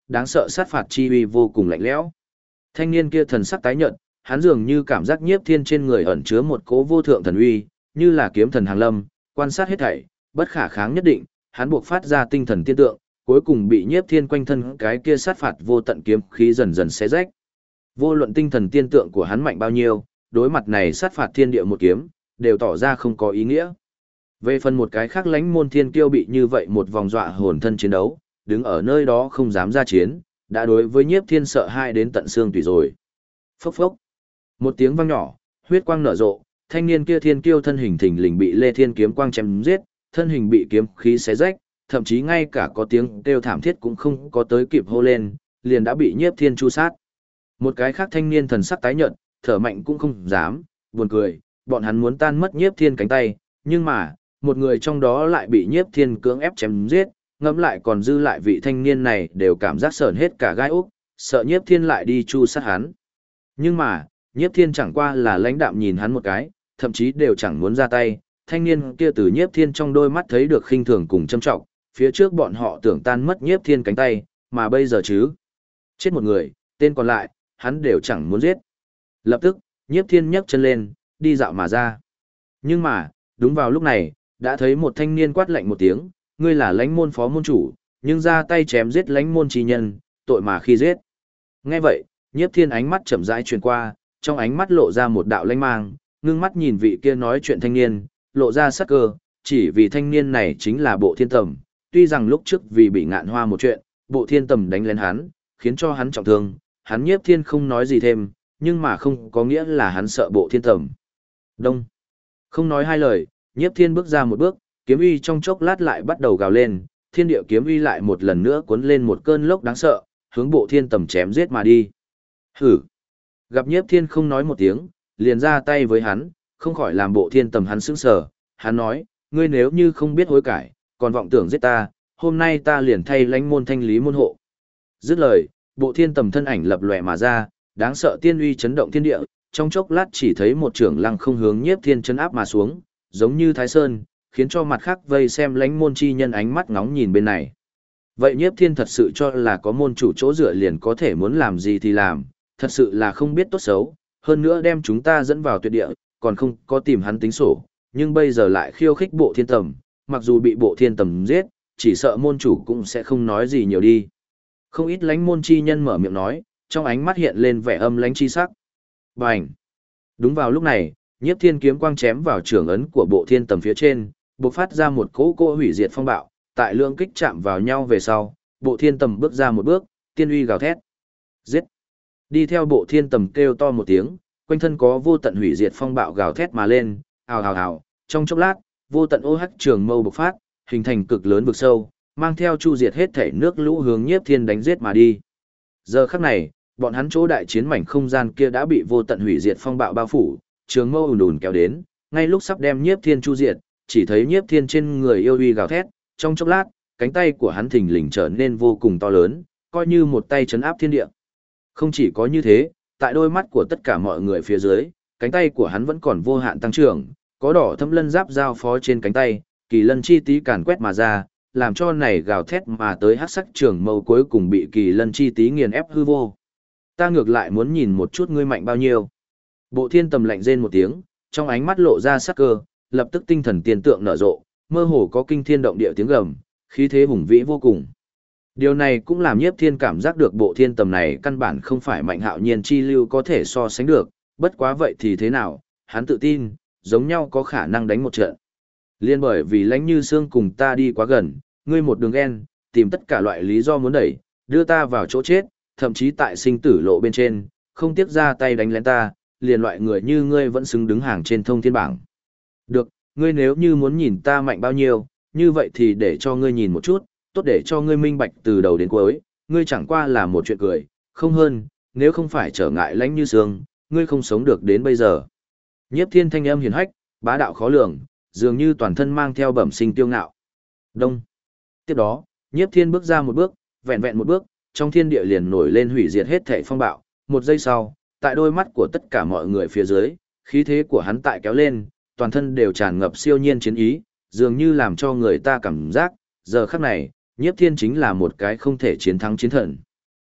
đáng sợ sát phạt chi uy vô cùng lạnh lẽo. Thanh niên kia thần sắc tái nhợt, hắn dường như cảm giác Nhiếp Thiên trên người ẩn chứa một cỗ vô thượng thần uy, như là kiếm thần hàng lâm, quan sát hết thảy, bất khả kháng nhất định, hắn buộc phát ra tinh thần tiên tượng, cuối cùng bị Nhiếp Thiên quanh thân cái kia sát phạt vô tận kiếm khí dần dần xé rách. Vô luận tinh thần tiên tượng của hắn mạnh bao nhiêu, đối mặt này sát phạt thiên địa một kiếm, đều tỏ ra không có ý nghĩa. Về phần một cái khác Lãnh Môn Thiên Kiêu bị như vậy một vòng dọa hồn thân chiến đấu, đứng ở nơi đó không dám ra chiến, đã đối với Nhiếp Thiên sợ hãi đến tận xương tủy rồi. Phốc phốc. Một tiếng vang nhỏ, huyết quang nở rộ, thanh niên kia Thiên Kiêu thân hình thình lình bị Lê Thiên kiếm quang chém giết, thân hình bị kiếm khí xé rách, thậm chí ngay cả có tiếng kêu thảm thiết cũng không có tới kịp hô lên, liền đã bị Nhiếp Thiên chu sát. Một cái khác thanh niên thần sắc tái nhợt, thở mạnh cũng không dám, buồn cười, bọn hắn muốn tan mất Nhiếp Thiên cánh tay, nhưng mà, một người trong đó lại bị Nhiếp Thiên cưỡng ép chém giết, ngẫm lại còn dư lại vị thanh niên này đều cảm giác sởn hết cả gai ốc, sợ Nhiếp Thiên lại đi chu sát hắn. Nhưng mà, Nhiếp Thiên chẳng qua là lãnh đạm nhìn hắn một cái, thậm chí đều chẳng muốn ra tay, thanh niên kia từ Nhiếp Thiên trong đôi mắt thấy được khinh thường cùng châm trọng, phía trước bọn họ tưởng tan mất Nhiếp Thiên cánh tay, mà bây giờ chứ. Chết một người, tên còn lại, hắn đều chẳng muốn giết. Lập tức, Nhiếp Thiên nhấc chân lên, đi dạo mà ra. Nhưng mà, đúng vào lúc này, đã thấy một thanh niên quát lạnh một tiếng, ngươi là Lãnh môn phó môn chủ, nhưng ra tay chém giết Lãnh môn chi nhân, tội mà khi giết. Nghe vậy, Nhiếp Thiên ánh mắt chậm rãi truyền qua, trong ánh mắt lộ ra một đạo lãnh mang, ngưng mắt nhìn vị kia nói chuyện thanh niên, lộ ra sắc cơ, chỉ vì thanh niên này chính là Bộ Thiên Tầm, tuy rằng lúc trước vì bị Ngạn Hoa một chuyện, Bộ Thiên Tầm đánh lên hắn, khiến cho hắn trọng thương, hắn Nhiếp Thiên không nói gì thêm, nhưng mà không có nghĩa là hắn sợ Bộ Thiên Tầm. Đông. Không nói hai lời, Nhiếp Thiên bước ra một bước, kiếm uy trong chốc lát lại bắt đầu gào lên, thiên địa kiếm uy lại một lần nữa cuốn lên một cơn lốc đáng sợ, hướng Bộ Thiên Tầm chém giết mà đi. Hử. Gặp Nhiếp Thiên không nói một tiếng, liền ra tay với hắn, không khỏi làm Bộ Thiên Tầm hắn sững sờ, hắn nói, ngươi nếu như không biết hối cải, còn vọng tưởng giết ta, hôm nay ta liền thay Lãnh môn thanh lý môn hộ. Dứt lời, Bộ Thiên Tầm thân ảnh lập lòe mà ra, đáng sợ tiên uy chấn động thiên địa, trong chốc lát chỉ thấy một trưởng lăng không hướng Nhiếp Thiên chấn áp mà xuống, giống như Thái Sơn, khiến cho mặt khác vây xem Lãnh môn chi nhân ánh mắt ngóng nhìn bên này. Vậy Nhiếp Thiên thật sự cho là có môn chủ chỗ dựa liền có thể muốn làm gì thì làm, thật sự là không biết tốt xấu, hơn nữa đem chúng ta dẫn vào tuyệt địa, còn không có tìm hắn tính sổ, nhưng bây giờ lại khiêu khích Bộ Thiên Tầm, mặc dù bị Bộ Thiên Tầm giết, chỉ sợ môn chủ cũng sẽ không nói gì nhiều đi. Không ít Lãnh môn chi nhân mở miệng nói, trong ánh mắt hiện lên vẻ âm lãnh chi sắc. Bành! Đúng vào lúc này, Nhiếp Thiên kiếm quang chém vào trưởng ấn của Bộ Thiên Tầm phía trên, bộc phát ra một cỗ hủy diệt phong bạo, tại lượng kích chạm vào nhau về sau, Bộ Thiên Tầm bước ra một bước, tiên uy gào thét. Giết! Đi theo Bộ Thiên Tầm kêu to một tiếng, quanh thân có vô tận hủy diệt phong bạo gào thét mà lên, ào ào ào, trong chốc lát, vô tận ô hắc trường mâu bộc phát, hình thành cực lớn vực sâu, mang theo chu diệt hết thể nước lũ hướng Nhiếp Thiên đánh giết mà đi. Giờ khắc này, bọn hắn chỗ đại chiến mảnh không gian kia đã bị vô tận hủy diệt phong bạo bao phủ, trường mâu ùn ùn kéo đến, ngay lúc sắp đem Nhiếp Thiên chu diệt, chỉ thấy Nhiếp Thiên trên người yêu uy gào thét, trong chốc lát, cánh tay của hắn thình lình trở nên vô cùng to lớn, coi như một tay trấn áp thiên địa. Không chỉ có như thế, tại đôi mắt của tất cả mọi người phía dưới, cánh tay của hắn vẫn còn vô hạn tăng trưởng, có đỏ thâm lân giáp giao phó trên cánh tay, kỳ lân chi tí càn quét mà ra, làm cho này gào thét mà tới hắc sắc trường mâu cuối cùng bị kỳ lân chi tí nghiền ép hư vô. Ta ngược lại muốn nhìn một chút ngươi mạnh bao nhiêu. Bộ Thiên Tầm lạnh rên một tiếng, trong ánh mắt lộ ra sắc cơ, lập tức tinh thần tiên tượng nở rộ, mơ hồ có kinh thiên động địa tiếng gầm, khí thế hùng vĩ vô cùng. Điều này cũng làm Nhiếp Thiên cảm giác được Bộ Thiên Tầm này căn bản không phải Mạnh Hạo Nhiên chi lưu có thể so sánh được, bất quá vậy thì thế nào, hắn tự tin, giống nhau có khả năng đánh một trận. Liên bởi vì Lãnh Như Sương cùng ta đi quá gần, ngươi một đường ghen, tìm tất cả loại lý do muốn đẩy, đưa ta vào chỗ chết, thậm chí tại sinh tử lộ bên trên, không tiếc ra tay đánh lén ta, liền loại người như ngươi vẫn xứng đứng hàng trên thông thiên bảng. Được, ngươi nếu như muốn nhìn ta mạnh bao nhiêu, như vậy thì để cho ngươi nhìn một chút, tốt để cho ngươi minh bạch từ đầu đến cuối, ngươi chẳng qua là một chuyện cười, không hơn, nếu không phải trở ngại Lãnh Như Sương, ngươi không sống được đến bây giờ. Nhiếp Thiên thanh âm hiền hách, bá đạo khó lường, dường như toàn thân mang theo bẩm sinh tiêu ngạo. Đông. Tiếp đó, Nhiếp Thiên bước ra một bước, vẹn vẹn một bước, trong thiên địa liền nổi lên hủy diệt hết thảy phong bạo, một giây sau, tại đôi mắt của tất cả mọi người phía dưới, khí thế của hắn tại kéo lên, toàn thân đều tràn ngập siêu nhiên chiến ý, dường như làm cho người ta cảm giác, giờ khắc này, Nhiếp Thiên chính là một cái không thể chiến thắng chiến thần.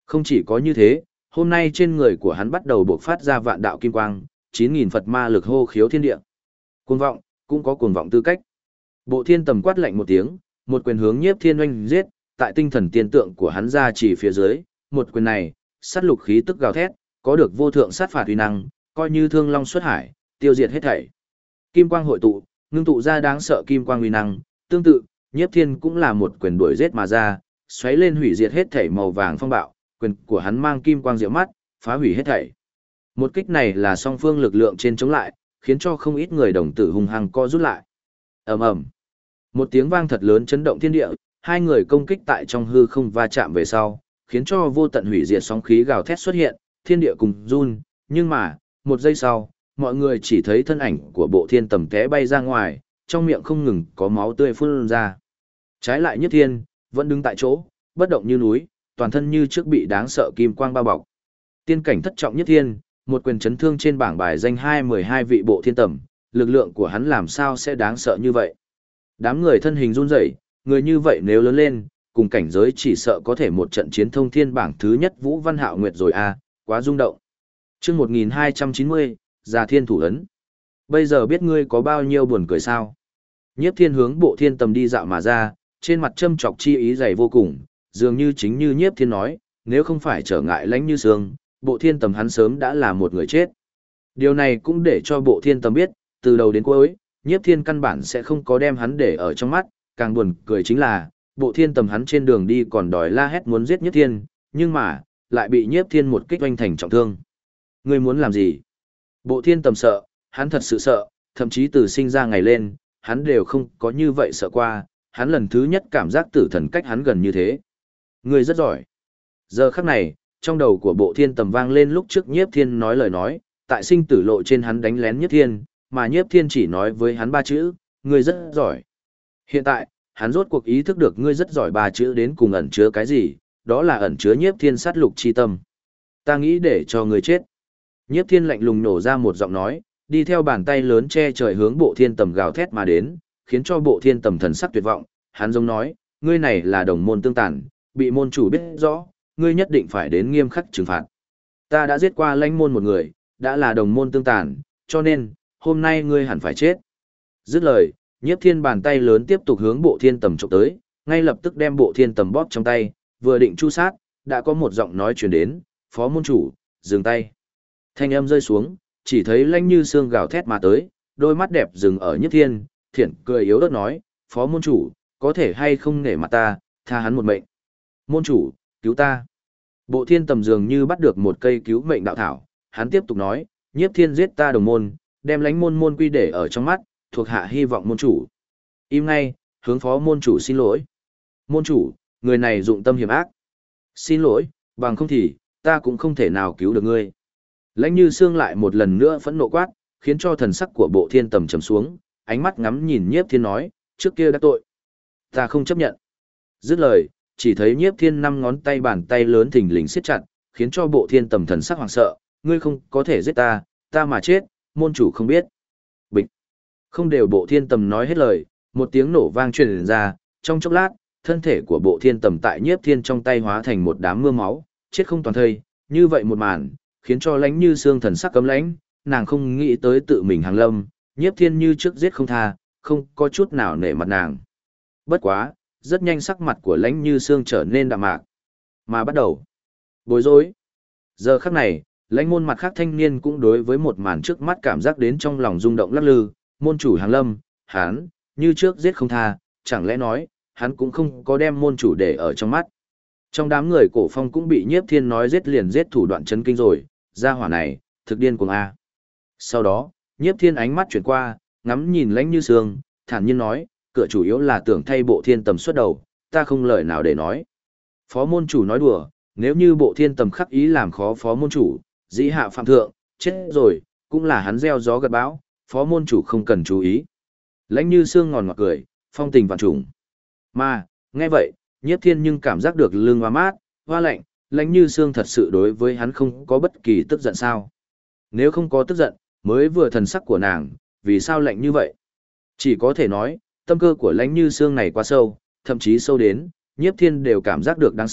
Không chỉ có như thế, hôm nay trên người của hắn bắt đầu bộc phát ra vạn đạo kim quang, 9.000 Phật ma lực hô khiếu thiên địa. Cuồng vọng, cũng có cuồng vọng tư cách. Bộ thiên tầm quát lạnh một tiếng, một quyền hướng Nhiếp Thiên oanh giết, tại tinh thần tiên tượng của hắn ra chỉ phía dưới, một quyền này, sát lục khí tức gào thét, có được vô thượng sát phạt uy năng, coi như thương long xuất hải, tiêu diệt hết thảy. Kim quang hội tụ, ngưng tụ ra đáng sợ kim quang uy năng, tương tự, Nhiếp Thiên cũng là một quyền đuổi giết mà ra, xoáy lên hủy diệt hết thảy màu vàng phong bạo, quyền của hắn mang kim quang diệu mắt, phá hủy hết thảy. Một kích này là song phương lực lượng trên chống lại, khiến cho không ít người đồng tử hung hăng co rút lại. Ầm ầm. Một tiếng vang thật lớn chấn động thiên địa, hai người công kích tại trong hư không va chạm về sau, khiến cho vô tận hủy diệt sóng khí gào thét xuất hiện, thiên địa cùng run, nhưng mà, một giây sau, mọi người chỉ thấy thân ảnh của Bộ Thiên Tầm té bay ra ngoài, trong miệng không ngừng có máu tươi phun ra. Trái lại Nhất Thiên, vẫn đứng tại chỗ, bất động như núi, toàn thân như trước bị đáng sợ kim quang bao bọc. Tiên cảnh thất trọng Nhất Thiên, một quyền chấn thương trên bảng bài danh 12 vị Bộ Thiên Tầm, lực lượng của hắn làm sao sẽ đáng sợ như vậy? Đám người thân hình run rẩy, người như vậy nếu lớn lên, cùng cảnh giới chỉ sợ có thể một trận chiến thông thiên bảng thứ nhất Vũ Văn Hạo Nguyệt rồi a, quá rung động. Chương 1290, Già Thiên thủ ấn. Bây giờ biết ngươi có bao nhiêu buồn cười sao? Nhiếp Thiên hướng Bộ Thiên Tầm đi dạo mà ra, trên mặt châm chọc chi ý dày vô cùng, dường như chính như Nhiếp Thiên nói, nếu không phải trở ngại Lãnh Như Sương, Bộ Thiên Tầm hắn sớm đã là một người chết. Điều này cũng để cho Bộ Thiên Tầm biết, từ đầu đến cuối, Nhiếp Thiên căn bản sẽ không có đem hắn để ở trong mắt, càng buồn cười chính là, Bộ Thiên Tầm hắn trên đường đi còn đòi la hét muốn giết Nhiếp Thiên, nhưng mà, lại bị Nhiếp Thiên một kích oanh thành trọng thương. Ngươi muốn làm gì? Bộ Thiên Tầm sợ, hắn thật sự sợ, thậm chí từ sinh ra ngày lên, hắn đều không có như vậy sợ qua, hắn lần thứ nhất cảm giác tử thần cách hắn gần như thế. Ngươi rất giỏi. Giờ khắc này, trong đầu của Bộ Thiên Tầm vang lên lúc trước Nhiếp Thiên nói lời nói, tại sinh tử lộ trên hắn đánh lén Nhiếp Thiên, mà Nhiếp Thiên chỉ nói với hắn ba chữ, ngươi rất giỏi. Hiện tại, hắn rốt cuộc ý thức được ngươi rất giỏi ba chữ đến cùng ẩn chứa cái gì, đó là ẩn chứa Nhiếp Thiên sát lục chi tâm. Ta nghĩ để cho ngươi chết. Nhiếp Thiên lạnh lùng nổ ra một giọng nói, đi theo bàn tay lớn che trời hướng Bộ Thiên Tầm gào thét mà đến, khiến cho Bộ Thiên Tầm thần sắc tuyệt vọng, hắn giống nói, ngươi này là đồng môn tương tàn, bị môn chủ biết rõ, ngươi nhất định phải đến nghiêm khắc trừng phạt. Ta đã giết qua Lãnh môn một người, đã là đồng môn tương tàn, cho nên, hôm nay ngươi hẳn phải chết. Dứt lời, Nhiếp Thiên bàn tay lớn tiếp tục hướng Bộ Thiên Tầm chụp tới, ngay lập tức đem Bộ Thiên Tầm bóp trong tay, vừa định chu sát, đã có một giọng nói truyền đến, phó môn chủ, dừng tay. Thanh âm rơi xuống, chỉ thấy Lãnh Như Sương gào thét mà tới, đôi mắt đẹp dừng ở Nhiếp Thiên, thiện cười yếu ớt nói, phó môn chủ, có thể hay không nể mặt ta, tha hắn một mệnh. Môn chủ, cứu ta. Bộ Thiên Tầm dường như bắt được một cây cứu mệnh đạo thảo, hắn tiếp tục nói, Nhiếp Thiên giết ta đồng môn, đem Lãnh môn môn quy để ở trong mắt, thuộc hạ hy vọng môn chủ. Im ngay, hướng phó môn chủ xin lỗi. Môn chủ, người này dụng tâm hiểm ác. Xin lỗi, bằng không thì, ta cũng không thể nào cứu được ngươi. Lãnh Như Sương lại một lần nữa phẫn nộ quát, khiến cho thần sắc của Bộ Thiên Tầm trầm xuống, ánh mắt ngắm nhìn Nhiếp Thiên nói, trước kia đã tội. Ta không chấp nhận. Dứt lời, chỉ thấy Nhiếp Thiên năm ngón tay bàn tay lớn thình lình siết chặt, khiến cho Bộ Thiên Tầm thần sắc hoảng sợ, ngươi không có thể giết ta, ta mà chết, môn chủ không biết. Bịch. Không đều Bộ Thiên Tầm nói hết lời, một tiếng nổ vang truyền ra, trong chốc lát, thân thể của Bộ Thiên Tầm tại Nhiếp Thiên trong tay hóa thành một đám mưa máu, chết không toàn thây, như vậy một màn, khiến cho Lãnh Như Sương thần sắc cấm lãnh, nàng không nghĩ tới tự mình hàng lâm, Nhiếp Thiên như trước giết không tha, không có chút nào nể mặt nàng. Bất quá, rất nhanh sắc mặt của Lãnh Như Sương trở nên đạm mạc, mà bắt đầu bối rối. Giờ khắc này, Lãnh môn mặt khác thanh niên cũng đối với một màn trước mắt cảm giác đến trong lòng rung động lắc lư, môn chủ hàng lâm, hắn, như trước giết không tha, chẳng lẽ nói, hắn cũng không có đem môn chủ để ở trong mắt. Trong đám người Cổ Phong cũng bị Nhiếp Thiên nói giết liền giết thủ đoạn chấn kinh rồi, gia hỏa này, thực điên cuồng a. Sau đó, Nhiếp Thiên ánh mắt chuyển qua, ngắm nhìn Lãnh Như Sương, thản nhiên nói, cửa chủ yếu là tưởng thay Bộ Thiên Tầm xuất đầu, ta không lời nào để nói. Phó môn chủ nói đùa, nếu như Bộ Thiên Tầm khắc ý làm khó phó môn chủ, dĩ hạ phạm thượng, chết rồi, cũng là hắn gieo gió gặt bão, phó môn chủ không cần chú ý. Lãnh Như Sương ngòn ngọt cười, phong tình vạn trùng. Mà, nghe vậy, Nhiếp Thiên nhưng cảm giác được lưng hoa mát, hoa lạnh, Lãnh Như Sương thật sự đối với hắn không có bất kỳ tức giận sao. Nếu không có tức giận, mới vừa thần sắc của nàng, vì sao lạnh như vậy? Chỉ có thể nói, tâm cơ của Lãnh Như Sương này quá sâu, thậm chí sâu đến, Nhiếp Thiên đều cảm giác được đáng sợ,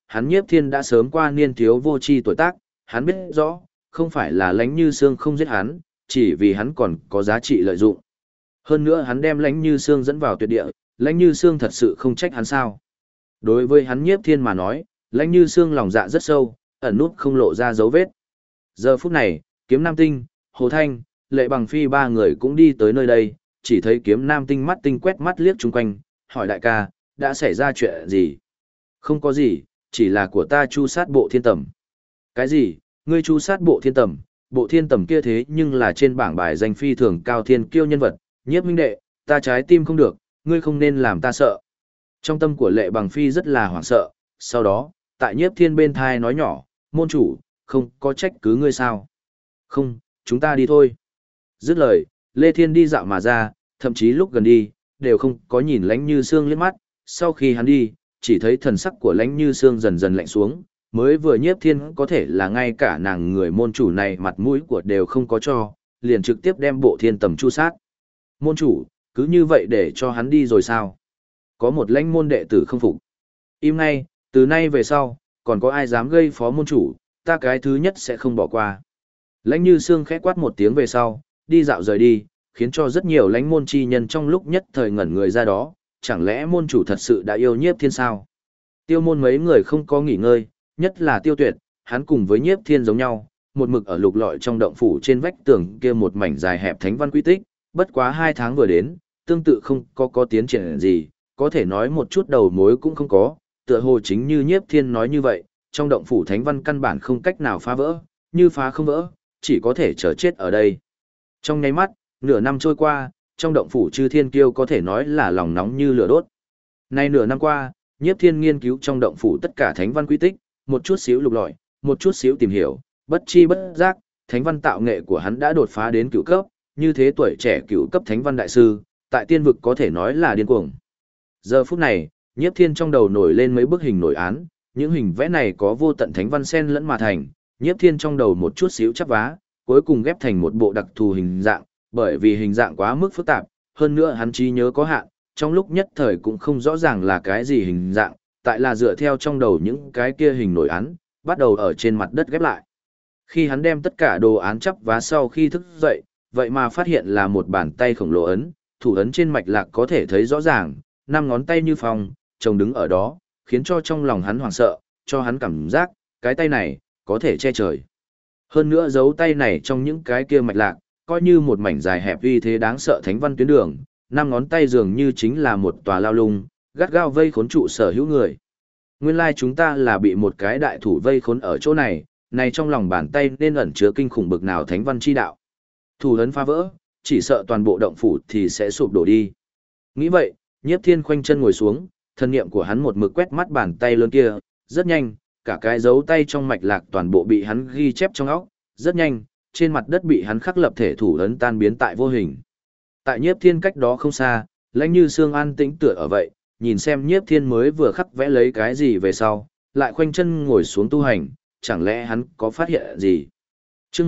hắn Nhiếp Thiên đã sớm qua niên thiếu vô tri tuổi tác, hắn biết rõ, không phải là Lãnh Như Sương không giết hắn, chỉ vì hắn còn có giá trị lợi dụng. Hơn nữa hắn đem Lãnh Như Sương dẫn vào tuyệt địa, Lãnh Như Sương thật sự không trách hắn sao? Đối với hắn Nhiếp Thiên mà nói, Lãnh Như Sương lòng dạ rất sâu, ẩn nút không lộ ra dấu vết. Giờ phút này, Kiếm Nam Tinh, Hồ Thanh, Lệ Bằng Phi ba người cũng đi tới nơi đây, chỉ thấy Kiếm Nam Tinh mắt tinh quét mắt liếc chung quanh, hỏi đại ca, đã xảy ra chuyện gì? Không có gì, chỉ là của ta chu sát bộ thiên tầm. Cái gì? Ngươi chu sát bộ thiên tầm? Bộ thiên tầm kia thế nhưng là trên bảng bài danh phi thường cao thiên kiêu nhân vật, Nhiếp huynh đệ, ta trái tim không được, ngươi không nên làm ta sợ. Trong tâm của Lệ Bằng Phi rất là hoảng sợ, sau đó, tại Nhiếp Thiên bên thai nói nhỏ, môn chủ, không có trách cứ ngươi sao? Không, chúng ta đi thôi. Dứt lời, Lê Thiên đi dạo mà ra, thậm chí lúc gần đi, đều không có nhìn Lãnh Như Sương liếc mắt, sau khi hắn đi, chỉ thấy thần sắc của Lãnh Như Sương dần dần lạnh xuống, mới vừa Nhiếp Thiên có thể là ngay cả nàng người môn chủ này mặt mũi của đều không có cho, liền trực tiếp đem bộ thiên tầm chu sát. Môn chủ, cứ như vậy để cho hắn đi rồi sao? Có một lãnh môn đệ tử không phục. Im ngay, từ nay về sau, còn có ai dám gây phó môn chủ, ta cái thứ nhất sẽ không bỏ qua. Lãnh Như Sương khẽ quát một tiếng về sau, đi dạo rời đi, khiến cho rất nhiều lãnh môn chi nhân trong lúc nhất thời ngẩn người ra đó, chẳng lẽ môn chủ thật sự đã yêu Nhiếp Thiên sao? Tiêu môn mấy người không có nghỉ ngơi, nhất là Tiêu Tuyệt, hắn cùng với Nhiếp Thiên giống nhau, một mực ở lục lọi trong động phủ trên vách tường kia một mảnh dài hẹp thánh văn quy tích, bất quá 2 tháng vừa đến, tương tự không có tiến triển gì, có thể nói một chút đầu mối cũng không có, tựa hồ chính như Nhiếp Thiên nói như vậy, trong động phủ thánh văn căn bản không cách nào phá vỡ, như phá không vỡ, chỉ có thể chờ chết ở đây. Trong nháy mắt, nửa năm trôi qua, trong động phủ chư thiên kiêu có thể nói là lòng nóng như lửa đốt. Nay nửa năm qua, Nhiếp Thiên nghiên cứu trong động phủ tất cả thánh văn quy tích, một chút xíu lục lọi, một chút xíu tìm hiểu, bất chi bất giác, thánh văn tạo nghệ của hắn đã đột phá đến cửu cấp, như thế tuổi trẻ cửu cấp thánh văn đại sư, tại tiên vực có thể nói là điên cuồng. Giờ phút này, Nhiếp Thiên trong đầu nổi lên mấy bức hình nổi án, những hình vẽ này có vô tận thánh văn xen lẫn mà thành, Nhiếp Thiên trong đầu một chút xíu chắp vá, cuối cùng ghép thành một bộ đặc thù hình dạng, bởi vì hình dạng quá mức phức tạp, hơn nữa hắn trí nhớ có hạn, trong lúc nhất thời cũng không rõ ràng là cái gì hình dạng, tại là dựa theo trong đầu những cái kia hình nổi án, bắt đầu ở trên mặt đất ghép lại. Khi hắn đem tất cả đồ án chắp vá sau khi thức dậy, vậy mà phát hiện là một bàn tay khổng lồ ấn, thủ ấn trên mạch lạc có thể thấy rõ ràng, 5 ngón tay như phong, chồng đứng ở đó, khiến cho trong lòng hắn hoảng sợ, cho hắn cảm giác, cái tay này, có thể che trời. Hơn nữa dấu tay này trong những cái kia mạch lạc, coi như một mảnh dài hẹp uy thế đáng sợ thánh văn tuyến đường, 5 ngón tay dường như chính là một tòa lao lung, gắt gao vây khốn trụ sở hữu người. Nguyên lai chúng ta là bị một cái đại thủ vây khốn ở chỗ này, này trong lòng bàn tay nên ẩn chứa kinh khủng bực nào thánh văn chi đạo. Thủ ấn phá vỡ, chỉ sợ toàn bộ động phủ thì sẽ sụp đổ đi. Nghĩ vậy, Nhiếp Thiên khoanh chân ngồi xuống, thân niệm của hắn một mực quét mắt bàn tay lớn kia, rất nhanh, cả cái dấu tay trong mạch lạc toàn bộ bị hắn ghi chép trong óc, rất nhanh, trên mặt đất bị hắn khắc lập thể thủ ấn tan biến tại vô hình. Tại Nhiếp Thiên cách đó không xa, Lãnh Như Sương an tĩnh tựa ở vậy, nhìn xem Nhiếp Thiên mới vừa khắc vẽ lấy cái gì về sau, lại khoanh chân ngồi xuống tu hành, chẳng lẽ hắn có phát hiện gì? Chương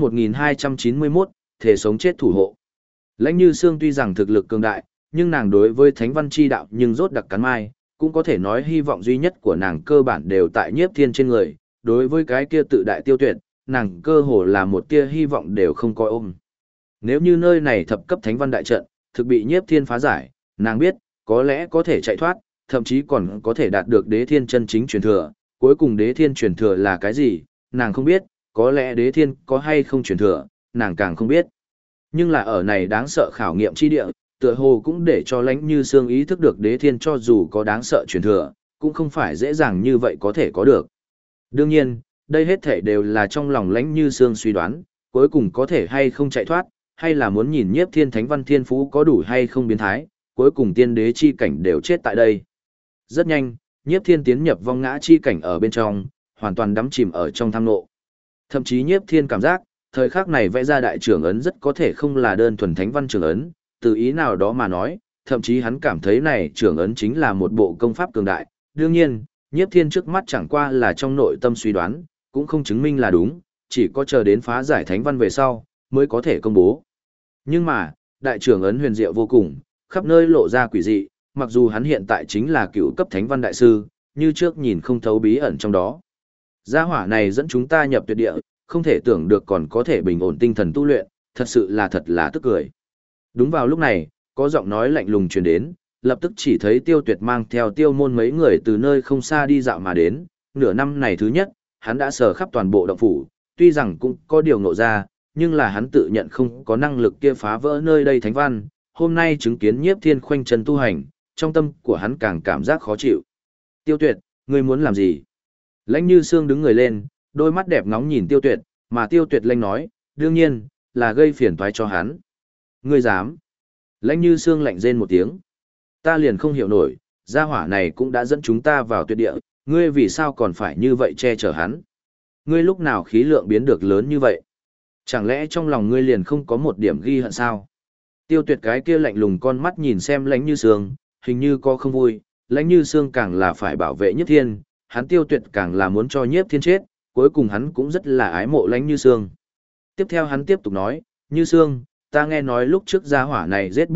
1291, thể sống chết thủ hộ. Lãnh Như Sương tuy rằng thực lực cường đại, nhưng nàng đối với thánh văn chi đạo nhưng rốt đặc cắn mai, cũng có thể nói hy vọng duy nhất của nàng cơ bản đều tại Nhiếp Thiên trên người, đối với cái kia tự đại Tiêu Tuyệt, nàng cơ hồ là một tia hy vọng đều không coi ôm. Nếu như nơi này thập cấp thánh văn đại trận, thực bị Nhiếp Thiên phá giải, nàng biết, có lẽ có thể chạy thoát, thậm chí còn có thể đạt được Đế Thiên chân chính truyền thừa, cuối cùng Đế Thiên truyền thừa là cái gì, nàng không biết, có lẽ Đế Thiên có hay không truyền thừa, nàng càng không biết. Nhưng là ở này đáng sợ khảo nghiệm chi địa, tựa hồ cũng để cho Lãnh Như Sương ý thức được Đế Thiên cho dù có đáng sợ truyền thừa, cũng không phải dễ dàng như vậy có thể có được. Đương nhiên, đây hết thể đều là trong lòng Lãnh Như Sương suy đoán, cuối cùng có thể hay không chạy thoát, hay là muốn nhìn Nhiếp Thiên thánh văn thiên phú có đủ hay không biến thái, cuối cùng tiên đế chi cảnh đều chết tại đây. Rất nhanh, Nhiếp Thiên tiến nhập vong ngã chi cảnh ở bên trong, hoàn toàn đắm chìm ở trong tham nộ. Thậm chí Nhiếp Thiên cảm giác, thời khắc này vẽ ra đại trưởng ấn rất có thể không là đơn thuần thánh văn trưởng ấn, từ ý nào đó mà nói, thậm chí hắn cảm thấy này trưởng ấn chính là một bộ công pháp cường đại. Đương nhiên, Nhiếp Thiên trước mắt chẳng qua là trong nội tâm suy đoán, cũng không chứng minh là đúng, chỉ có chờ đến phá giải thánh văn về sau, mới có thể công bố. Nhưng mà, đại trưởng ấn huyền diệu vô cùng, khắp nơi lộ ra quỷ dị, mặc dù hắn hiện tại chính là cựu cấp thánh văn đại sư, như trước nhìn không thấu bí ẩn trong đó. Gia hỏa này dẫn chúng ta nhập tuyệt địa, không thể tưởng được còn có thể bình ổn tinh thần tu luyện, thật là tức cười. Đúng vào lúc này, có giọng nói lạnh lùng truyền đến, lập tức chỉ thấy Tiêu Tuyệt mang theo Tiêu Môn mấy người từ nơi không xa đi dạo mà đến, nửa năm này thứ nhất, hắn đã sờ khắp toàn bộ động phủ, tuy rằng cũng có điều ngộ ra, nhưng là hắn tự nhận không có năng lực kia phá vỡ nơi đây thánh văn, hôm nay chứng kiến Nhiếp Thiên khoanh chân tu hành, trong tâm của hắn càng cảm giác khó chịu. Tiêu Tuyệt, ngươi muốn làm gì? Lãnh Như Sương đứng người lên, đôi mắt đẹp ngóng nhìn Tiêu Tuyệt, mà Tiêu Tuyệt lanh nói, đương nhiên, là gây phiền toái cho hắn. Ngươi dám? Lãnh Như Sương lạnh rên một tiếng. Ta liền không hiểu nổi, gia hỏa này cũng đã dẫn chúng ta vào tuyệt địa, ngươi vì sao còn phải như vậy che chở hắn? Ngươi lúc nào khí lượng biến được lớn như vậy? Chẳng lẽ trong lòng ngươi liền không có một điểm ghi hận sao? Tiêu Tuyệt cái kia lạnh lùng con mắt nhìn xem Lãnh Như Sương, hình như có không vui, Lãnh Như Sương càng là phải bảo vệ Nhiếp Thiên, hắn Tiêu Tuyệt càng là muốn cho Nhiếp Thiên chết, cuối cùng hắn cũng rất là ái mộ Lãnh Như Sương. Tiếp theo hắn tiếp tục nói, Như Sương, ta nghe nói lúc trước gia hỏa này giết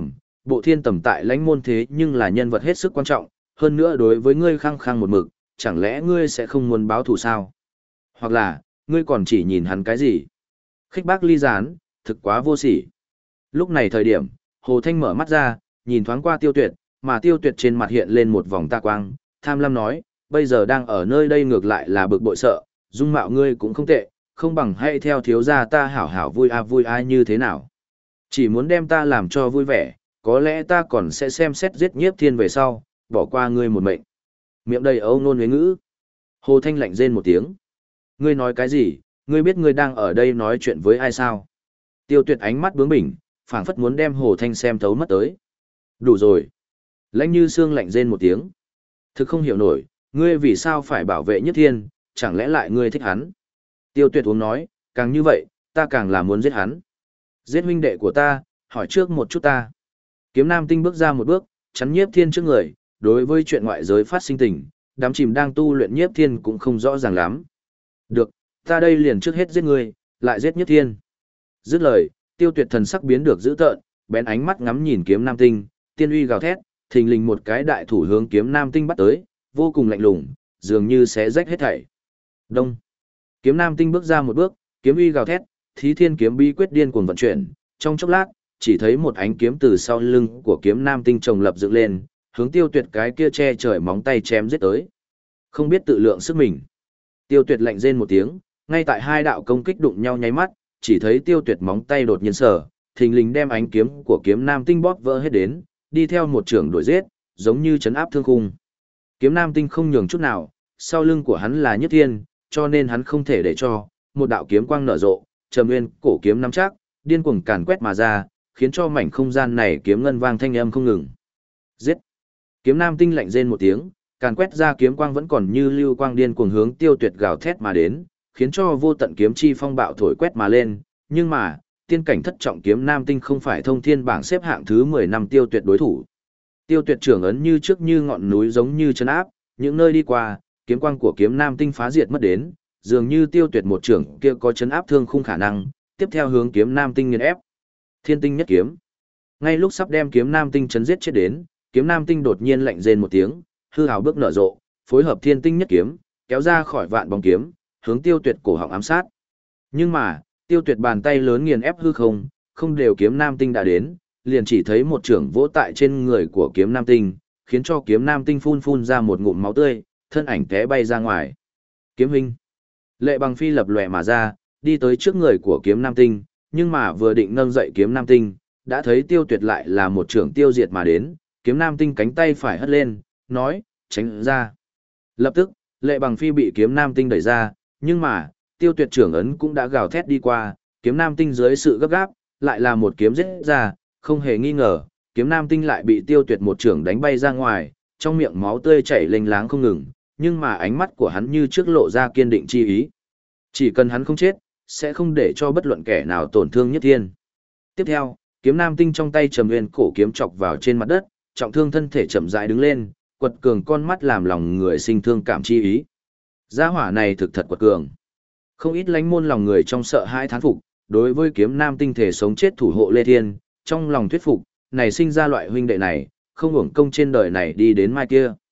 bộ thiên tầm tại Lãnh môn thế nhưng là nhân vật hết sức quan trọng, hơn nữa đối với ngươi khăng khăng một mực, chẳng lẽ ngươi sẽ không muốn báo thù sao? Hoặc là, ngươi còn chỉ nhìn hắn cái gì? Khích bác ly gián, thực quá vô sỉ. Lúc này thời điểm, Hồ Thanh mở mắt ra, nhìn thoáng qua Tiêu Tuyệt, mà Tiêu Tuyệt trên mặt hiện lên một vòng tà quang, tham lam nói, bây giờ đang ở nơi đây ngược lại là bực bội sợ, dung mạo ngươi cũng không tệ, không bằng hãy theo thiếu gia ta hảo hảo vui ai như thế nào. Chỉ muốn đem ta làm cho vui vẻ, có lẽ ta còn sẽ xem xét giết Nhiếp Thiên về sau, bỏ qua ngươi một mệnh. Miệng đầy âu nôn huế ngữ. Hồ Thanh lạnh rên một tiếng. Ngươi nói cái gì, ngươi biết ngươi đang ở đây nói chuyện với ai sao? Tiêu Tuyệt ánh mắt bướng bỉnh, phảng phất muốn đem Hồ Thanh xem thấu mất tới. Đủ rồi. Lãnh Như Sương lạnh rên một tiếng. Thực không hiểu nổi, ngươi vì sao phải bảo vệ Nhiếp Thiên, chẳng lẽ lại ngươi thích hắn? Tiêu Tuyệt uống nói, càng như vậy, ta càng là muốn giết hắn. Giết huynh đệ của ta, hỏi trước một chút ta. Kiếm Nam Tinh bước ra một bước, chắn Nhiếp Thiên trước người, đối với chuyện ngoại giới phát sinh tình, đám chìm đang tu luyện Nhiếp Thiên cũng không rõ ràng lắm. Được, ta đây liền trước hết giết ngươi, lại giết Nhiếp Thiên. Dứt lời, Tiêu Tuyệt thần sắc biến được dữ tợn, bén ánh mắt ngắm nhìn Kiếm Nam Tinh, tiên uy gào thét, thình lình một cái đại thủ hướng Kiếm Nam Tinh bắt tới, vô cùng lạnh lùng, dường như sẽ rách hết thảy. Đông. Kiếm Nam Tinh bước ra một bước, kiếm uy gào thét, Thí Thiên kiếm bí quyết điên cuồng vận chuyển, trong chốc lát, chỉ thấy một ánh kiếm từ sau lưng của Kiếm Nam Tinh chồng lập dựng lên, hướng Tiêu Tuyệt cái kia che trời móng tay chém giết tới. Không biết tự lượng sức mình. Tiêu Tuyệt lạnh rên một tiếng, ngay tại hai đạo công kích đụng nhau nháy mắt, chỉ thấy Tiêu Tuyệt móng tay đột nhiên sở, thình lình đem ánh kiếm của Kiếm Nam Tinh bóp vỡ hết đến, đi theo một trường đuổi giết, giống như chấn áp thương khung. Kiếm Nam Tinh không nhường chút nào, sau lưng của hắn là Nhất Thiên, cho nên hắn không thể để cho một đạo kiếm quang nở rộ, Trầm Nguyên cổ kiếm nắm chắc, điên cuồng càn quét mà ra, khiến cho mảnh không gian này kiếm ngân vang thanh âm không ngừng. Giết! Kiếm Nam Tinh lạnh rên một tiếng, càn quét ra kiếm quang vẫn còn như lưu quang điên cuồng hướng Tiêu Tuyệt gào thét mà đến, khiến cho vô tận kiếm chi phong bạo thổi quét mà lên, nhưng mà, tiên cảnh thất trọng kiếm Nam Tinh không phải thông thiên bảng xếp hạng thứ 10 năm Tiêu Tuyệt đối thủ. Tiêu Tuyệt trưởng ấn như trước như ngọn núi giống như chân áp, những nơi đi qua, kiếm quang của kiếm Nam Tinh phá diệt mất đến, dường như Tiêu Tuyệt một trưởng kia có chấn áp thương khung khả năng, tiếp theo hướng kiếm Nam Tinh nghiền ép. Thiên tinh nhất kiếm. Ngay lúc sắp đem kiếm Nam Tinh chấn giết chết đến, kiếm Nam Tinh đột nhiên lạnh rên một tiếng, hư hào bước nở rộ, phối hợp thiên tinh nhất kiếm, kéo ra khỏi vạn bóng kiếm, hướng Tiêu Tuyệt cổ họng ám sát. Nhưng mà, Tiêu Tuyệt bàn tay lớn nghiền ép hư không, không đều kiếm Nam Tinh đã đến, liền chỉ thấy một trưởng vỗ tại trên người của kiếm Nam Tinh, khiến cho kiếm Nam Tinh phun phun ra một ngụm máu tươi, thân ảnh té bay ra ngoài. Kiếm huynh. Lệ Bằng Phi lập lòe mà ra, đi tới trước người của kiếm Nam Tinh, nhưng mà vừa định nâng dậy kiếm Nam Tinh, đã thấy Tiêu Tuyệt lại là một trưởng tiêu diệt mà đến, kiếm Nam Tinh cánh tay phải hất lên, nói, tránh ra. Lập tức, Lệ Bằng Phi bị kiếm Nam Tinh đẩy ra, nhưng mà, Tiêu Tuyệt trưởng ấn cũng đã gào thét đi qua, kiếm Nam Tinh dưới sự gấp gáp, lại là một kiếm giết ra, không hề nghi ngờ, kiếm Nam Tinh lại bị Tiêu Tuyệt một trưởng đánh bay ra ngoài, trong miệng máu tươi chảy lênh láng không ngừng, nhưng mà ánh mắt của hắn như trước lộ ra kiên định chi ý. Chỉ cần hắn không chết, sẽ không để cho bất luận kẻ nào tổn thương Nhất Thiên. Tiếp theo, kiếm Nam Tinh trong tay Trầm Nguyên cổ kiếm chọc vào trên mặt đất, trọng thương thân thể chậm rãi đứng lên, quật cường con mắt làm lòng người sinh thương cảm chi ý. Gia hỏa này thực thật quật cường. Không ít lánh môn lòng người trong sợ hãi thán phục, đối với kiếm Nam Tinh thể sống chết thủ hộ Lê Thiên, trong lòng thuyết phục, này sinh ra loại huynh đệ này, không hưởng công trên đời này đi đến mai kia.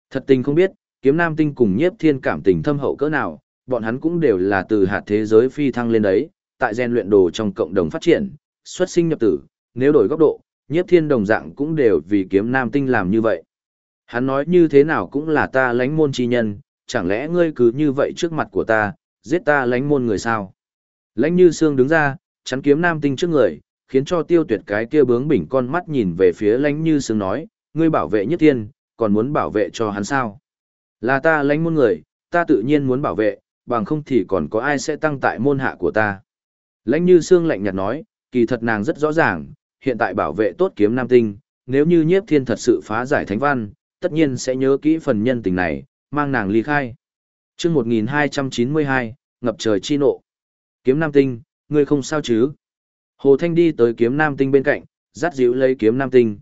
Thật tình không biết, Kiếm Nam Tinh cùng Nhiếp Thiên cảm tình thâm hậu cỡ nào, bọn hắn cũng đều là từ hạt thế giới phi thăng lên đấy, tại gen luyện đồ trong cộng đồng phát triển, xuất sinh nhập tử, nếu đổi góc độ, Nhiếp Thiên đồng dạng cũng đều vì Kiếm Nam Tinh làm như vậy. Hắn nói như thế nào cũng là ta lãnh môn chi nhân, chẳng lẽ ngươi cứ như vậy trước mặt của ta, giết ta lãnh môn người sao? Lãnh Như Sương đứng ra, chắn Kiếm Nam Tinh trước người, khiến cho Tiêu Tuyệt cái kia bướng bỉnh con mắt nhìn về phía Lãnh Như Sương nói, ngươi bảo vệ Nhất Thiên, còn muốn bảo vệ cho hắn sao? Là ta lãnh môn người, ta tự nhiên muốn bảo vệ, bằng không thì còn có ai sẽ tăng tại môn hạ của ta. Lãnh Như Sương lạnh nhạt nói, kỳ thật nàng rất rõ ràng, hiện tại bảo vệ tốt Kiếm Nam Tinh, nếu như Nhiếp Thiên thật sự phá giải thánh văn, tất nhiên sẽ nhớ kỹ phần nhân tình này, mang nàng ly khai. Chương 1292, ngập trời chi nộ. Kiếm Nam Tinh, ngươi không sao chứ? Hồ Thanh đi tới Kiếm Nam Tinh bên cạnh, dắt dịu lấy Kiếm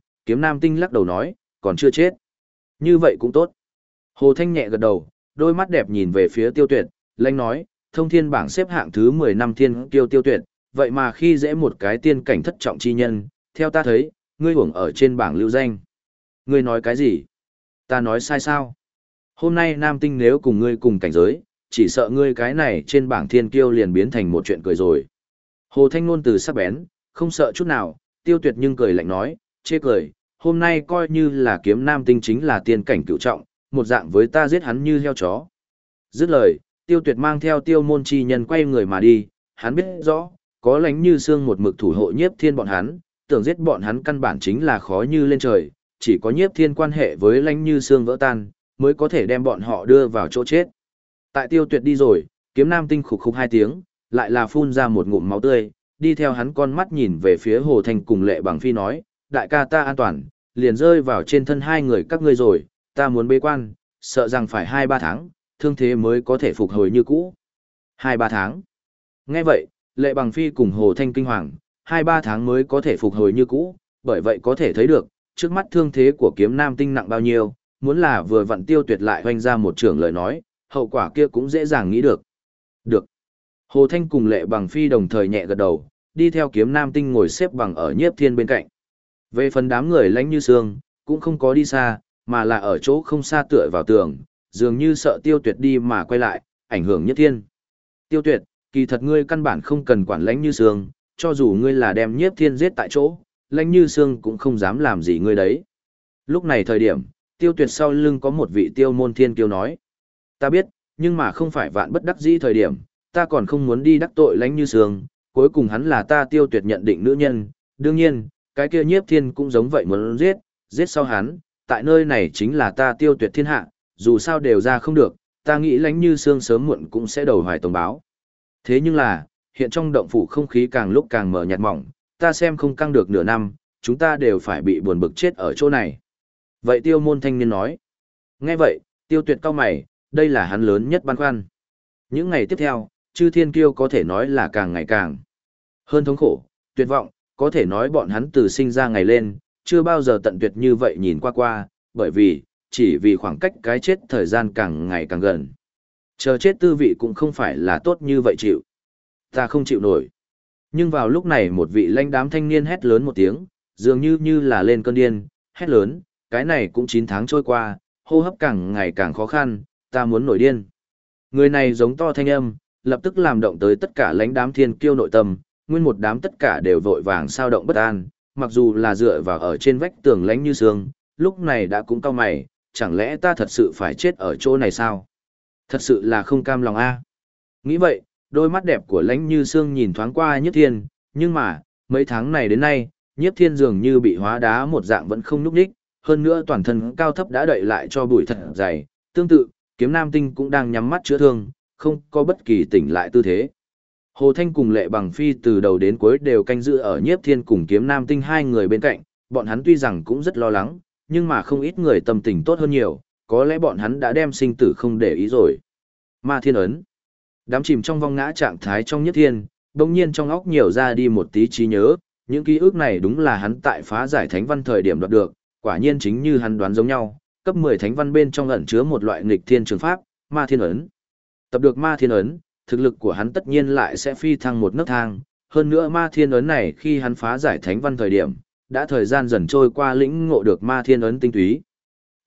Nam Tinh lắc đầu nói, còn chưa chết. Như vậy cũng tốt. Hồ Thanh nhẹ gật đầu, đôi mắt đẹp nhìn về phía Tiêu Tuyệt, lãnh nói, thông thiên bảng xếp hạng thứ 10 năm thiên kiêu Tiêu Tuyệt, vậy mà khi dễ một cái tiên cảnh thất trọng chi nhân, theo ta thấy, ngươi hưởng ở trên bảng lưu danh. Ngươi nói cái gì? Ta nói sai sao? Hôm nay Nam Tinh nếu cùng ngươi cùng cảnh giới, chỉ sợ ngươi cái này trên bảng thiên kiêu liền biến thành một chuyện cười rồi. Hồ Thanh ngôn từ sắc bén, không sợ chút nào, Tiêu Tuyệt nhưng cười lạnh nói, chê cười, hôm nay coi như là Kiếm Nam Tinh chính là tiên cảnh cựu trọng, một dạng với ta giết hắn như heo chó. Dứt lời, Tiêu Tuyệt mang theo Tiêu môn chi nhân quay người mà đi, hắn biết rõ, có Lãnh Như Sương một mực thủ hộ Nhiếp Thiên bọn hắn, tưởng giết bọn hắn căn bản chính là khó như lên trời, chỉ có Nhiếp Thiên quan hệ với Lãnh Như Sương vỡ tan, mới có thể đem bọn họ đưa vào chỗ chết. Tại Tiêu Tuyệt đi rồi, Kiếm Nam Tinh khục khục hai tiếng, lại là phun ra một ngụm máu tươi, đi theo hắn con mắt nhìn về phía Hồ Thanh cùng Lệ Bằng Phi nói, đại ca ta an toàn, liền rơi vào trên thân hai người các ngươi rồi, ta muốn bế quan, sợ rằng phải 2-3 tháng, thương thế mới có thể phục hồi như cũ. 2-3 tháng. Nghe vậy, Lệ Bằng Phi cùng Hồ Thanh kinh hoàng, 2-3 tháng mới có thể phục hồi như cũ, bởi vậy có thể thấy được, trước mắt thương thế của Kiếm Nam Tinh nặng bao nhiêu, muốn là vừa vặn Tiêu Tuyệt lại hoành ra một trường lời nói, hậu quả kia cũng dễ dàng nghĩ được. Được. Hồ Thanh cùng Lệ Bằng Phi đồng thời nhẹ gật đầu, đi theo Kiếm Nam Tinh ngồi xếp bằng ở Nhiếp Thiên bên cạnh. Về phần đám người Lãnh Như Sương, cũng không có đi xa, mà là ở chỗ không xa tựa vào tường, dường như sợ Tiêu Tuyệt đi mà quay lại, ảnh hưởng Nhiếp Thiên. Tiêu Tuyệt, kỳ thật ngươi căn bản không cần quản Lãnh Như Sương, cho dù ngươi là đem Nhiếp Thiên giết tại chỗ, Lãnh Như Sương cũng không dám làm gì ngươi đấy. Lúc này thời điểm, Tiêu Tuyệt sau lưng có một vị Tiêu môn thiên kiêu nói. Ta biết, nhưng mà không phải vạn bất đắc dĩ thời điểm, ta còn không muốn đi đắc tội Lãnh Như Sương, cuối cùng hắn là ta Tiêu Tuyệt nhận định nữ nhân, đương nhiên, cái kia Nhiếp Thiên cũng giống vậy muốn giết sau hắn, tại nơi này chính là ta Tiêu Tuyệt thiên hạ, dù sao đều ra không được, ta nghĩ Lãnh Như Sương sớm muộn cũng sẽ đầu hoài tổng báo. Thế nhưng là, hiện trong động phủ không khí càng lúc càng mờ nhạt mỏng, ta xem không căng được nửa năm, chúng ta đều phải bị buồn bực chết ở chỗ này. Vậy Tiêu môn thanh niên nói. Nghe vậy, Tiêu Tuyệt cau mày, đây là hắn lớn nhất băn khoăn. Những ngày tiếp theo, chư thiên kiêu có thể nói là càng ngày càng hơn thống khổ, tuyệt vọng, có thể nói bọn hắn từ sinh ra ngày lên, chưa bao giờ tận tuyệt như vậy nhìn qua, bởi vì, chỉ vì khoảng cách cái chết thời gian càng ngày càng gần. Chờ chết tư vị cũng không phải là tốt như vậy chịu. Ta không chịu nổi. Nhưng vào lúc này một vị lãnh đám thanh niên hét lớn một tiếng, dường như là lên cơn điên, hét lớn, cái này cũng 9 tháng trôi qua, hô hấp càng ngày càng khó khăn, ta muốn nổi điên. Người này giống to thanh âm, lập tức làm động tới tất cả lãnh đám thiên kiêu nội tâm, nguyên một đám tất cả đều vội vàng sao động bất an, mặc dù là dựa vào ở trên vách tường Lãnh Như Sương, lúc này đã cũng cau mày, chẳng lẽ ta thật sự phải chết ở chỗ này sao? Thật sự là không cam lòng a. Nghĩ vậy, đôi mắt đẹp của Lãnh Như Sương nhìn thoáng qua Nhiếp Thiên, nhưng mà, mấy tháng này đến nay, Nhiếp Thiên dường như bị hóa đá một dạng vẫn không nhúc nhích, hơn nữa toàn thân cao thấp đã đậy lại cho bụi thật dày, tương tự, Kiếm Nam Tinh cũng đang nhắm mắt chữa thương, không có bất kỳ tỉnh lại tư thế. Hồ Thanh cùng Lệ Bằng Phi từ đầu đến cuối đều canh giữ ở Nhiếp Thiên cùng Kiếm Nam Tinh hai người bên cạnh, bọn hắn tuy rằng cũng rất lo lắng, nhưng mà không ít người tâm tình tốt hơn nhiều, có lẽ bọn hắn đã đem sinh tử không để ý rồi. Ma Thiên ấn. Đám chìm trong vong ngã trạng thái trong Nhiếp Thiên, bỗng nhiên trong óc nhiều ra đi một tí trí nhớ, những ký ức này đúng là hắn tại phá giải thánh văn thời điểm đoạt được, quả nhiên chính như hắn đoán giống nhau, cấp 10 thánh văn bên trong ẩn chứa một loại nghịch thiên trường pháp, Ma Thiên ấn. Tập được Ma Thiên ấn, thực lực của hắn tất nhiên lại sẽ phi thăng một nấc thang, hơn nữa Ma Thiên ấn này khi hắn phá giải thánh văn thời điểm, đã thời gian dần trôi qua lĩnh ngộ được Ma Thiên ấn tinh túy.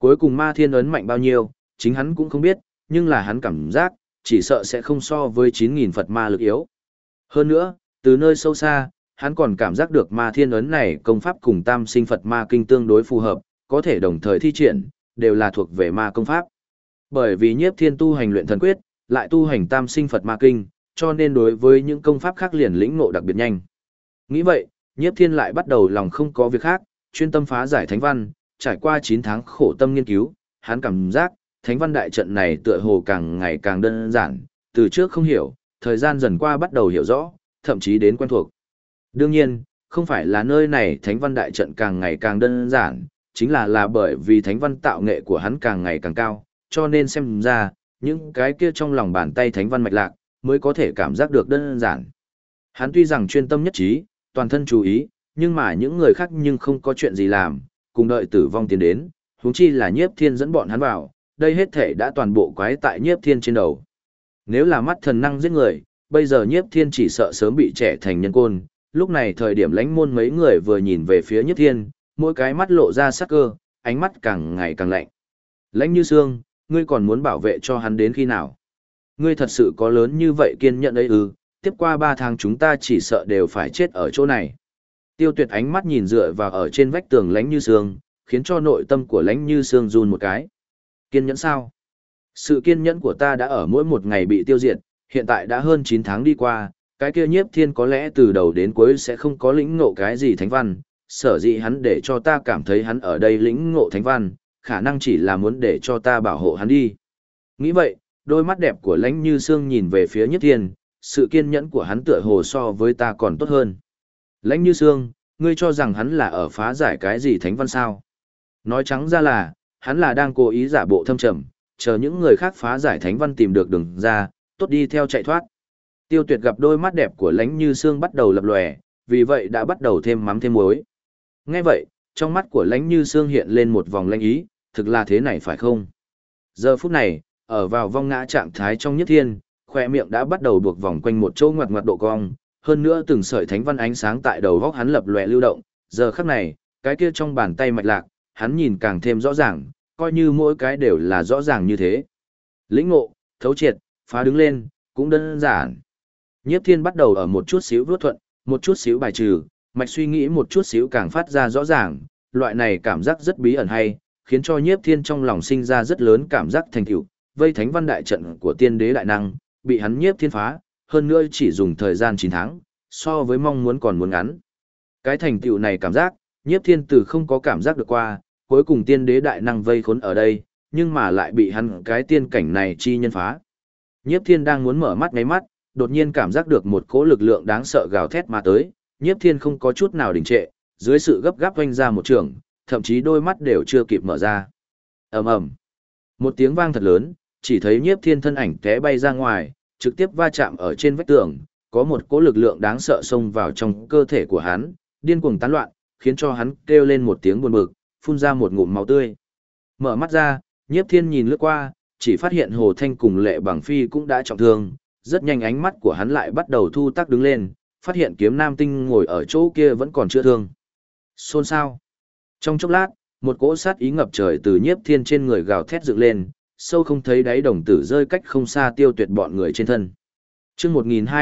Cuối cùng ma thiên ấn mạnh bao nhiêu, chính hắn cũng không biết, nhưng là hắn cảm giác, chỉ sợ sẽ không so với 9.000 Phật ma lực yếu. Hơn nữa, từ nơi sâu xa, hắn còn cảm giác được ma thiên ấn này công pháp cùng tam sinh Phật ma kinh tương đối phù hợp, có thể đồng thời thi triển, đều là thuộc về ma công pháp. Bởi vì Nhiếp Thiên tu hành luyện thần quyết, lại tu hành tam sinh Phật ma kinh, cho nên đối với những công pháp khác liền lĩnh ngộ đặc biệt nhanh. Nghĩ vậy, Nhiếp Thiên lại bắt đầu lòng không có việc khác, chuyên tâm phá giải thánh văn, trải qua 9 tháng khổ tâm nghiên cứu, hắn cảm giác, thánh văn đại trận này tựa hồ càng ngày càng đơn giản, từ trước không hiểu, thời gian dần qua bắt đầu hiểu rõ, thậm chí đến quen thuộc. Đương nhiên, không phải là nơi này thánh văn đại trận càng ngày càng đơn giản, chính là bởi vì thánh văn tạo nghệ của hắn càng ngày càng cao, cho nên xem ra, những cái kia trong lòng bàn tay thánh văn mạch lạc, mới có thể cảm giác được đơn giản. Hắn tuy rằng chuyên tâm nhất trí, toàn thân chú ý, nhưng mà những người khác nhưng không có chuyện gì làm, cùng đợi tử vong tiến đến, huống chi là Nhiếp Thiên dẫn bọn hắn vào, đây hết thể đã toàn bộ quái tại Nhiếp Thiên trên đầu. Nếu là mắt thần năng giết người, bây giờ Nhiếp Thiên chỉ sợ sớm bị trẻ thành nhân côn, lúc này thời điểm lãnh môn mấy người vừa nhìn về phía Nhiếp Thiên, mỗi cái mắt lộ ra sắc cơ, ánh mắt càng ngày càng lạnh. Lãnh Như Sương, ngươi còn muốn bảo vệ cho hắn đến khi nào? Ngươi thật sự có lớn như vậy kiên nhẫn ấy ư, tiếp qua 3 tháng chúng ta chỉ sợ đều phải chết ở chỗ này. Tiêu Tuyệt ánh mắt nhìn dựa vào ở trên vách tường Lãnh Như Sương, khiến cho nội tâm của Lãnh Như Sương run một cái. Kiên nhẫn sao? Sự kiên nhẫn của ta đã ở mỗi một ngày bị tiêu diệt, hiện tại đã hơn 9 tháng đi qua, cái kia Nhiếp Thiên có lẽ từ đầu đến cuối sẽ không có lĩnh ngộ cái gì thánh văn, sở dĩ hắn để cho ta cảm thấy hắn ở đây lĩnh ngộ thánh văn, khả năng chỉ là muốn để cho ta bảo hộ hắn đi. Nghĩ vậy, đôi mắt đẹp của Lãnh Như Sương nhìn về phía Nhiếp Thiên, sự kiên nhẫn của hắn tựa hồ so với ta còn tốt hơn. Lãnh Như Sương, ngươi cho rằng hắn là ở phá giải cái gì thánh văn sao? Nói trắng ra là, hắn là đang cố ý giả bộ thâm trầm, chờ những người khác phá giải thánh văn tìm được đường ra, tốt đi theo chạy thoát. Tiêu Tuyệt gặp đôi mắt đẹp của Lãnh Như Sương bắt đầu lập lòe, vì vậy đã bắt đầu thêm mắm thêm muối. Nghe vậy, trong mắt của Lãnh Như Sương hiện lên một vòng lanh ý, thực là thế này phải không? Giờ phút này, ở vào vong ngã trạng thái trong Nhiếp Thiên, khoe miệng đã bắt đầu buộc vòng quanh một chỗ ngoặt ngoặt độ cong, hơn nữa từng sợi thánh văn ánh sáng tại đầu góc hắn lập lòe lưu động, giờ khắc này, cái kia trong bàn tay mạch lạc, hắn nhìn càng thêm rõ ràng, coi như mỗi cái đều là rõ ràng như thế. Lĩnh ngộ, thấu triệt, phá đứng lên, cũng đơn giản. Nhiếp Thiên bắt đầu ở một chút xíu vuốt thuận, một chút xíu bài trừ, mạch suy nghĩ một chút xíu càng phát ra rõ ràng, loại này cảm giác rất bí ẩn hay, khiến cho Nhiếp Thiên trong lòng sinh ra rất lớn cảm giác thành tựu, vây thánh văn đại trận của tiên đế đại năng, bị hắn Nhiếp Thiên phá, hơn nữa chỉ dùng thời gian 9 tháng, so với mong muốn còn muốn ngắn. Cái thành tựu này cảm giác, Nhiếp Thiên từ không có cảm giác được qua, cuối cùng tiên đế đại năng vây khốn ở đây, nhưng mà lại bị hắn cái tiên cảnh này chi nhân phá. Nhiếp Thiên đang muốn mở mắt ngáy mắt, đột nhiên cảm giác được một cỗ lực lượng đáng sợ gào thét mà tới, Nhiếp Thiên không có chút nào đình trệ, dưới sự gấp gáp vung ra một trường, thậm chí đôi mắt đều chưa kịp mở ra. Ầm ầm. Một tiếng vang thật lớn, chỉ thấy Nhiếp Thiên thân ảnh té bay ra ngoài, trực tiếp va chạm ở trên vách tường, có một cỗ lực lượng đáng sợ xông vào trong cơ thể của hắn, điên cuồng tán loạn, khiến cho hắn kêu lên một tiếng buồn bực, phun ra một ngụm máu tươi. Mở mắt ra, Nhiếp Thiên nhìn lướt qua, chỉ phát hiện Hồ Thanh cùng Lệ Bằng Phi cũng đã trọng thương, rất nhanh ánh mắt của hắn lại bắt đầu thu tác đứng lên, phát hiện Kiếm Nam Tinh ngồi ở chỗ kia vẫn còn chưa thương. Xôn xao. Trong chốc lát, một cỗ sát ý ngập trời từ Nhiếp Thiên trên người gào thét dựng lên, sâu không thấy đáy đồng tử rơi cách không xa Tiêu Tuyệt bọn người trên thân. Chương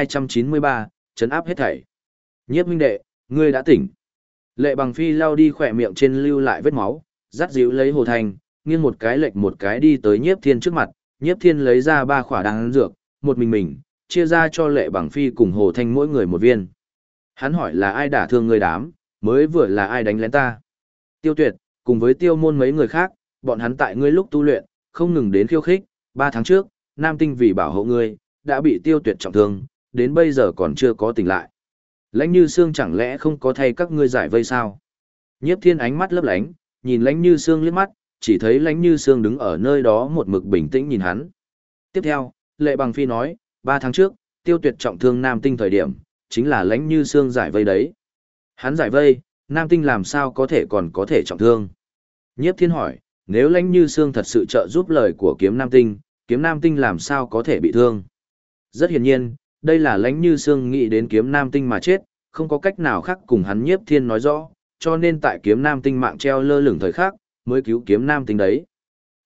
1293, trấn áp hết thảy. Nhiếp huynh đệ, ngươi đã tỉnh. Lệ Bằng Phi lau đi khỏe miệng trên lưu lại vết máu, dắt dịu lấy Hồ Thanh, nghiêng một cái lệch một cái đi tới Nhiếp Thiên trước mặt, Nhiếp Thiên lấy ra 3 khỏa đan dược, một mình, chia ra cho Lệ Bằng Phi cùng Hồ Thanh mỗi người một viên. Hắn hỏi là ai đả thương ngươi đám, mới vừa là ai đánh lén ta. Tiêu Tuyệt, cùng với Tiêu Môn mấy người khác, bọn hắn tại ngươi lúc tu luyện, không ngừng đến khiêu khích, 3 tháng trước, Nam Tinh vì bảo hộ ngươi, đã bị Tiêu Tuyệt trọng thương, đến bây giờ còn chưa có tỉnh lại. Lãnh Như Sương chẳng lẽ không có thay các ngươi giải vây sao? Nhiếp Thiên ánh mắt lấp lánh, nhìn Lãnh Như Sương liếc mắt, chỉ thấy Lãnh Như Sương đứng ở nơi đó một mực bình tĩnh nhìn hắn. Tiếp theo, Lệ Bằng Phi nói, 3 tháng trước, Tiêu Tuyệt trọng thương Nam Tinh thời điểm, chính là Lãnh Như Sương giải vây đấy. Hắn giải vây, Nam Tinh làm sao có thể còn có thể trọng thương? Nhiếp Thiên hỏi, nếu Lãnh Như Sương thật sự trợ giúp lời của Kiếm Nam Tinh làm sao có thể bị thương? Rất hiển nhiên, đây là Lãnh Như Sương nghĩ đến Kiếm Nam Tinh mà chết, không có cách nào khác cùng hắn Nhiếp Thiên nói rõ, cho nên tại Kiếm Nam Tinh mạng treo lơ lửng thời khắc, mới cứu Kiếm Nam Tinh đấy.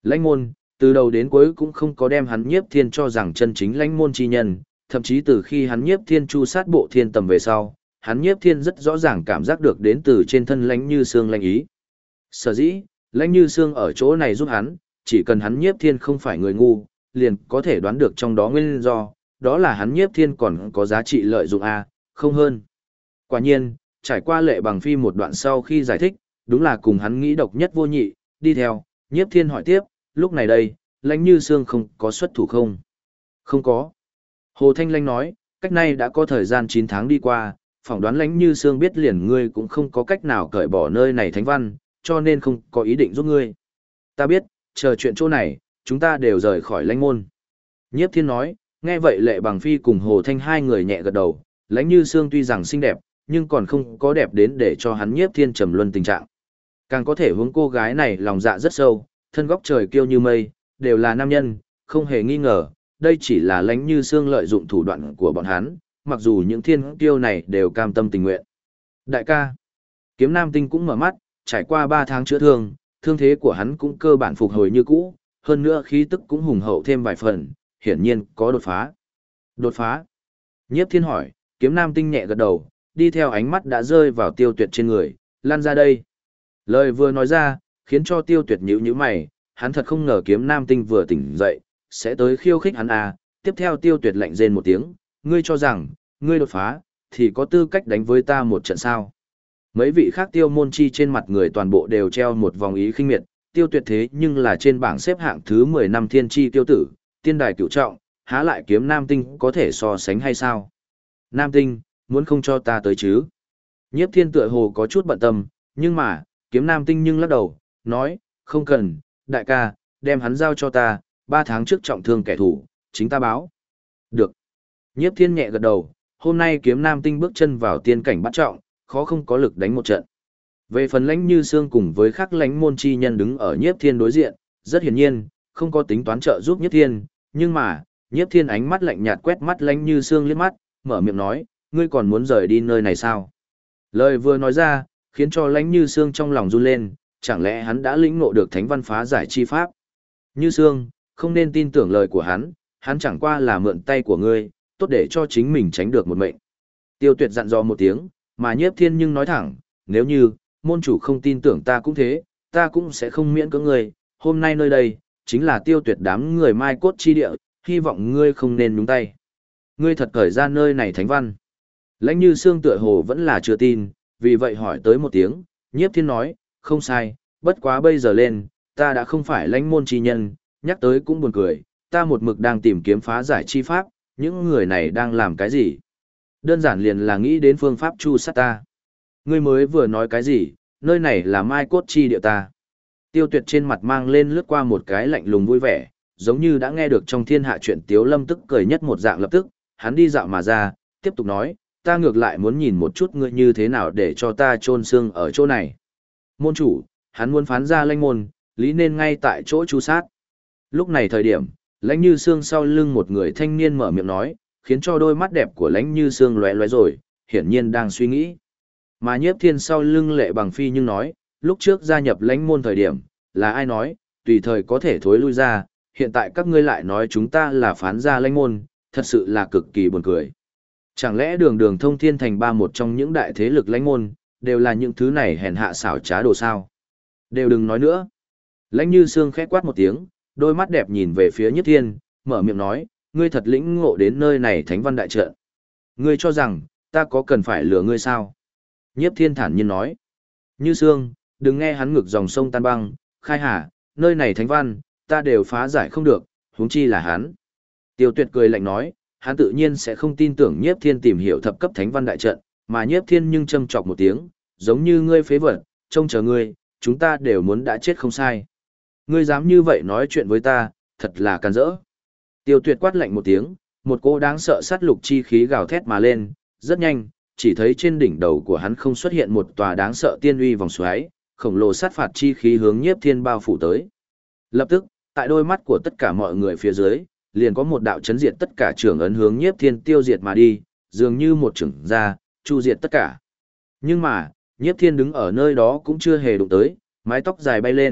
Lãnh môn, từ đầu đến cuối cũng không có đem hắn nhiếp thiên cho rằng chân chính lãnh môn chi nhân, thậm chí từ khi hắn nhiếp thiên chu sát bộ thiên tầm về sau, hắn nhiếp thiên rất rõ ràng cảm giác được đến từ trên thân lãnh như xương lãnh ý. Sở dĩ, lãnh như xương ở chỗ này giúp hắn, chỉ cần hắn nhiếp thiên không phải người ngu, liền có thể đoán được trong đó nguyên do, đó là hắn nhiếp thiên còn có giá trị lợi dụng A, không hơn. Quả nhiên, trải qua Lệ Bằng Phi một đoạn sau khi giải thích, đúng là cùng hắn nghĩ độc nhất vô nhị, đi theo, nhiếp thiên hỏi tiếp, lúc này đây, lãnh như xương không có xuất thủ không? Không có. Hồ Thanh Lanh nói, cách nay đã có thời gian 9 tháng đi qua, phỏng đoán lãnh như xương biết liền ngươi cũng không có cách nào cởi bỏ nơi này thánh văn, cho nên không có ý định giúp ngươi. Ta biết, chờ chuyện chỗ này, chúng ta đều rời khỏi lãnh môn. Nhiếp thiên nói, nghe vậy Lệ Bằng Phi cùng Hồ Thanh hai người nhẹ gật đầu, lãnh như xương tuy rằng xinh đẹp, nhưng còn không có đẹp đến để cho hắn nhiếp thiên trầm luân tình trạng. Càng có thể hướng cô gái này lòng dạ rất sâu, thân góc trời kiêu như mây, đều là nam nhân, không hề nghi ngờ, đây chỉ là lãnh như xương lợi dụng thủ đoạn của bọn hắn, mặc dù những thiên kiêu này đều cam tâm tình nguyện. Đại ca, Kiếm Nam Tinh cũng mở mắt, trải qua 3 tháng chữa thương, thương thế của hắn cũng cơ bản phục hồi như cũ, hơn nữa khí tức cũng hùng hậu thêm vài phần, hiển nhiên có đột phá. Đột phá? Nhiếp Thiên hỏi, Kiếm Nam Tinh nhẹ gật đầu, đi theo ánh mắt đã rơi vào Tiêu Tuyệt trên người, lan ra đây. Lời vừa nói ra, khiến cho Tiêu Tuyệt nhíu mày, hắn thật không ngờ Kiếm Nam Tinh vừa tỉnh dậy, sẽ tới khiêu khích hắn à. Tiếp theo Tiêu Tuyệt lạnh rên một tiếng, ngươi cho rằng, ngươi đột phá, thì có tư cách đánh với ta một trận sao. Mấy vị khác Tiêu môn chi trên mặt người toàn bộ đều treo một vòng ý khinh miệt, Tiêu Tuyệt thế nhưng là trên bảng xếp hạng thứ 10 năm thiên chi tiêu tử, tiên đài cửu trọng, há lại Kiếm Nam Tinh có thể so sánh hay sao? Nam Tinh, muốn không cho ta tới chứ? Nhiếp Thiên tựa hồ có chút bận tâm, nhưng mà, Kiếm Nam Tinh nhưng lắc đầu, nói, không cần, đại ca, đem hắn giao cho ta, 3 tháng trước trọng thương kẻ thù, chính ta báo. Được. Nhiếp Thiên nhẹ gật đầu, hôm nay Kiếm Nam Tinh bước chân vào tiên cảnh bắt trọng, khó không có lực đánh một trận. Về phần lãnh như xương cùng với khắc lãnh môn chi nhân đứng ở Nhiếp Thiên đối diện, rất hiển nhiên, không có tính toán trợ giúp Nhiếp Thiên, nhưng mà, Nhiếp Thiên ánh mắt lạnh nhạt quét mắt lãnh như xương liếc mắt, mở miệng nói, ngươi còn muốn rời đi nơi này sao? Lời vừa nói ra, khiến cho lãnh như xương trong lòng run lên, chẳng lẽ hắn đã lĩnh ngộ được thánh văn phá giải chi pháp? Như xương, không nên tin tưởng lời của hắn chẳng qua là mượn tay của ngươi, tốt để cho chính mình tránh được một mệnh. Tiêu Tuyệt dặn dò một tiếng, mà Nhiếp Thiên nhưng nói thẳng, nếu như, môn chủ không tin tưởng ta cũng thế, ta cũng sẽ không miễn cưỡng ngươi, hôm nay nơi đây, chính là Tiêu Tuyệt đám người mai cốt chi địa, hy vọng ngươi không nên nhúng tay. Ngươi thật khởi ra nơi này thánh văn. Lãnh như xương tựa hồ vẫn là chưa tin, vì vậy hỏi tới một tiếng, Nhiếp Thiên nói, không sai, bất quá bây giờ lên, ta đã không phải lãnh môn chi nhân, nhắc tới cũng buồn cười, ta một mực đang tìm kiếm phá giải chi pháp, những người này đang làm cái gì? Đơn giản liền là nghĩ đến phương pháp chu sát ta. Ngươi mới vừa nói cái gì, nơi này là mai cốt chi địa ta. Tiêu Tuyệt trên mặt mang lên lướt qua một cái lạnh lùng vui vẻ, giống như đã nghe được trong thiên hạ chuyện Tiếu Lâm tức cười nhất một dạng lập tức, hắn đi dạo mà ra, tiếp tục nói, ta ngược lại muốn nhìn một chút ngươi như thế nào để cho ta chôn xương ở chỗ này. Môn chủ, hắn muốn phán ra lãnh môn, lý nên ngay tại chỗ chu sát. Lúc này thời điểm, lãnh như xương sau lưng một người thanh niên mở miệng nói, khiến cho đôi mắt đẹp của lãnh như xương lóe lóe rồi, hiển nhiên đang suy nghĩ. Mà Nhiếp Thiên sau lưng Lệ Bằng Phi nhưng nói, lúc trước gia nhập lãnh môn thời điểm, là ai nói, tùy thời có thể thối lui ra, hiện tại các ngươi lại nói chúng ta là phán ra lãnh môn, thật sự là cực kỳ buồn cười. Chẳng lẽ đường đường thông thiên thành ba một trong những đại thế lực lãnh môn, đều là những thứ này hèn hạ xảo trá đồ sao? Đều đừng nói nữa. Lãnh như xương khẽ quát một tiếng, đôi mắt đẹp nhìn về phía Nhiếp Thiên, mở miệng nói, ngươi thật lĩnh ngộ đến nơi này thánh văn đại trận. Ngươi cho rằng, ta có cần phải lừa ngươi sao? Nhiếp Thiên thản nhiên nói. Như xương, đừng nghe hắn ngực dòng sông tan băng, khai hả, nơi này thánh văn, ta đều phá giải không được, huống chi là hắn. Tiêu Tuyệt cười lạnh nói, hắn tự nhiên sẽ không tin tưởng Nhiếp Thiên tìm hiểu thập cấp thánh văn đại trận, mà Nhiếp Thiên nhưng châm chọc một tiếng, giống như ngươi phế vật, trông chờ ngươi, chúng ta đều muốn đã chết không sai. Ngươi dám như vậy nói chuyện với ta, thật là càn rỡ. Tiêu Tuyệt quát lạnh một tiếng, một cỗ đáng sợ sát lục chi khí gào thét mà lên, rất nhanh, chỉ thấy trên đỉnh đầu của hắn không xuất hiện một tòa đáng sợ tiên uy vòng xoáy, khổng lồ sát phạt chi khí hướng Nhiếp Thiên bao phủ tới. Lập tức, tại đôi mắt của tất cả mọi người phía dưới, liền có một đạo chấn diệt tất cả trưởng ấn hướng Nhiếp Thiên tiêu diệt mà đi, dường như một trưởng ra, chu diệt tất cả. Nhưng mà, Nhiếp Thiên đứng ở nơi đó cũng chưa hề đụng tới, mái tóc dài bay lên,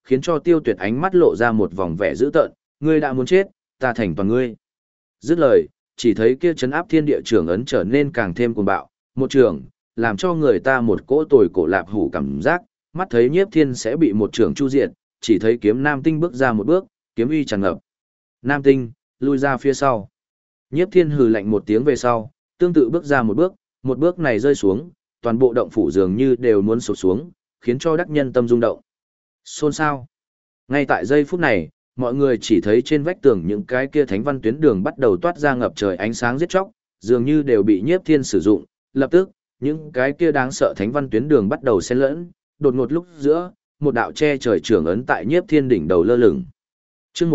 khiến cho Tiêu Tuyệt ánh mắt lộ ra một vòng vẻ dữ tợn, ngươi đã muốn chết, ta thành toàn ngươi. Dứt lời, chỉ thấy kia trấn áp thiên địa trưởng ấn trở nên càng thêm cuồng bạo, một trường, làm cho người ta một cỗ tồi cổ lạp hủ cảm giác, mắt thấy Nhiếp Thiên sẽ bị một trường chu diệt, chỉ thấy kiếm Nam Tinh bước ra một bước, kiếm uy tràn ngập. Nam Tinh, lui ra phía sau. Nhiếp Thiên hừ lạnh một tiếng về sau, tương tự bước ra một bước này rơi xuống, toàn bộ động phủ dường như đều muốn sụp xuống, khiến cho đắc nhân tâm rung động. Xôn xao. Ngay tại giây phút này, mọi người chỉ thấy trên vách tường những cái kia thánh văn tuyến đường bắt đầu toát ra ngập trời ánh sáng giết chóc, dường như đều bị Nhiếp Thiên sử dụng, lập tức, những cái kia đáng sợ thánh văn tuyến đường bắt đầu xen lẫn, đột ngột lúc giữa, một đạo che trời trưởng ấn tại Nhiếp Thiên đỉnh đầu lơ lửng. Chương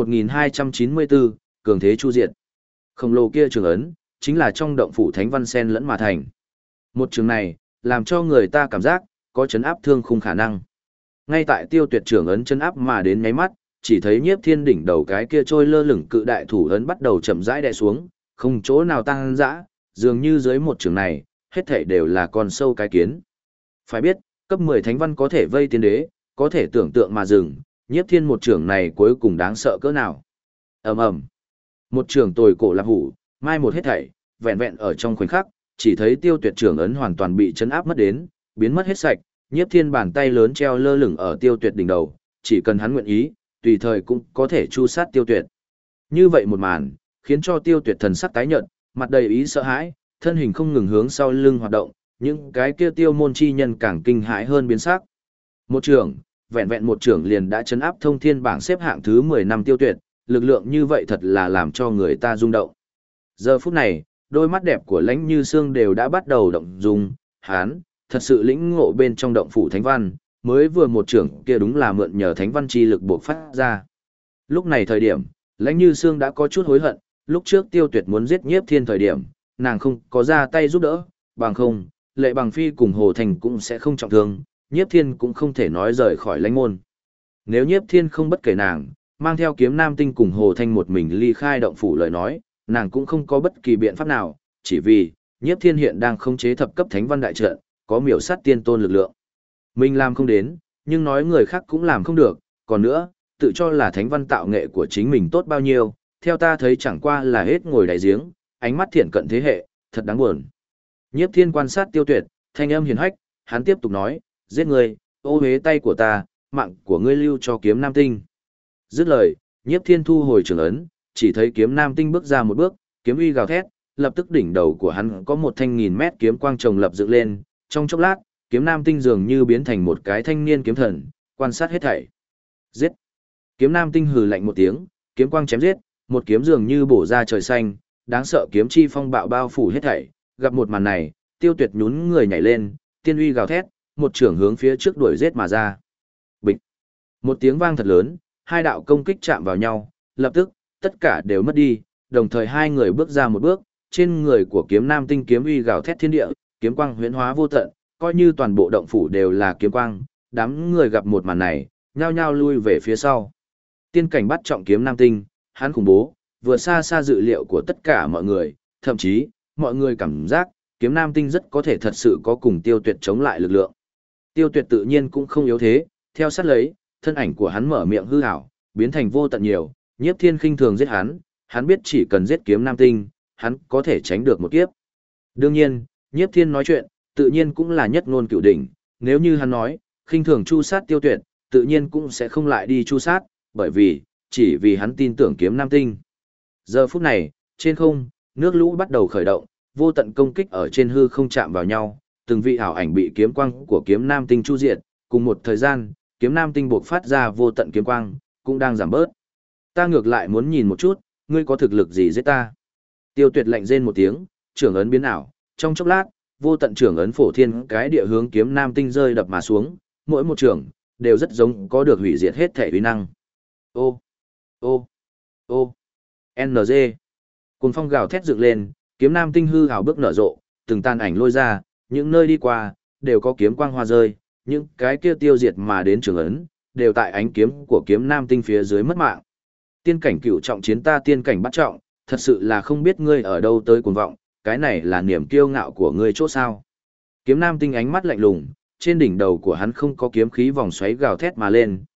1294, cường thế chu diệt. Khổng lồ kia trường ấn, chính là trong động phủ thánh văn xen lẫn mà thành. Một trường này, làm cho người ta cảm giác, có chấn áp thương khung khả năng. Ngay tại Tiêu Tuyệt trường ấn chấn áp mà đến nháy mắt, chỉ thấy Nhiếp Thiên đỉnh đầu cái kia trôi lơ lửng cự đại thủ ấn bắt đầu chậm rãi đè xuống, không chỗ nào tăng dã, dường như dưới một trường này, hết thảy đều là con sâu cái kiến. Phải biết, cấp 10 thánh văn có thể vây tiên đế, có thể tưởng tượng mà dừng, Nhiếp Thiên một trường này cuối cùng đáng sợ cỡ nào. Ầm ầm. Một trường tồi cổ lạp hủ, mai một hết thảy, vẹn vẹn ở trong khoảnh khắc, chỉ thấy Tiêu Tuyệt trường ấn hoàn toàn bị chấn áp mất đến, biến mất hết sạch, Nhiếp Thiên bàn tay lớn treo lơ lửng ở Tiêu Tuyệt đỉnh đầu, chỉ cần hắn nguyện ý, tùy thời cũng có thể chu sát Tiêu Tuyệt. Như vậy một màn, khiến cho Tiêu Tuyệt thần sắc tái nhợt, mặt đầy ý sợ hãi, thân hình không ngừng hướng sau lưng hoạt động, những cái kia Tiêu môn chi nhân càng kinh hãi hơn biến sắc. Một trường, vẹn vẹn một trường liền đã chấn áp thông thiên bảng xếp hạng thứ 10 năm Tiêu Tuyệt, lực lượng như vậy thật là làm cho người ta rung động. Giờ phút này, đôi mắt đẹp của Lãnh Như Sương đều đã bắt đầu động dung, hắn thật sự lĩnh ngộ bên trong động phủ thánh văn, mới vừa một trưởng kia đúng là mượn nhờ thánh văn chi lực buộc phát ra. Lúc này thời điểm, Lãnh Như Sương đã có chút hối hận, lúc trước Tiêu Tuyệt muốn giết Nhiếp Thiên thời điểm, nàng không có ra tay giúp đỡ, bằng không, Lệ Bằng Phi cùng Hồ Thành cũng sẽ không trọng thương, Nhiếp Thiên cũng không thể nói rời khỏi lãnh môn. Nếu Nhiếp Thiên không bất kể nàng, mang theo kiếm Nam Tinh cùng Hồ Thanh một mình ly khai động phủ lời nói, nàng cũng không có bất kỳ biện pháp nào, chỉ vì, Nhiếp Thiên hiện đang khống chế thập cấp thánh văn đại trận, có miểu sát tiên tôn lực lượng. Mình làm không đến, nhưng nói người khác cũng làm không được, còn nữa, tự cho là thánh văn tạo nghệ của chính mình tốt bao nhiêu, theo ta thấy chẳng qua là hết ngồi đáy giếng, ánh mắt thiện cận thế hệ, thật đáng buồn. Nhiếp Thiên quan sát Tiêu Tuyệt, thanh âm hiền hách, hắn tiếp tục nói, giết ngươi, ô hế tay của ta, mạng của ngươi lưu cho kiếm Nam Tinh. Dứt lời, Nhiếp Thiên thu hồi trường ấn, chỉ thấy kiếm Nam Tinh bước ra một bước, kiếm uy gào thét, lập tức đỉnh đầu của hắn có một thanh 1000 mét kiếm quang trồng lập dựng lên, trong chốc lát, kiếm Nam Tinh dường như biến thành một cái thanh niên kiếm thần, quan sát hết thảy. Giết! Kiếm Nam Tinh hừ lạnh một tiếng, kiếm quang chém giết, một kiếm dường như bổ ra trời xanh, đáng sợ kiếm chi phong bạo bao phủ hết thảy. Gặp một màn này, Tiêu Tuyệt nhún người nhảy lên, tiên uy gào thét, một trường hướng phía trước đuổi giết mà ra. Bịch! Một tiếng vang thật lớn, hai đạo công kích chạm vào nhau, lập tức, tất cả đều mất đi, đồng thời hai người bước ra một bước, trên người của kiếm Nam Tinh kiếm uy gào thét thiên địa, kiếm quang huyễn hóa vô tận, coi như toàn bộ động phủ đều là kiếm quang, đám người gặp một màn này, nhao nhao lui về phía sau. Tiên cảnh bắt trọng kiếm Nam Tinh, hắn khủng bố, vượt xa xa dự liệu của tất cả mọi người, thậm chí, mọi người cảm giác, kiếm Nam Tinh rất có thể thật sự có cùng Tiêu Tuyệt chống lại lực lượng. Tiêu Tuyệt tự nhiên cũng không yếu thế, theo sát lấy, thân ảnh của hắn mở miệng hư ảo, biến thành vô tận nhiều, Nhiếp Thiên khinh thường giết hắn biết chỉ cần giết kiếm Nam Tinh, hắn có thể tránh được một kiếp. Đương nhiên, Nhiếp Thiên nói chuyện, tự nhiên cũng là nhất ngôn cửu đỉnh, nếu như hắn nói, khinh thường chu sát Tiêu Tuyệt, tự nhiên cũng sẽ không lại đi chu sát, bởi vì, chỉ vì hắn tin tưởng kiếm Nam Tinh. Giờ phút này, trên không, nước lũ bắt đầu khởi động, vô tận công kích ở trên hư không chạm vào nhau, từng vị ảo ảnh bị kiếm quang của kiếm Nam Tinh chu diệt, cùng một thời gian, kiếm Nam Tinh buộc phát ra vô tận kiếm quang, cũng đang giảm bớt. Ta ngược lại muốn nhìn một chút, ngươi có thực lực gì giết ta. Tiêu Tuyệt lạnh rên một tiếng, trưởng ấn biến ảo, trong chốc lát, vô tận trưởng ấn phổ thiên cái địa hướng kiếm Nam Tinh rơi đập mà xuống, mỗi một trưởng đều rất giống có được hủy diệt hết thể uy năng. Ô, ô, ô, NG. Cùng phong gào thét dựng lên, kiếm Nam Tinh hư ảo bước nở rộ, từng tàn ảnh lôi ra, những nơi đi qua đều có kiếm quang hoa rơi, những cái kia tiêu diệt mà đến trưởng ấn, đều tại ánh kiếm của kiếm Nam Tinh phía dưới mất mạng. Tiên cảnh cửu trọng chiến ta tiên cảnh bắt trọng, thật sự là không biết ngươi ở đâu tới cuồng vọng, cái này là niềm kiêu ngạo của ngươi chỗ sao. Kiếm Nam Tinh ánh mắt lạnh lùng, trên đỉnh đầu của hắn không có kiếm khí vòng xoáy gào thét mà lên,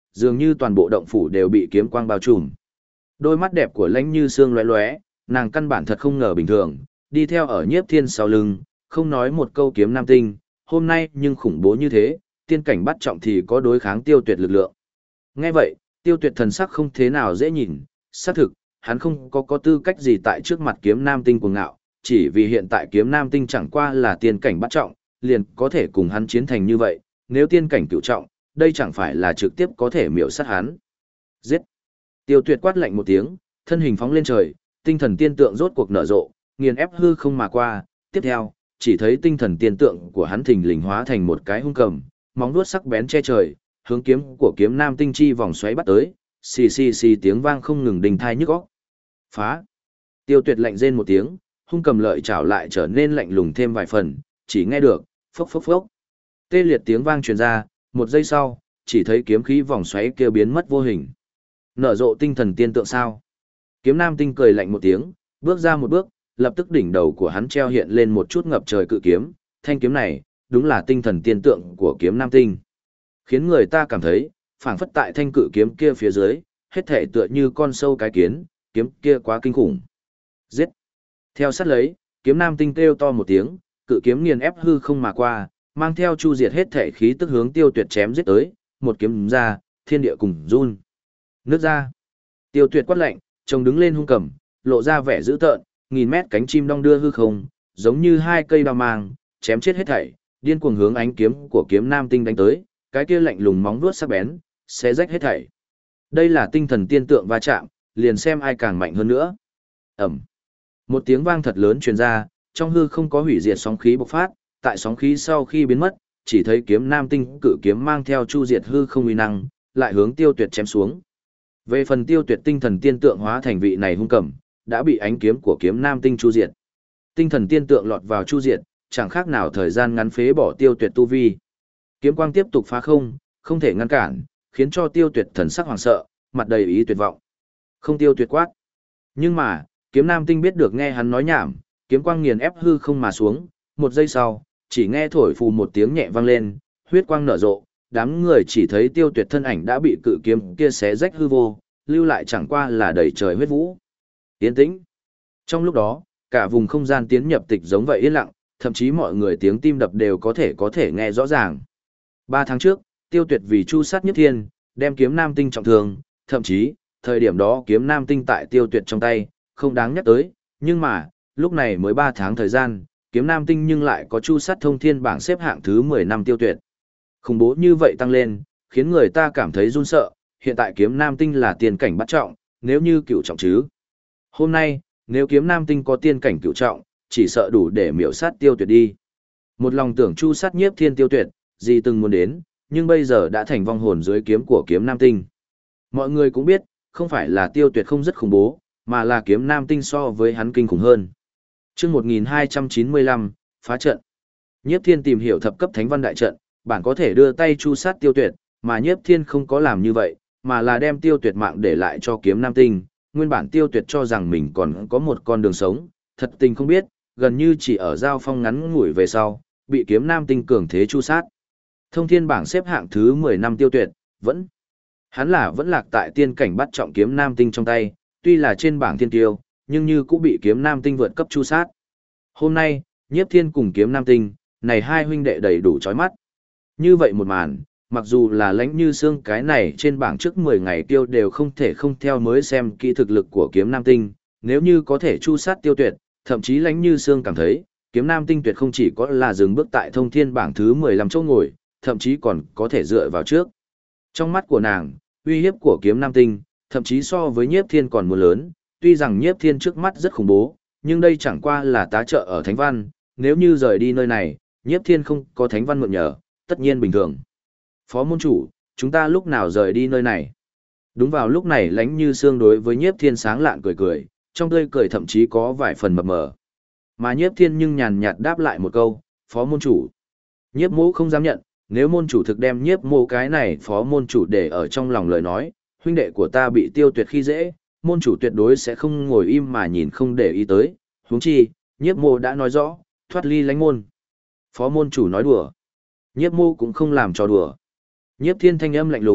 dường như toàn bộ động phủ đều bị kiếm quang bao trùm. Đôi mắt đẹp của Lãnh Như Sương lóe lóe, nàng căn bản thật không ngờ bình thường, đi theo ở Nhiếp Thiên sau lưng, không nói một câu kiếm nam tinh, hôm nay nhưng khủng bố như thế, tiên cảnh bắt trọng thì có đối kháng Tiêu Tuyệt lực lượng. Nghe vậy, Tiêu Tuyệt thần sắc không thế nào dễ nhìn, xác thực, hắn không có tư cách gì tại trước mặt kiếm nam tinh cuồng ngạo, chỉ vì hiện tại kiếm nam tinh chẳng qua là tiên cảnh bắt trọng, liền có thể cùng hắn chiến thành như vậy, nếu tiên cảnh cửu trọng, đây chẳng phải là trực tiếp có thể miểu sát hắn. Giết! Tiêu Tuyệt quát lạnh một tiếng, thân hình phóng lên trời, tinh thần tiên tượng rốt cuộc nở rộ, nghiền ép hư không mà qua, tiếp theo, chỉ thấy tinh thần tiên tượng của hắn thình lình hóa thành một cái hung cầm, móng vuốt sắc bén che trời, hướng kiếm của kiếm nam tinh chi vòng xoáy bắt tới, xì xì xì tiếng vang không ngừng đình thai nhức óc. Phá! Tiêu Tuyệt lạnh rên một tiếng, hung cầm lợi chảo lại trở nên lạnh lùng thêm vài phần, chỉ nghe được phốc phốc phốc. Tê liệt tiếng vang truyền ra, một giây sau, chỉ thấy kiếm khí vòng xoáy kia biến mất vô hình. Nở rộ tinh thần tiên tượng sao? Kiếm nam tinh cười lạnh một tiếng, bước ra một bước, lập tức đỉnh đầu của hắn treo hiện lên một chút ngập trời cự kiếm, thanh kiếm này, đúng là tinh thần tiên tượng của kiếm nam tinh. Khiến người ta cảm thấy, phảng phất tại thanh cự kiếm kia phía dưới, hết thể tựa như con sâu cái kiến, kiếm kia quá kinh khủng. Giết! Theo sát lấy, kiếm nam tinh kêu to một tiếng, cự kiếm nghiền ép hư không mà qua, mang theo chu diệt hết thể khí tức hướng Tiêu Tuyệt chém giết tới, một kiếm ra, thiên địa cùng run. Nước ra! Tiêu Tuyệt quát lạnh, trông đứng lên hung cầm, lộ ra vẻ dữ tợn, nghìn mét cánh chim đong đưa hư không, giống như hai cây đao mang, chém chết hết thảy, điên cuồng hướng ánh kiếm của kiếm nam tinh đánh tới, cái kia lạnh lùng móng vuốt sắc bén, xé rách hết thảy. Đây là tinh thần tiên tượng va chạm, liền xem ai càng mạnh hơn nữa. Ầm. Một tiếng vang thật lớn truyền ra, trong hư không có hủy diệt sóng khí bộc phát, tại sóng khí sau khi biến mất, chỉ thấy kiếm nam tinh cự kiếm mang theo chu diệt hư không uy năng, lại hướng Tiêu Tuyệt chém xuống. Về phần Tiêu Tuyệt tinh thần tiên tượng hóa thành vị này hung cầm, đã bị ánh kiếm của kiếm nam tinh chu diệt. Tinh thần tiên tượng lọt vào chu diệt, chẳng khác nào thời gian ngắn phế bỏ Tiêu Tuyệt tu vi. Kiếm quang tiếp tục phá không, không thể ngăn cản, khiến cho Tiêu Tuyệt thần sắc hoảng sợ, mặt đầy ý tuyệt vọng. Không Tiêu Tuyệt quát. Nhưng mà, kiếm nam tinh biết được nghe hắn nói nhảm, kiếm quang nghiền ép hư không mà xuống, một giây sau, chỉ nghe thổi phù một tiếng nhẹ vang lên, huyết quang nở rộ, đám người chỉ thấy Tiêu Tuyệt thân ảnh đã bị cự kiếm kia xé rách hư vô, lưu lại chẳng qua là đầy trời huyết vũ. Yên tĩnh. Trong lúc đó, cả vùng không gian tiến nhập tịch giống vậy yên lặng, thậm chí mọi người tiếng tim đập đều có thể nghe rõ ràng. 3 tháng trước, Tiêu Tuyệt vì chu sát Nhất Thiên, đem kiếm nam tinh trọng thương, thậm chí, thời điểm đó kiếm nam tinh tại Tiêu Tuyệt trong tay, không đáng nhắc tới, nhưng mà, lúc này mới 3 tháng thời gian, kiếm nam tinh nhưng lại có chu sát thông thiên bảng xếp hạng thứ 10 năm Tiêu Tuyệt. Khủng bố như vậy tăng lên, khiến người ta cảm thấy run sợ, hiện tại kiếm nam tinh là tiên cảnh bắt trọng, nếu như cửu trọng chứ. Hôm nay, nếu kiếm nam tinh có tiên cảnh cửu trọng, chỉ sợ đủ để miểu sát Tiêu Tuyệt đi. Một lòng tưởng chu sát Nhiếp Thiên Tiêu Tuyệt, gì từng muốn đến, nhưng bây giờ đã thành vong hồn dưới kiếm của kiếm nam tinh. Mọi người cũng biết, không phải là Tiêu Tuyệt không rất khủng bố, mà là kiếm nam tinh so với hắn kinh khủng hơn. Chương 1295, phá trận. Nhiếp Thiên tìm hiểu thập cấp thánh văn đại trận, bản có thể đưa tay chu sát Tiêu Tuyệt, mà Nhiếp Thiên không có làm như vậy, mà là đem Tiêu Tuyệt mạng để lại cho kiếm nam tinh. Nguyên bản Tiêu Tuyệt cho rằng mình còn có một con đường sống, thật tình không biết, gần như chỉ ở giao phong ngắn ngủi về sau, bị kiếm nam tinh cường thế chu sát. Thông thiên bảng xếp hạng thứ 10 năm Tiêu Tuyệt, hắn vẫn lạc tại tiên cảnh bắt trọng kiếm nam tinh trong tay, tuy là trên bảng thiên tiêu, nhưng như cũng bị kiếm nam tinh vượt cấp chu sát. Hôm nay, Nhiếp Thiên cùng kiếm nam tinh, này hai huynh đệ đầy đủ chói mắt. Như vậy một màn, mặc dù là Lãnh Như Sương cái này trên bảng trước 10 ngày tiêu đều không thể không theo mới xem kỹ thực lực của kiếm nam tinh, nếu như có thể chu sát Tiêu Tuyệt, thậm chí Lãnh Như Sương cảm thấy, kiếm nam tinh tuyệt không chỉ có là dừng bước tại thông thiên bảng thứ 15 chỗ ngồi, thậm chí còn có thể dựa vào trước. Trong mắt của nàng, uy hiếp của kiếm nam tinh, thậm chí so với Nhiếp Thiên còn muốn lớn, tuy rằng Nhiếp Thiên trước mắt rất khủng bố, nhưng đây chẳng qua là tá trợ ở Thánh Văn, nếu như rời đi nơi này, Nhiếp Thiên không có Thánh Văn mượn nhờ, tất nhiên bình thường. Phó môn chủ, chúng ta lúc nào rời đi nơi này? Đúng vào lúc này Lãnh Như Sương đối với Nhiếp Thiên sáng lạn cười cười, trong tươi cười thậm chí có vài phần mập mờ. Mà Nhiếp Thiên nhưng nhàn nhạt đáp lại một câu, phó môn chủ. Nhiếp mỗ không dám nhận, nếu môn chủ thực đem Nhiếp mỗ cái này phó môn chủ để ở trong lòng lời nói, huynh đệ của ta bị Tiêu Tuyệt khi dễ, môn chủ tuyệt đối sẽ không ngồi im mà nhìn không để ý tới, huống chi, Nhiếp mô đã nói rõ, thoát ly Lãnh môn. Phó môn chủ nói đùa. Nhiếp mô cũng không làm trò đùa. Nhiếp Thiên thanh âm lạnh lùng,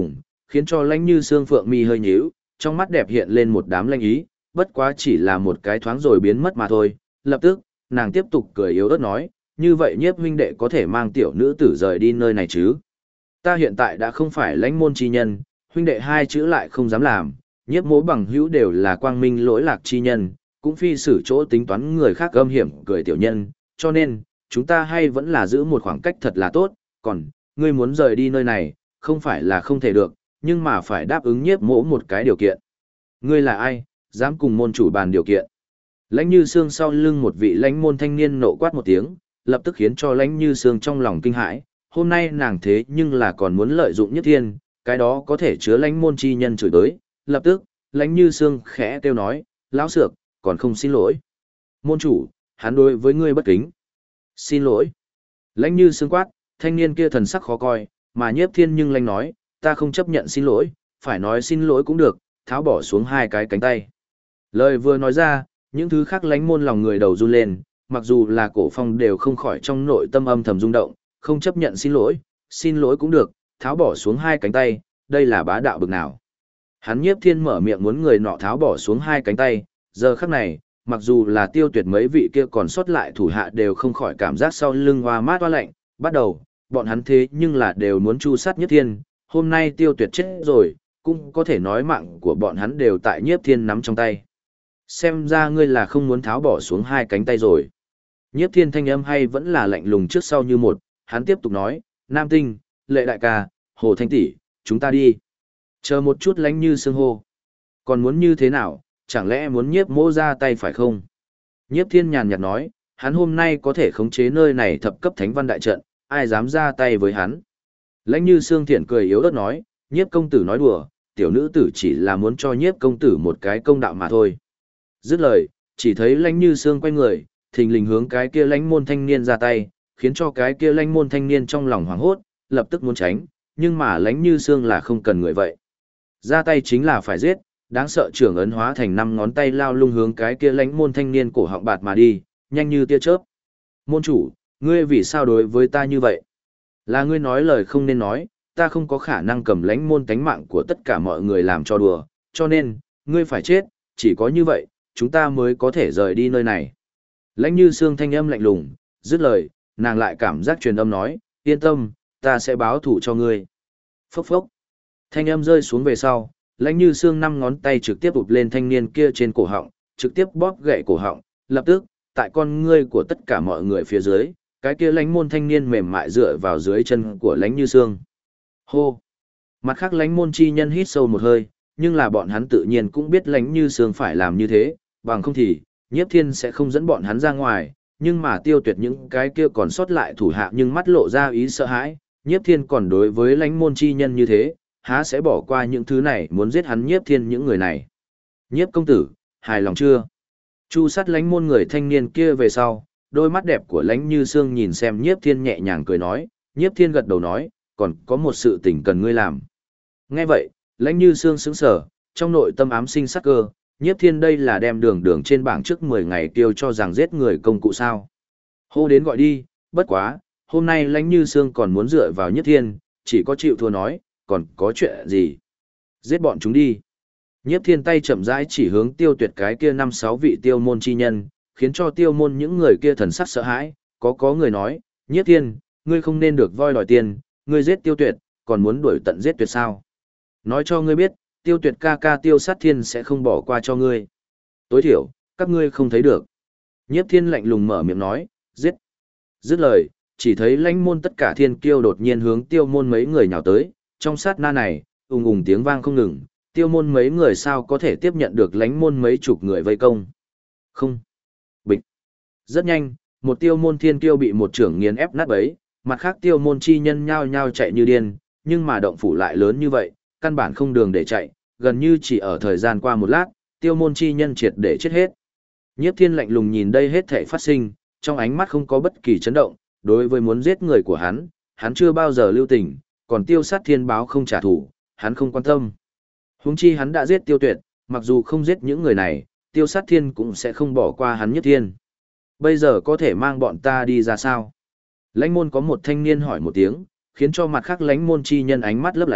khiến cho Lãnh Như Sương phượng mi hơi nhíu, trong mắt đẹp hiện lên một đám lanh ý, bất quá chỉ là một cái thoáng rồi biến mất mà thôi. Lập tức, nàng tiếp tục cười yếu ớt nói, như vậy Nhiếp huynh đệ có thể mang tiểu nữ tử rời đi nơi này chứ? Ta hiện tại đã không phải Lãnh môn chi nhân, huynh đệ hai chữ lại không dám làm, Nhiếp mỗ bằng hữu đều là quang minh lỗi lạc chi nhân, cũng phi xử chỗ tính toán người khác âm hiểm cười tiểu nhân, cho nên, chúng ta hay vẫn là giữ một khoảng cách thật là tốt, còn, ngươi muốn rời đi nơi này, không phải là không thể được, nhưng mà phải đáp ứng Nhiếp mỗ một cái điều kiện. Ngươi là ai, dám cùng môn chủ bàn điều kiện? Lãnh Như Sương sau lưng một vị lãnh môn thanh niên nộ quát một tiếng, lập tức khiến cho Lãnh Như Sương trong lòng kinh hãi, hôm nay nàng thế nhưng là còn muốn lợi dụng Nhất Thiên, cái đó có thể chứa lãnh môn chi nhân chửi tới, lập tức, Lãnh Như Sương khẽ kêu nói, lão xược, còn không xin lỗi. Môn chủ, hắn đối với ngươi bất kính. Xin lỗi. Lãnh Như Sương quát, thanh niên kia thần sắc khó coi, mà Nhiếp Thiên nhưng lãnh nói, ta không chấp nhận xin lỗi, phải nói xin lỗi cũng được, tháo bỏ xuống hai cái cánh tay. Lời vừa nói ra, những thứ khác lãnh môn lòng người đầu run lên, mặc dù là Cổ Phong đều không khỏi trong nội tâm âm thầm rung động, không chấp nhận xin lỗi cũng được, tháo bỏ xuống hai cánh tay, đây là bá đạo bực nào. Hắn Nhiếp Thiên mở miệng muốn người nọ tháo bỏ xuống hai cánh tay, giờ khắc này, mặc dù là Tiêu Tuyệt mấy vị kia còn sót lại thủ hạ đều không khỏi cảm giác sau lưng hoa mát hoa lạnh, bắt đầu, bọn hắn thế nhưng là đều muốn chu sát Nhiếp Thiên, hôm nay Tiêu Tuyệt chết rồi, cũng có thể nói mạng của bọn hắn đều tại Nhiếp Thiên nắm trong tay. Xem ra ngươi là không muốn tháo bỏ xuống hai cánh tay rồi. Nhiếp Thiên thanh âm hay vẫn là lạnh lùng trước sau như một, hắn tiếp tục nói, Nam Tinh, Lệ đại ca, Hồ Thanh tỷ, chúng ta đi. Chờ một chút Lãnh Như Sương hô. Còn muốn như thế nào, chẳng lẽ muốn Nhiếp mỗ ra tay phải không? Nhiếp Thiên nhàn nhạt nói, hắn hôm nay có thể khống chế nơi này thập cấp thánh văn đại trận, ai dám ra tay với hắn? Lãnh Như Sương thiện cười yếu ớt nói, Nhiếp công tử nói đùa, tiểu nữ tử chỉ là muốn cho Nhiếp công tử một cái công đạo mà thôi. Dứt lời, chỉ thấy Lãnh Như Sương quay người, thình lình hướng cái kia lãnh môn thanh niên ra tay, khiến cho cái kia lãnh môn thanh niên trong lòng hoảng hốt, lập tức muốn tránh, nhưng mà Lãnh Như Sương là không cần người vậy. Ra tay chính là phải giết, đáng sợ trưởng ấn hóa thành 5 ngón tay lao lung hướng cái kia lãnh môn thanh niên cổ họng bạt mà đi, nhanh như tia chớp. Môn chủ, ngươi vì sao đối với ta như vậy? Là ngươi nói lời không nên nói, ta không có khả năng cầm lãnh môn tánh mạng của tất cả mọi người làm cho đùa, cho nên, ngươi phải chết, chỉ có như vậy, chúng ta mới có thể rời đi nơi này. Lãnh Như Sương thanh âm lạnh lùng, dứt lời, nàng lại cảm giác truyền âm nói, yên tâm, ta sẽ báo thủ cho ngươi. Phốc phốc. Thanh âm rơi xuống về sau, Lãnh Như Sương 5 ngón tay trực tiếp ụp lên thanh niên kia trên cổ họng, trực tiếp bóp gãy cổ họng, lập tức, tại con ngươi của tất cả mọi người phía dưới, cái kia lãnh môn thanh niên mềm mại dựa vào dưới chân của Lãnh Như Sương. Hô. Mặt khác lãnh môn chi nhân hít sâu một hơi, nhưng là bọn hắn tự nhiên cũng biết Lãnh Như Sương phải làm như thế, bằng không thì, Nhiếp Thiên sẽ không dẫn bọn hắn ra ngoài, nhưng mà Tiêu Tuyệt những cái kia còn sót lại thủ hạ nhưng mắt lộ ra ý sợ hãi, Nhiếp Thiên còn đối với lãnh môn chi nhân như thế, há sẽ bỏ qua những thứ này muốn giết hắn Nhiếp Thiên những người này. Nhiếp công tử, hài lòng chưa? Chu sát lãnh môn người thanh niên kia về sau, đôi mắt đẹp của Lãnh Như Sương nhìn xem Nhiếp Thiên nhẹ nhàng cười nói, Nhiếp Thiên gật đầu nói, còn có một sự tình cần ngươi làm. Nghe vậy, Lãnh Như Sương sững sờ, trong nội tâm ám sinh sắc cơ, Nhiếp Thiên đây là đem đường trên bảng trước 10 ngày kêu cho rằng giết người công cụ sao. Hô đến gọi đi, bất quá, hôm nay Lãnh Như Sương còn muốn dựa vào Nhiếp Thiên, chỉ có chịu thua nói, còn có chuyện gì? Giết bọn chúng đi. Nhiếp Thiên tay chậm rãi chỉ hướng Tiêu Tuyệt cái kia 5-6 vị tiêu môn chi nhân, khiến cho tiêu môn những người kia thần sắc sợ hãi, có người nói, Nhiếp Thiên, ngươi không nên được voi đòi tiền, ngươi giết Tiêu Tuyệt, còn muốn đuổi tận giết tuyệt sao? Nói cho ngươi biết, Tiêu Tuyệt ca ca Tiêu Sát Thiên sẽ không bỏ qua cho ngươi. Tối thiểu, các ngươi không thấy được. Nhiếp Thiên lạnh lùng mở miệng nói, giết. Dứt lời, chỉ thấy lãnh môn tất cả thiên kiêu đột nhiên hướng tiêu môn mấy người nhào tới, trong sát na này, ùng ùng tiếng vang không ngừng, tiêu môn mấy người sao có thể tiếp nhận được lãnh môn mấy chục người vây công. Không. Bịch. Rất nhanh, một tiêu môn thiên kiêu bị một trưởng nghiền ép nát bấy, mặt khác tiêu môn chi nhân nhao nhao chạy như điên, nhưng mà động phủ lại lớn như vậy, căn bản không đường để chạy, gần như chỉ ở thời gian qua một lát, tiêu môn chi nhân triệt để chết hết. Nhiếp Thiên lạnh lùng nhìn đây hết thảy phát sinh, trong ánh mắt không có bất kỳ chấn động, đối với muốn giết người của hắn chưa bao giờ lưu tình, còn Tiêu Sát Thiên báo không trả thù, hắn không quan tâm. Huống chi hắn đã giết Tiêu Tuyệt, mặc dù không giết những người này, Tiêu Sát Thiên cũng sẽ không bỏ qua hắn Nhiếp Thiên. Bây giờ có thể mang bọn ta đi ra sao? Lãnh môn có một thanh niên hỏi một tiếng, khiến cho mặt khác lãnh môn chi nhân ánh mắt lấp lánh,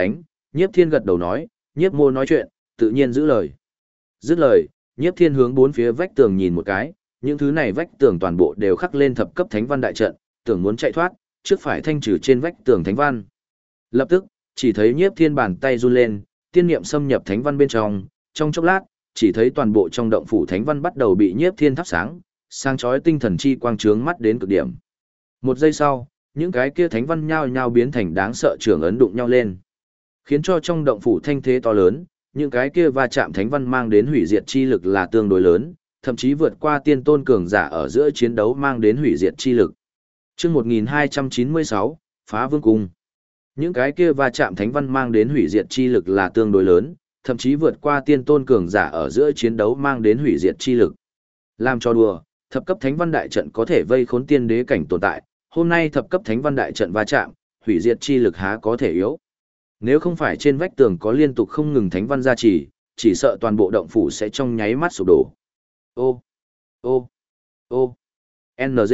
Nhiếp Thiên gật đầu nói, Nhiếp mô nói chuyện, tự nhiên giữ lời. Dứt lời, Nhiếp Thiên hướng bốn phía vách tường nhìn một cái, những thứ này vách tường toàn bộ đều khắc lên thập cấp thánh văn đại trận, tưởng muốn chạy thoát, trước phải thanh trừ trên vách tường thánh văn. Lập tức, chỉ thấy Nhiếp Thiên bàn tay run lên, tiên niệm xâm nhập thánh văn bên trong chốc lát, chỉ thấy toàn bộ trong động phủ thánh văn bắt đầu bị Nhiếp Thiên thắp sáng chói tinh thần chi quang trướng mắt đến cực điểm. Một giây sau, những cái kia thánh văn nhao nhao biến thành đáng sợ trường ấn đụng nhau lên, khiến cho trong động phủ thanh thế to lớn, những cái kia va chạm thánh văn mang đến hủy diệt chi lực là tương đối lớn, thậm chí vượt qua tiên tôn cường giả ở giữa chiến đấu mang đến hủy diệt chi lực. Chương 1296, Phá Vương Cung. Những cái kia va chạm thánh văn mang đến hủy diệt chi lực là tương đối lớn, thậm chí vượt qua tiên tôn cường giả ở giữa chiến đấu mang đến hủy diệt chi lực. Làm cho đùa, thập cấp thánh văn đại trận có thể vây khốn tiên đế cảnh tồn tại, hôm nay thập cấp thánh văn đại trận va chạm, hủy diệt chi lực há có thể yếu. Nếu không phải trên vách tường có liên tục không ngừng thánh văn gia trì, chỉ sợ toàn bộ động phủ sẽ trong nháy mắt sụp đổ. Ô, ô, ô, NG.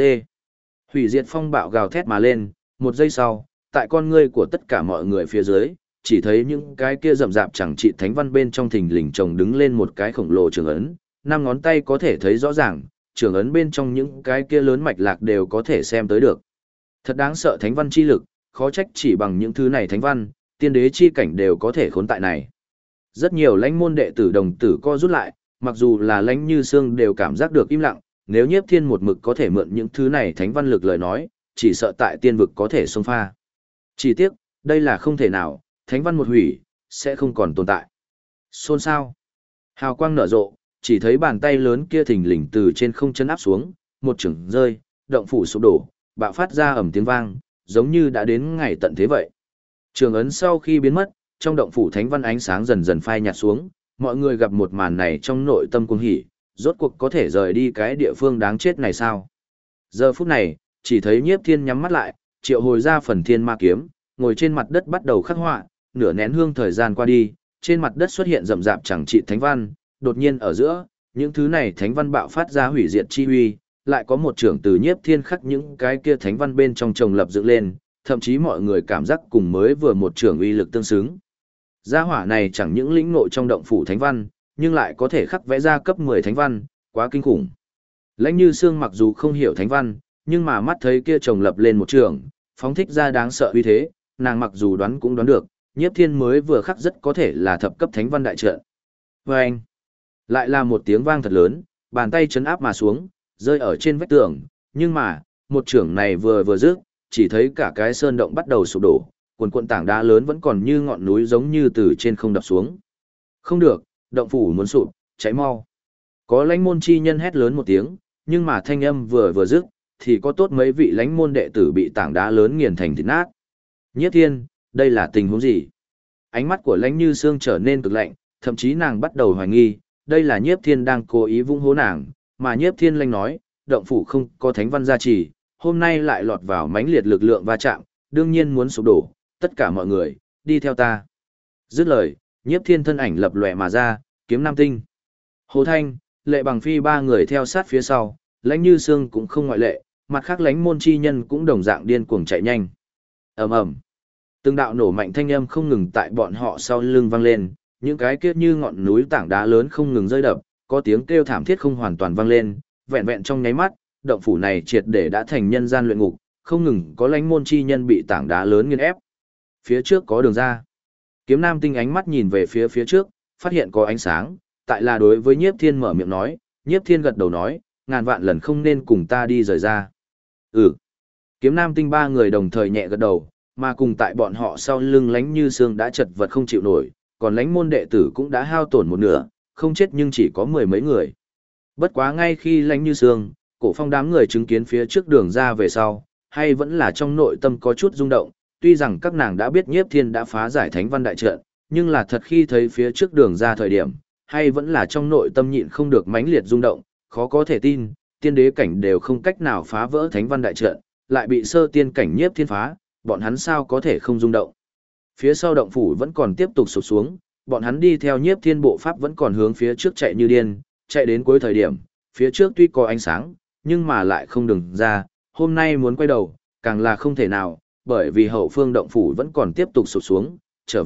Hủy diệt phong bạo gào thét mà lên, một giây sau, tại con ngươi của tất cả mọi người phía dưới, chỉ thấy những cái kia rậm rạp chẳng trị thánh văn bên trong thình lình chồng đứng lên một cái khổng lồ trường ấn, năm ngón tay có thể thấy rõ ràng, trường ấn bên trong những cái kia lớn mạch lạc đều có thể xem tới được. Thật đáng sợ thánh văn chi lực, khó trách chỉ bằng những thứ này thánh văn, tiên đế chi cảnh đều có thể khốn tại này. Rất nhiều lãnh môn đệ tử đồng tử co rút lại, mặc dù là lãnh như xương đều cảm giác được im lặng, nếu Nhiếp Thiên một mực có thể mượn những thứ này thánh văn lực lời nói, chỉ sợ tại tiên vực có thể xông pha. Chỉ tiếc, đây là không thể nào, thánh văn một hủy, sẽ không còn tồn tại. Xôn xao. Hào quang nở rộ, chỉ thấy bàn tay lớn kia thình lình từ trên không chân áp xuống, một chưởng rơi, động phủ sụp đổ, bạo phát ra ầm tiếng vang, giống như đã đến ngày tận thế vậy. Trường ấn sau khi biến mất, trong động phủ thánh văn ánh sáng dần dần phai nhạt xuống, mọi người gặp một màn này trong nội tâm cuồng hỉ, rốt cuộc có thể rời đi cái địa phương đáng chết này sao? Giờ phút này, chỉ thấy Nhiếp Thiên nhắm mắt lại, triệu hồi ra phần thiên ma kiếm, ngồi trên mặt đất bắt đầu khắc họa, nửa nén hương thời gian qua đi, trên mặt đất xuất hiện rậm rạp chẳng trị thánh văn, đột nhiên ở giữa, những thứ này thánh văn bạo phát ra hủy diệt chi uy, lại có một trưởng từ Nhiếp Thiên khắc những cái kia thánh văn bên trong chồng lập dựng lên, thậm chí mọi người cảm giác cùng mới vừa một trưởng uy lực tương xứng. Gia hỏa này chẳng những lĩnh ngộ trong động phủ thánh văn, nhưng lại có thể khắc vẽ ra cấp 10 thánh văn, quá kinh khủng. Lãnh Như Sương mặc dù không hiểu thánh văn, nhưng mà mắt thấy kia chồng lập lên một trường, phóng thích ra đáng sợ uy thế, nàng mặc dù đoán cũng đoán được, Nhiếp Thiên mới vừa khắc rất có thể là thập cấp thánh văn đại trận. Vâng! Lại là một tiếng vang thật lớn, bàn tay chấn áp mà xuống, rơi ở trên vách tường, nhưng mà, một trưởng này vừa dứt, chỉ thấy cả cái sơn động bắt đầu sụp đổ, quần quần tảng đá lớn vẫn còn như ngọn núi giống như từ trên không đập xuống. Không được, động phủ muốn sụp, cháy mau. Có lãnh môn chi nhân hét lớn một tiếng, nhưng mà thanh âm vừa dứt, thì có tốt mấy vị lãnh môn đệ tử bị tảng đá lớn nghiền thành thịt nát. Nhiếp Thiên, đây là tình huống gì? Ánh mắt của Lãnh Như Sương trở nên cực lạnh, thậm chí nàng bắt đầu hoài nghi, đây là Nhiếp Thiên đang cố ý vung hố nàng, mà Nhiếp Thiên lanh nói, động phủ không có thánh văn gia trì, hôm nay lại lọt vào mãnh liệt lực lượng va chạm, đương nhiên muốn sụp đổ, tất cả mọi người, đi theo ta. Dứt lời, Nhiếp Thiên thân ảnh lập lòe mà ra, kiếm nam tinh. Hồ Thanh, Lệ Bằng Phi ba người theo sát phía sau, Lãnh Như Sương cũng không ngoại lệ, mặt khác lãnh môn chi nhân cũng đồng dạng điên cuồng chạy nhanh. Ầm ầm. Từng đạo nổ mạnh thanh âm không ngừng tại bọn họ sau lưng vang lên, những cái kia như ngọn núi tảng đá lớn không ngừng rơi đập, có tiếng kêu thảm thiết không hoàn toàn vang lên, vẹn vẹn trong nháy mắt, động phủ này triệt để đã thành nhân gian luyện ngục, không ngừng có lãnh môn chi nhân bị tảng đá lớn nghiền ép. Phía trước có đường ra. Kiếm Nam Tinh ánh mắt nhìn về phía trước, phát hiện có ánh sáng, tại là đối với Nhiếp Thiên mở miệng nói, Nhiếp Thiên gật đầu nói, ngàn vạn lần không nên cùng ta đi rời ra. Ừ. Kiếm Nam Tinh ba người đồng thời nhẹ gật đầu, mà cùng tại bọn họ sau lưng Lãnh Như Sương đã chật vật không chịu nổi, còn lãnh môn đệ tử cũng đã hao tổn một nửa, không chết nhưng chỉ có 10 mấy người. Bất quá ngay khi Lãnh Như Sương, Cổ Phong đám người chứng kiến phía trước đường ra về sau, hay vẫn là trong nội tâm có chút rung động, tuy rằng các nàng đã biết Nhiếp Thiên đã phá giải thánh văn đại trận, nhưng là thật khi thấy phía trước đường ra thời điểm, hay vẫn là trong nội tâm nhịn không được mãnh liệt rung động, khó có thể tin, tiên đế cảnh đều không cách nào phá vỡ thánh văn đại trận, lại bị sơ tiên cảnh Nhiếp Thiên phá, bọn hắn sao có thể không rung động. Phía sau động phủ vẫn còn tiếp tục sụp xuống, bọn hắn đi theo Nhiếp Thiên bộ pháp vẫn còn hướng phía trước chạy như điên, chạy đến cuối thời điểm, phía trước tuy có ánh sáng, nhưng mà lại không đường ra, hôm nay muốn quay đầu, càng là không thể nào, bởi vì hậu phương động phủ vẫn còn tiếp tục sụp xuống, trở về,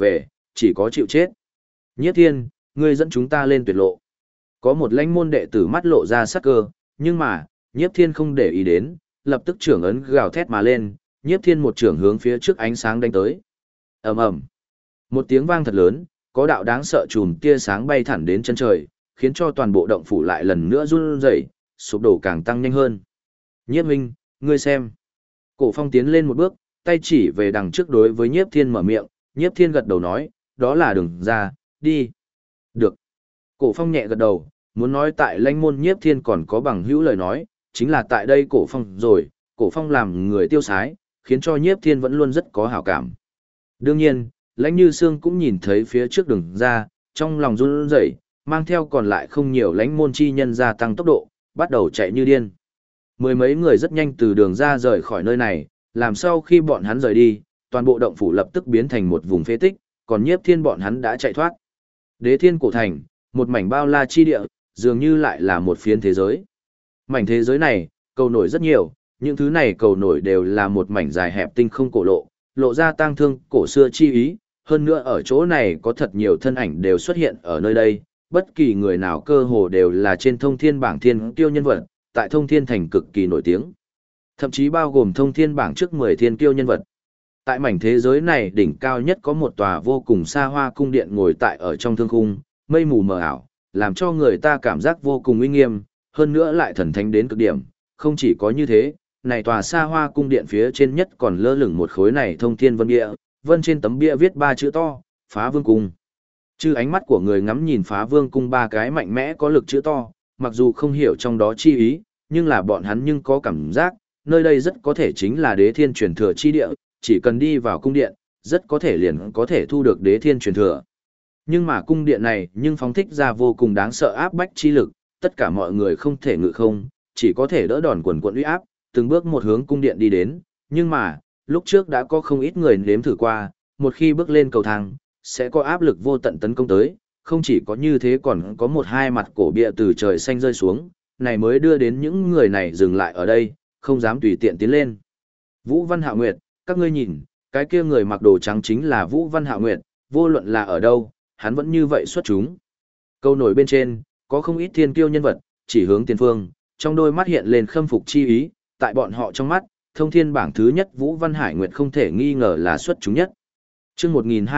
chỉ có chịu chết. Nhiếp Thiên, ngươi dẫn chúng ta lên tuyệt lộ. Có một lãnh môn đệ tử mắt lộ ra sắc cơ, nhưng mà, Nhiếp Thiên không để ý đến, lập tức trưởng ấn gào thét mà lên, Nhiếp Thiên một trưởng hướng phía trước ánh sáng đánh tới. Ầm ầm. Một tiếng vang thật lớn, có đạo đáng sợ chùm tia sáng bay thẳng đến chân trời, khiến cho toàn bộ động phủ lại lần nữa run rẩy, sụp đổ càng tăng nhanh hơn. Nhiếp huynh, ngươi xem. Cổ Phong tiến lên một bước, tay chỉ về đằng trước đối với Nhiếp Thiên mở miệng, Nhiếp Thiên gật đầu nói, đó là đường ra, đi. Được. Cổ Phong nhẹ gật đầu, muốn nói tại lãnh môn Nhiếp Thiên còn có bằng hữu lời nói, chính là tại đây Cổ Phong rồi, Cổ Phong làm người tiêu sái, khiến cho Nhiếp Thiên vẫn luôn rất có hảo cảm. Đương nhiên, Lãnh Như Sương cũng nhìn thấy phía trước đường ra, trong lòng run rẩy, mang theo còn lại không nhiều lãnh môn chi nhân gia tăng tốc độ, bắt đầu chạy như điên. Mười mấy người rất nhanh từ đường ra rời khỏi nơi này, làm sau khi bọn hắn rời đi, toàn bộ động phủ lập tức biến thành một vùng phế tích, còn Nhiếp Thiên bọn hắn đã chạy thoát. Đế Thiên cổ thành, một mảnh bao la chi địa, dường như lại là một phiến thế giới. Mảnh thế giới này, cầu nổi rất nhiều, những thứ này cầu nổi đều là một mảnh dài hẹp tinh không cổ lộ, lộ ra tang thương cổ xưa chi ý, hơn nữa ở chỗ này có thật nhiều thân ảnh đều xuất hiện ở nơi đây, bất kỳ người nào cơ hồ đều là trên thông thiên bảng thiên kiêu nhân vật, tại thông thiên thành cực kỳ nổi tiếng. Thậm chí bao gồm thông thiên bảng trước 10 thiên kiêu nhân vật. Tại mảnh thế giới này đỉnh cao nhất có một tòa vô cùng xa hoa cung điện ngồi tại ở trong thương khung, mây mù mờ ảo, làm cho người ta cảm giác vô cùng uy nghiêm, hơn nữa lại thần thánh đến cực điểm. Không chỉ có như thế, này tòa xa hoa cung điện phía trên nhất còn lơ lửng một khối này thông thiên vân bia, vân trên tấm bia viết 3 chữ to, Phá Vương Cung. Chứ ánh mắt của người ngắm nhìn Phá Vương Cung 3 cái mạnh mẽ có lực chữ to, mặc dù không hiểu trong đó chi ý, nhưng là bọn hắn nhưng có cảm giác, nơi đây rất có thể chính là Đế Thiên truyền thừa chi địa, chỉ cần đi vào cung điện, rất có thể liền có thể thu được Đế Thiên truyền thừa. Nhưng mà cung điện này nhưng phóng thích ra vô cùng đáng sợ áp bách chi lực, tất cả mọi người không thể ngự không, chỉ có thể đỡ đòn quần quận uy áp, từng bước một hướng cung điện đi đến, nhưng mà, lúc trước đã có không ít người nếm thử qua, một khi bước lên cầu thang, sẽ có áp lực vô tận tấn công tới, không chỉ có như thế còn có một hai mặt cổ bia từ trời xanh rơi xuống, này mới đưa đến những người này dừng lại ở đây, không dám tùy tiện tiến lên. Vũ Văn Hạo Nguyệt, các ngươi nhìn, cái kia người mặc đồ trắng chính là Vũ Văn Hạo Nguyệt, vô luận là ở đâu, hắn vẫn như vậy xuất chúng. Câu nổi bên trên, có không ít thiên kiêu nhân vật, chỉ hướng tiền phương, trong đôi mắt hiện lên khâm phục chi ý, tại bọn họ trong mắt, thông thiên bảng thứ nhất Vũ Văn Hải Nguyệt không thể nghi ngờ là xuất chúng nhất. Chương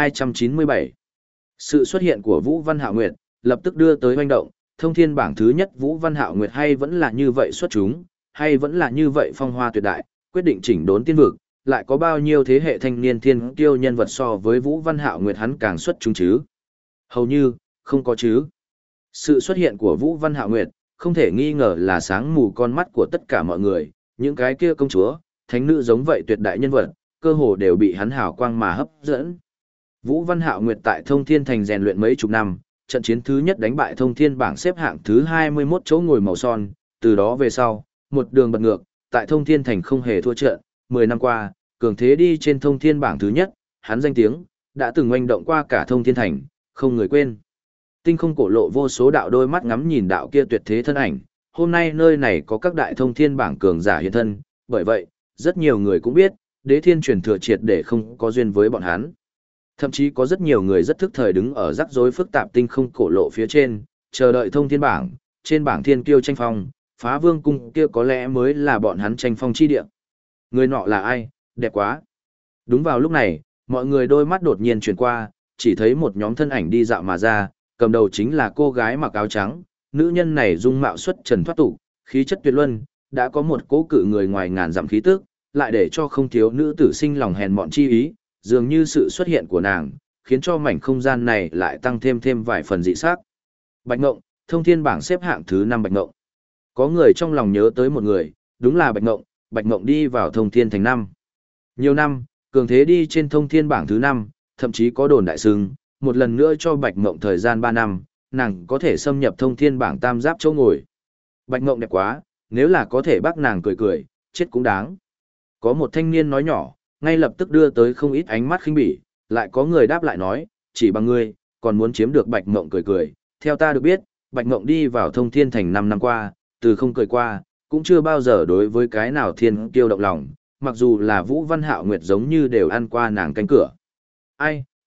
1297. Sự xuất hiện của Vũ Văn Hạo Nguyệt lập tức đưa tới hoành động, thông thiên bảng thứ nhất Vũ Văn Hạo Nguyệt hay vẫn là như vậy xuất chúng, hay vẫn là như vậy phong hoa tuyệt đại, quyết định chỉnh đốn tiên vực, lại có bao nhiêu thế hệ thanh niên thiên kiêu nhân vật so với Vũ Văn Hạo Nguyệt hắn càng xuất chúng chứ? Hầu như, không có chứ. Sự xuất hiện của Vũ Văn Hạo Nguyệt, không thể nghi ngờ là sáng mù con mắt của tất cả mọi người, những cái kia công chúa, thánh nữ giống vậy tuyệt đại nhân vật, cơ hồ đều bị hắn hào quang mà hấp dẫn. Vũ Văn Hạo Nguyệt tại Thông Thiên Thành rèn luyện mấy chục năm, trận chiến thứ nhất đánh bại Thông Thiên bảng xếp hạng thứ 21 chỗ ngồi màu son, từ đó về sau, một đường bật ngược, tại Thông Thiên Thành không hề thua trận, 10 năm qua, cường thế đi trên Thông Thiên bảng thứ nhất, hắn danh tiếng đã từng oanh động qua cả Thông Thiên Thành, không người quên. Tinh không cổ lộ vô số đạo đôi mắt ngắm nhìn đạo kia tuyệt thế thân ảnh, hôm nay nơi này có các đại Thông Thiên bảng cường giả hiện thân, bởi vậy, rất nhiều người cũng biết, Đế Thiên truyền thừa triệt để không có duyên với bọn hắn. Thậm chí có rất nhiều người rất thức thời đứng ở rắc rối phức tạp tinh không cổ lộ phía trên, chờ đợi Thông Thiên bảng, trên bảng thiên kiêu tranh phong, Phá Vương cung kia có lẽ mới là bọn hắn tranh phong chi địa. Người nọ là ai? Đẹp quá. Đúng vào lúc này, mọi người đôi mắt đột nhiên chuyển qua, chỉ thấy một nhóm thân ảnh đi dạo mà ra, cầm đầu chính là cô gái mặc áo trắng, nữ nhân này dung mạo xuất trần thoát tục, khí chất tuyệt luân, đã có một cố cự người ngoài ngàn dặm khí tức, lại để cho không thiếu nữ tử sinh lòng hèn mọn chi ý, dường như sự xuất hiện của nàng, khiến cho mảnh không gian này lại tăng thêm vài phần dị sắc. Bạch Ngộng, Thông Thiên bảng xếp hạng thứ 5 Bạch Ngộng. Có người trong lòng nhớ tới một người, đúng là Bạch Ngộng đi vào Thông Thiên thành năm. Nhiều năm, cường thế đi trên Thông Thiên bảng thứ 5, thậm chí có đồn đại sừng, một lần nữa cho Bạch Ngộng thời gian 3 năm, nàng có thể xâm nhập Thông Thiên bảng tam giáp chỗ ngồi. Bạch Ngộng đẹp quá, nếu là có thể bác nàng cười cười, chết cũng đáng. Có một thanh niên nói nhỏ, ngay lập tức đưa tới không ít ánh mắt khinh bỉ, lại có người đáp lại nói, chỉ bằng ngươi, còn muốn chiếm được Bạch Ngộng cười cười. Theo ta được biết, Bạch Ngộng đi vào Thông Thiên thành 5 năm qua, từ không cười qua, cũng chưa bao giờ đối với cái nào thiên kiêu động lòng, mặc dù là Vũ Văn Hạo Nguyệt giống như đều ăn qua nàng cánh cửa. Ai,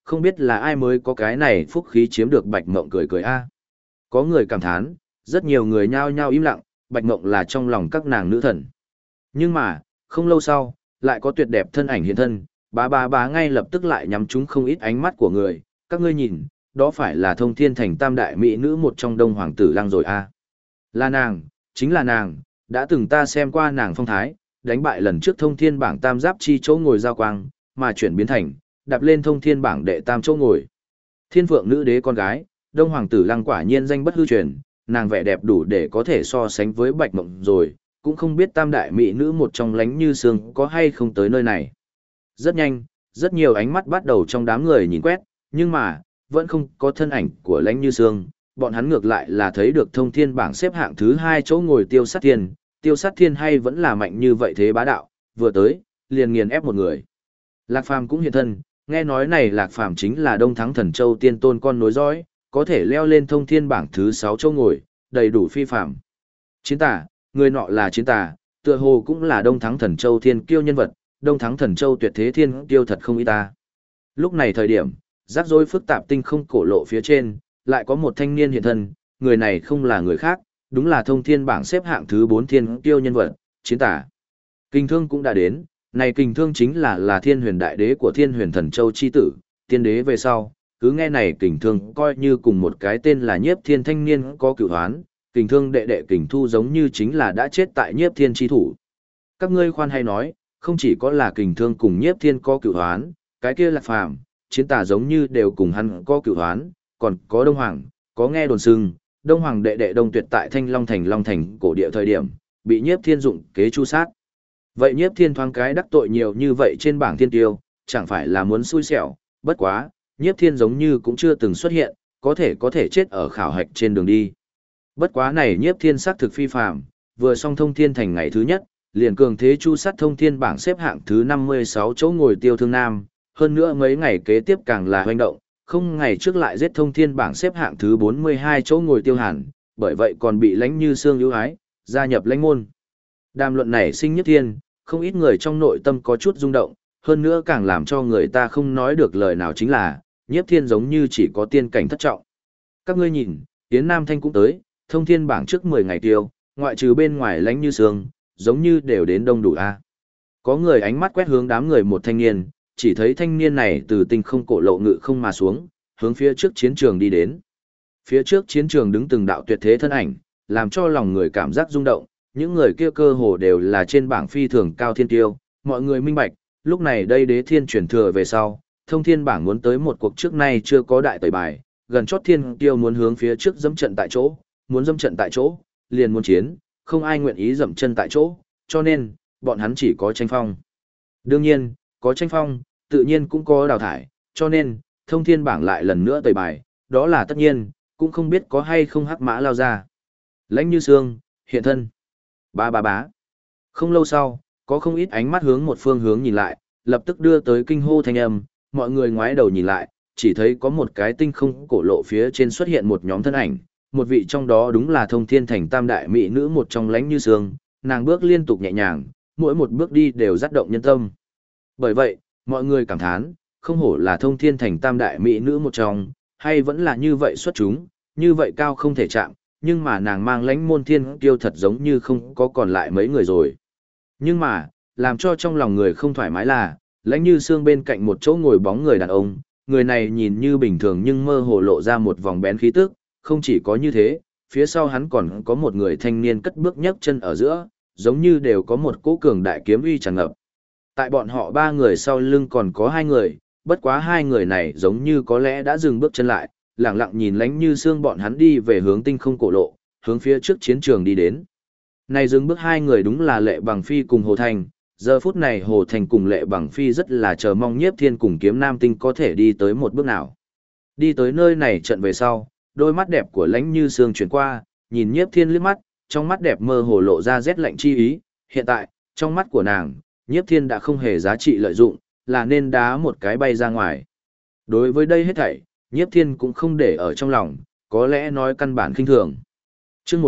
không biết là ai mới có cái này phúc khí chiếm được Bạch Mộng cười cười a. Có người cảm thán, rất nhiều người nhao nhao im lặng, Bạch Mộng là trong lòng các nàng nữ thần. Nhưng mà, không lâu sau, lại có tuyệt đẹp thân ảnh hiện thân, bá ngay lập tức lại nhắm trúng không ít ánh mắt của người, các ngươi nhìn, đó phải là Thông Thiên Thành tam đại mỹ nữ một trong Đông Hoàng tử Lăng rồi a. Là nàng, chính là nàng, đã từng ta xem qua nàng phong thái, đánh bại lần trước Thông Thiên bảng tam giáp chi chỗ ngồi giao quang, mà chuyển biến thành, đạp lên Thông Thiên bảng đệ tam chỗ ngồi. Thiên Phượng nữ đế con gái, Đông Hoàng tử Lăng quả nhiên danh bất hư truyền, nàng vẻ đẹp đủ để có thể so sánh với Bạch Mộng rồi, cũng không biết tam đại mỹ nữ một trong Lánh Như Sương có hay không tới nơi này. Rất nhanh, rất nhiều ánh mắt bắt đầu trong đám người nhìn quét, nhưng mà, vẫn không có thân ảnh của Lánh Như Sương, bọn hắn ngược lại là thấy được Thông Thiên bảng xếp hạng thứ 2 chỗ ngồi Tiêu Sát Thiên hay vẫn là mạnh như vậy thế bá đạo, vừa tới, liền nghiền ép một người. Lạc Phàm cũng hiện thân, nghe nói này Lạc Phàm chính là Đông Thắng Thần Châu tiên tôn con nối dõi, có thể leo lên Thông Thiên bảng thứ 6 chỗ ngồi, đầy đủ phi phàm. Chiến tả, người nọ là chiến tả, tựa hồ cũng là Đông Thắng Thần Châu thiên kiêu nhân vật, Đông Thắng Thần Châu tuyệt thế thiên kiêu thật không ít ta. Lúc này thời điểm, rắc rối phức tạp tinh không cổ lộ phía trên, lại có một thanh niên hiện thân, người này không là người khác, đúng là Thông Thiên bảng xếp hạng thứ 4 thiên kiêu nhân vật, chiến tả. Kình Thương cũng đã đến, này Kình Thương chính là Thiên Huyền đại đế của Thiên Huyền Thần Châu chi tử, tiên đế về sau, cứ nghe này Kình Thương coi như cùng một cái tên là Nhiếp Thiên thanh niên có cửu hoán, Kình Thương đệ đệ Kình Thu giống như chính là đã chết tại Nhiếp Thiên chi thủ. Các ngươi khoan hay nói, không chỉ có là Kình Thương cùng Nhiếp Thiên có cửu hoán, cái kia Lạc Phàm, chiến tả giống như đều cùng hắn có cửu hoán, còn có Đông Hoàng, có nghe đồn xưng, Đông Hoàng đệ đệ Đông Tuyệt tại Thanh Long Thành cổ địa thời điểm, bị Nhiếp Thiên dụng kế chu sát. Vậy Nhiếp Thiên thoáng cái đắc tội nhiều như vậy trên bảng thiên tiêu, chẳng phải là muốn xui xẻo, bất quá, Nhiếp Thiên giống như cũng chưa từng xuất hiện, có thể chết ở khảo hạch trên đường đi. Bất quá này Nhiếp Thiên xác thực phi phàm, vừa xong Thông Thiên Thành ngày thứ nhất, liền cường thế chu sát Thông Thiên bảng xếp hạng thứ 56 chỗ ngồi Tiêu Thương Nam, hơn nữa mấy ngày kế tiếp càng là hoành động, không ngày trước lại giết Thông Thiên bảng xếp hạng thứ 42 chỗ ngồi Tiêu Hàn, bởi vậy còn bị Lánh Như Sương ưu ái, gia nhập Lãnh môn. Đàm luận này sinh Nhiếp Thiên, không ít người trong nội tâm có chút rung động, hơn nữa càng làm cho người ta không nói được lời nào chính là, Nhiếp Thiên giống như chỉ có tiên cảnh thất trọng. Các ngươi nhìn, Yến Nam Thanh cũng tới, Thông Thiên bảng trước 10 ngày tiêu, ngoại trừ bên ngoài Lánh Như Sương, giống như đều đến đông đủ a. Có người ánh mắt quét hướng đám người một thanh niên, chỉ thấy thanh niên này từ tinh không cổ lộ ngự không mà xuống, hướng phía trước chiến trường đi đến. Phía trước chiến trường đứng từng đạo tuyệt thế thân ảnh, làm cho lòng người cảm giác rung động, những người kia cơ hồ đều là trên bảng phi thường cao thiên tiêu, mọi người minh bạch, lúc này đây đế thiên chuyển thừa về sau, Thông Thiên bảng muốn tới một cuộc trước nay chưa có đại tẩy bài, gần chót thiên tiêu muốn hướng phía trước dẫm trận tại chỗ, muốn dẫm trận tại chỗ, liền muốn chiến, không ai nguyện ý dẫm chân tại chỗ, cho nên, bọn hắn chỉ có tranh phong. Đương nhiên, có tranh phong, tự nhiên cũng có đào thải, cho nên, Thông Thiên bảng lại lần nữa tẩy bài, đó là tất nhiên, cũng không biết có hay không hắc mã lao ra. Lánh Như Sương, hiện thân. Bá. Không lâu sau, có không ít ánh mắt hướng một phương hướng nhìn lại, lập tức đưa tới kinh hô thanh âm, mọi người ngoái đầu nhìn lại, chỉ thấy có một cái tinh không cổ lộ phía trên xuất hiện một nhóm thân ảnh, một vị trong đó đúng là Thông Thiên Thành tam đại mỹ nữ một trong Lánh Như Sương, nàng bước liên tục nhẹ nhàng, mỗi một bước đi đều dắt động nhân tâm. Bởi vậy, mọi người cảm thán, không hổ là Thông Thiên Thành tam đại mỹ nữ một trong, hay vẫn là như vậy xuất chúng, như vậy cao không thể chạm, nhưng mà nàng mang Lãnh môn thiên kiêu thật giống như không có còn lại mấy người rồi. Nhưng mà, làm cho trong lòng người không thoải mái là, Lánh Như Sương bên cạnh một chỗ ngồi bóng người đàn ông, người này nhìn như bình thường nhưng mơ hồ lộ ra một vòng bén khí tức, không chỉ có như thế, phía sau hắn còn có một người thanh niên cất bước nhấc chân ở giữa, giống như đều có một cỗ cường đại kiếm uy tràn ngập. Tại bọn họ ba người sau lưng còn có hai người, bất quá hai người này giống như có lẽ đã dừng bước chân lại, lặng lặng nhìn Lánh Như Sương bọn hắn đi về hướng tinh không cổ lộ, hướng phía trước chiến trường đi đến. Này dừng bước hai người đúng là Lệ Bằng Phi cùng Hồ Thành, giờ phút này Hồ Thành cùng Lệ Bằng Phi rất là chờ mong Nhiếp Thiên cùng Kiếm Nam Tinh có thể đi tới một bước nào. Đi tới nơi này trận về sau, đôi mắt đẹp của Lánh Như Sương chuyển qua, nhìn Nhiếp Thiên liếc mắt, trong mắt đẹp mơ hồ lộ ra rét lạnh chi ý, hiện tại, trong mắt của nàng, Nhiếp Thiên đã không hề giá trị lợi dụng, là nên đá một cái bay ra ngoài. Đối với đây hết thảy, Nhiếp Thiên cũng không để ở trong lòng, có lẽ nói căn bản khinh thường. Chương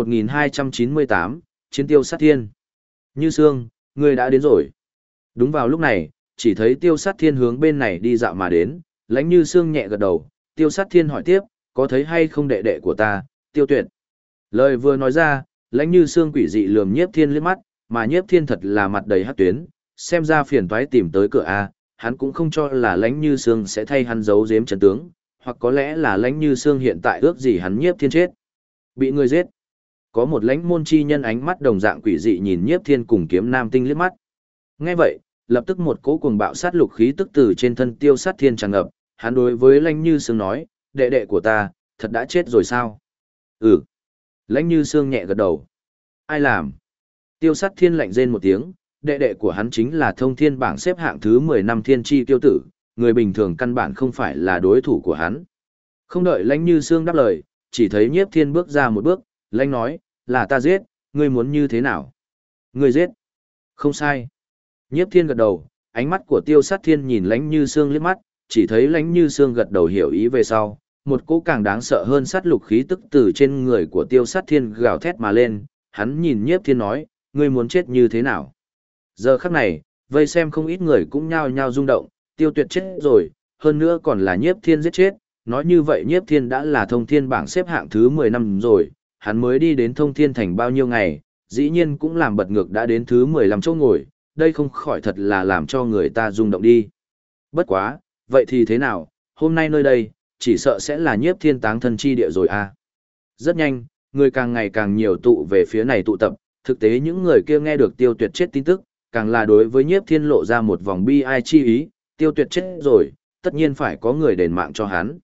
1298, Chiến Tiêu Sát Thiên. Như Sương, ngươi đã đến rồi. Đúng vào lúc này, chỉ thấy Tiêu Sát Thiên hướng bên này đi dạo mà đến, Lãnh Như Sương nhẹ gật đầu, Tiêu Sát Thiên hỏi tiếp, có thấy hay không đệ đệ của ta, Tiêu Tuyệt. Lời vừa nói ra, Lãnh Như Sương quỷ dị lườm Nhiếp Thiên liếc mắt, mà Nhiếp Thiên thật là mặt đầy hắc tuyến, xem ra phiền toái tìm tới cửa a, hắn cũng không cho là Lãnh Như Sương sẽ thay hắn giấu giếm chân tướng, hoặc có lẽ là Lãnh Như Sương hiện tại ước gì hắn Nhiếp Thiên chết. Bị người giết. Có một lãnh môn chi nhân ánh mắt đồng dạng quỷ dị nhìn Nhiếp Thiên cùng Kiếm Nam Tinh liếc mắt. Nghe vậy, lập tức một cỗ cuồng bạo sát lục khí tức từ trên thân Tiêu Sát Thiên tràn ngập, hắn đối với Lãnh Như Sương nói, đệ đệ của ta, thật đã chết rồi sao? Ừ. Lãnh Như Sương nhẹ gật đầu. Ai làm? Tiêu Sát Thiên lạnh rên một tiếng, đệ đệ của hắn chính là thông thiên bảng xếp hạng thứ 10 năm thiên chi tiêu tử, người bình thường căn bản không phải là đối thủ của hắn. Không đợi Lãnh Như Sương đáp lời, chỉ thấy Nhiếp Thiên bước ra một bước, Lãnh nói, là ta giết, ngươi muốn như thế nào? Ngươi giết. Không sai. Nhiếp Thiên gật đầu, ánh mắt của Tiêu Sát Thiên nhìn Lãnh Như Sương liếc mắt, chỉ thấy Lãnh Như Sương gật đầu hiểu ý về sau, một cỗ càng đáng sợ hơn sát lục khí tức từ trên người của Tiêu Sát Thiên gào thét mà lên, hắn nhìn Nhiếp Thiên nói, ngươi muốn chết như thế nào? Giờ khắc này, vây xem không ít người cũng nhao nhao rung động, Tiêu Tuyệt chết rồi, hơn nữa còn là Nhiếp Thiên giết chết, nói như vậy Nhiếp Thiên đã là thông thiên bảng xếp hạng thứ 10 năm rồi, hắn mới đi đến thông thiên thành bao nhiêu ngày, dĩ nhiên cũng làm bật ngược đã đến thứ 15 chỗ ngồi, đây không khỏi thật là làm cho người ta rung động đi. Bất quá, vậy thì thế nào, hôm nay nơi đây, chỉ sợ sẽ là Nhiếp Thiên táng thân chi địa rồi à. Rất nhanh, người càng ngày càng nhiều tụ về phía này tụ tập, thực tế những người kia nghe được Tiêu Tuyệt chết tin tức, càng là đối với Nhiếp Thiên lộ ra một vòng bi ai chi ý, Tiêu Tuyệt chết rồi, tất nhiên phải có người đền mạng cho hắn.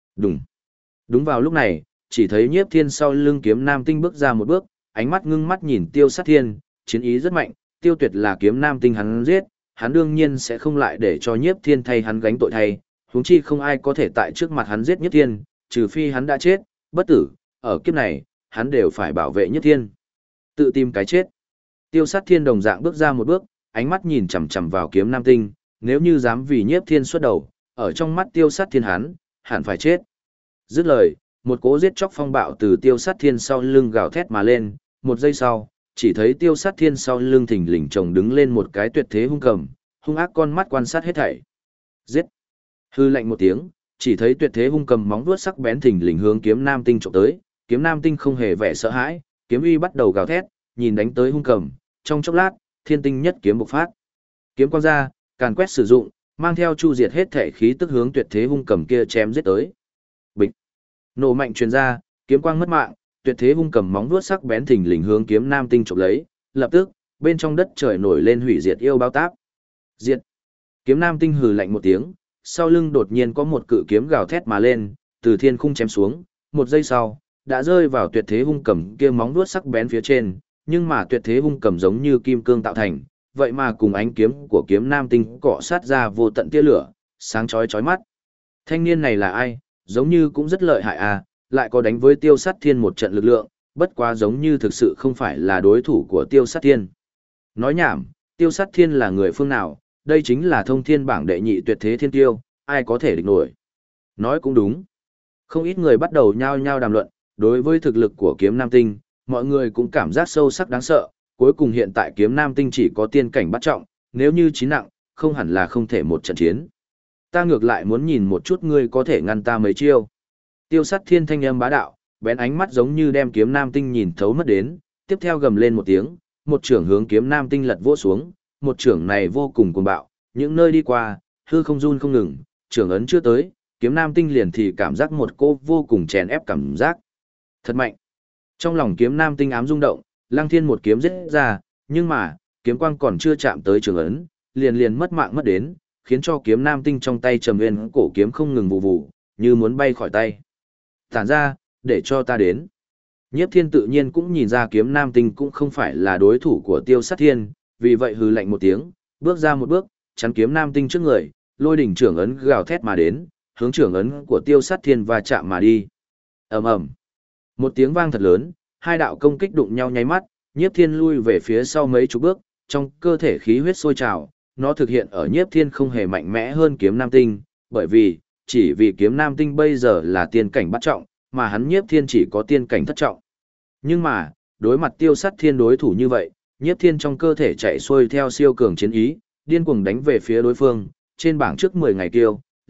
Đúng vào lúc này, chỉ thấy Nhiếp Thiên sau lưng Kiếm Nam Tinh bước ra một bước, ánh mắt ngưng mắt nhìn Tiêu Sát Thiên, chiến ý rất mạnh, Tiêu Tuyệt là Kiếm Nam Tinh hắn giết, hắn đương nhiên sẽ không lại để cho Nhiếp Thiên thay hắn gánh tội thay, huống chi không ai có thể tại trước mặt hắn giết Nhiếp Thiên, trừ phi hắn đã chết, bất tử, ở kiếp này, hắn đều phải bảo vệ Nhiếp Thiên. Tự tìm cái chết. Tiêu Sát Thiên đồng dạng bước ra một bước, ánh mắt nhìn chằm chằm vào Kiếm Nam Tinh, nếu như dám vì Nhiếp Thiên xuất đầu, ở trong mắt Tiêu Sát Thiên hắn, hẳn phải chết. Dứt lời, một cỗ giết chóc phong bạo từ Tiêu Sát Thiên sau lưng gào thét mà lên, một giây sau, chỉ thấy Tiêu Sát Thiên sau lưng thình lình chồng đứng lên một cái tuyệt thế hung cầm, hung ác con mắt quan sát hết thảy. Giết! Hư lạnh một tiếng, chỉ thấy tuyệt thế hung cầm móng vuốt sắc bén thình lình hướng Kiếm Nam Tinh chụp tới, Kiếm Nam Tinh không hề vẻ sợ hãi, kiếm uy bắt đầu gào thét, nhìn đánh tới hung cầm, trong chốc lát, thiên tinh nhất kiếm bộc phát. Kiếm quang ra, càn quét sử dụng, mang theo chu diệt hết thể khí tức hướng tuyệt thế hung cầm kia chém giết tới. Bịch! Nổ mạnh truyền ra, kiếm quang mất mạng, tuyệt thế hung cầm móng vuốt sắc bén thình lình hướng Kiếm Nam Tinh chụp lấy, lập tức, bên trong đất trời nổi lên hủy diệt yêu bao táp. Diệt! Kiếm Nam Tinh hừ lạnh một tiếng, sau lưng đột nhiên có một cự kiếm gào thét mà lên, từ thiên khung chém xuống, một giây sau, đã rơi vào tuyệt thế hung cầm kia móng vuốt sắc bén phía trên, nhưng mà tuyệt thế hung cầm giống như kim cương tạo thành, vậy mà cùng ánh kiếm của Kiếm Nam Tinh cọ sát ra vô tận tia lửa, sáng chói chói mắt. Thanh niên này là ai? Giống như cũng rất lợi hại à, lại có đánh với Tiêu Sát Thiên một trận lực lượng, bất quá giống như thực sự không phải là đối thủ của Tiêu Sát Thiên. Nói nhảm, Tiêu Sát Thiên là người phương nào? Đây chính là thông thiên bảng đệ nhị tuyệt thế thiên tiêu, ai có thể địch nổi. Nói cũng đúng. Không ít người bắt đầu nhao nhao đàm luận, đối với thực lực của Kiếm Nam Tinh, mọi người cũng cảm giác sâu sắc đáng sợ, cuối cùng hiện tại Kiếm Nam Tinh chỉ có tiên cảnh bắt trọng, nếu như chín nặng, không hẳn là không thể một trận chiến. Ta ngược lại muốn nhìn một chút ngươi có thể ngăn ta mấy chiêu. Tiêu Sát Thiên thanh âm bá đạo, bén ánh mắt giống như đem Kiếm Nam Tinh nhìn thấu mất đến, tiếp theo gầm lên một tiếng, một chưởng hướng Kiếm Nam Tinh lật vỗ xuống, một chưởng này vô cùng cuồng bạo, những nơi đi qua, hư không run không ngừng, chưởng ấn chưa tới, Kiếm Nam Tinh liền thì cảm giác một cô vô cùng chèn ép cảm giác. Thật mạnh. Trong lòng Kiếm Nam Tinh ám rung động, Lăng Thiên một kiếm giết ra, nhưng mà, kiếm quang còn chưa chạm tới chưởng ấn, liền mất mạng mất đến, khiến cho Kiếm Nam Tinh trong tay trầm nguyên cổ kiếm không ngừng vụ vụ, như muốn bay khỏi tay. Tản ra, để cho ta đến. Nhiếp Thiên tự nhiên cũng nhìn ra Kiếm Nam Tinh cũng không phải là đối thủ của Tiêu Sát Thiên, vì vậy hừ lạnh một tiếng, bước ra một bước, chắn Kiếm Nam Tinh trước người, lôi đỉnh trưởng ấn gào thét mà đến, hướng trưởng ấn của Tiêu Sát Thiên va chạm mà đi. Ầm ầm. Một tiếng vang thật lớn, hai đạo công kích đụng nhau nháy mắt, Nhiếp Thiên lui về phía sau mấy chục bước, trong cơ thể khí huyết sôi trào, nó thực hiện ở Nhiếp Thiên không hề mạnh mẽ hơn Kiếm Nam Tinh, bởi vì chỉ vì Kiếm Nam Tinh bây giờ là tiên cảnh bắt trọng, mà hắn Nhiếp Thiên chỉ có tiên cảnh thất trọng. Nhưng mà, đối mặt Tiêu Sát Thiên đối thủ như vậy, Nhiếp Thiên trong cơ thể chạy xuôi theo siêu cường chiến ý, điên cuồng đánh về phía đối phương, trên bảng trước 10 ngày kiêu,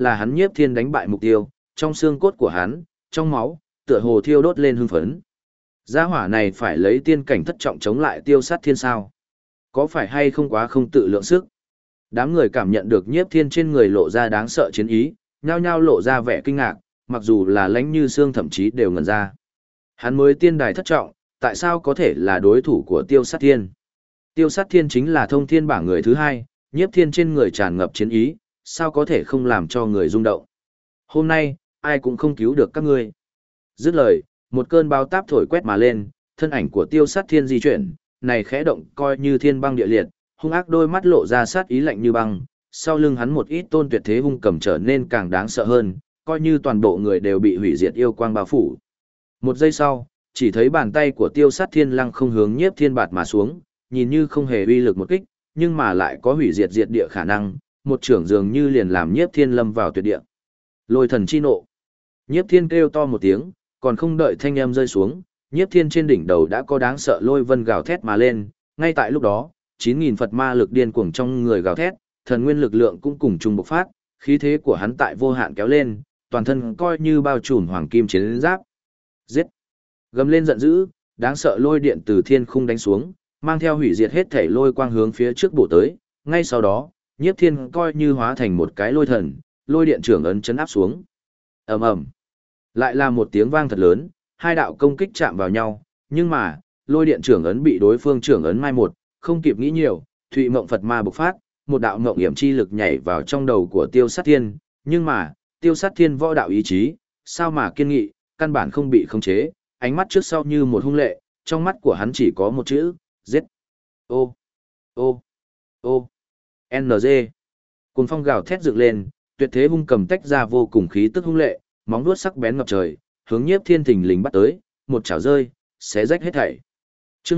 là hắn Nhiếp Thiên đánh bại mục tiêu, trong xương cốt của hắn, trong máu, tựa hồ thiêu đốt lên hưng phấn. Gia hỏa này phải lấy tiên cảnh thất trọng chống lại Tiêu Sát Thiên sao? Có phải hay không quá không tự lượng sức? Đám người cảm nhận được Nhiếp Thiên trên người lộ ra đáng sợ chiến ý, nhao nhao lộ ra vẻ kinh ngạc, mặc dù là Lãnh Như Sương thậm chí đều ngẩn ra. Hắn mới tiên đài thất trọng, tại sao có thể là đối thủ của Tiêu Sát Thiên? Tiêu Sát Thiên chính là thông thiên bảng người thứ hai, Nhiếp Thiên trên người tràn ngập chiến ý, sao có thể không làm cho người rung động? Hôm nay, ai cũng không cứu được các ngươi. Dứt lời, một cơn bão táp thổi quét mà lên, thân ảnh của Tiêu Sát Thiên di chuyển, này khẽ động coi như thiên băng địa liệt, hung ác đôi mắt lộ ra sát ý lạnh như băng, sau lưng hắn một ít tôn tuyệt thế hung cầm trở nên càng đáng sợ hơn, coi như toàn bộ người đều bị hủy diệt yêu quang bao phủ. Một giây sau, chỉ thấy bàn tay của Tiêu Sát Thiên lăng không hướng Nhiếp Thiên bạt mà xuống, nhìn như không hề uy lực một kích, nhưng mà lại có hủy diệt diệt địa khả năng, một trưởng dường như liền làm Nhiếp Thiên lâm vào tuyệt địa. Lôi thần chi nộ. Nhiếp Thiên kêu to một tiếng, còn không đợi thanh âm rơi xuống, Nhiếp Thiên trên đỉnh đầu đã có đáng sợ lôi vân gào thét mà lên, ngay tại lúc đó, 9000 Phật ma lực điên cuồng trong người gào thét, thần nguyên lực lượng cũng cùng chung bộc phát, khí thế của hắn tại vô hạn kéo lên, toàn thân coi như bao trùm hoàng kim chiến giáp. Giết! Gầm lên giận dữ, đáng sợ lôi điện từ thiên khung đánh xuống, mang theo hủy diệt hết thể lôi quang hướng phía trước bổ tới, ngay sau đó, Nhiếp Thiên coi như hóa thành một cái lôi thần, lôi điện trưởng ấn chấn áp xuống. Ầm ầm. Lại là một tiếng vang thật lớn, hai đạo công kích chạm vào nhau, nhưng mà, lôi điện trưởng ấn bị đối phương trưởng ấn mai một, không kịp nghĩ nhiều, Thụy Mộng Phật Ma bộc phát, một đạo mộng hiểm chi lực nhảy vào trong đầu của Tiêu Sát Thiên, nhưng mà, Tiêu Sát Thiên võ đạo ý chí, sao mà kiên nghị, căn bản không bị khống chế, ánh mắt trước sau như một hung lệ, trong mắt của hắn chỉ có một chữ, giết. Ô, ô, ô, NG. Cùng phong gào thét dựng lên, tuyệt thế hung cầm tách ra vô cùng khí tức hung lệ, móng vuốt sắc bén ngập trời, hướng Nhiếp Thiên thình lình bắt tới, một chảo rơi, xé rách hết thảy. Chương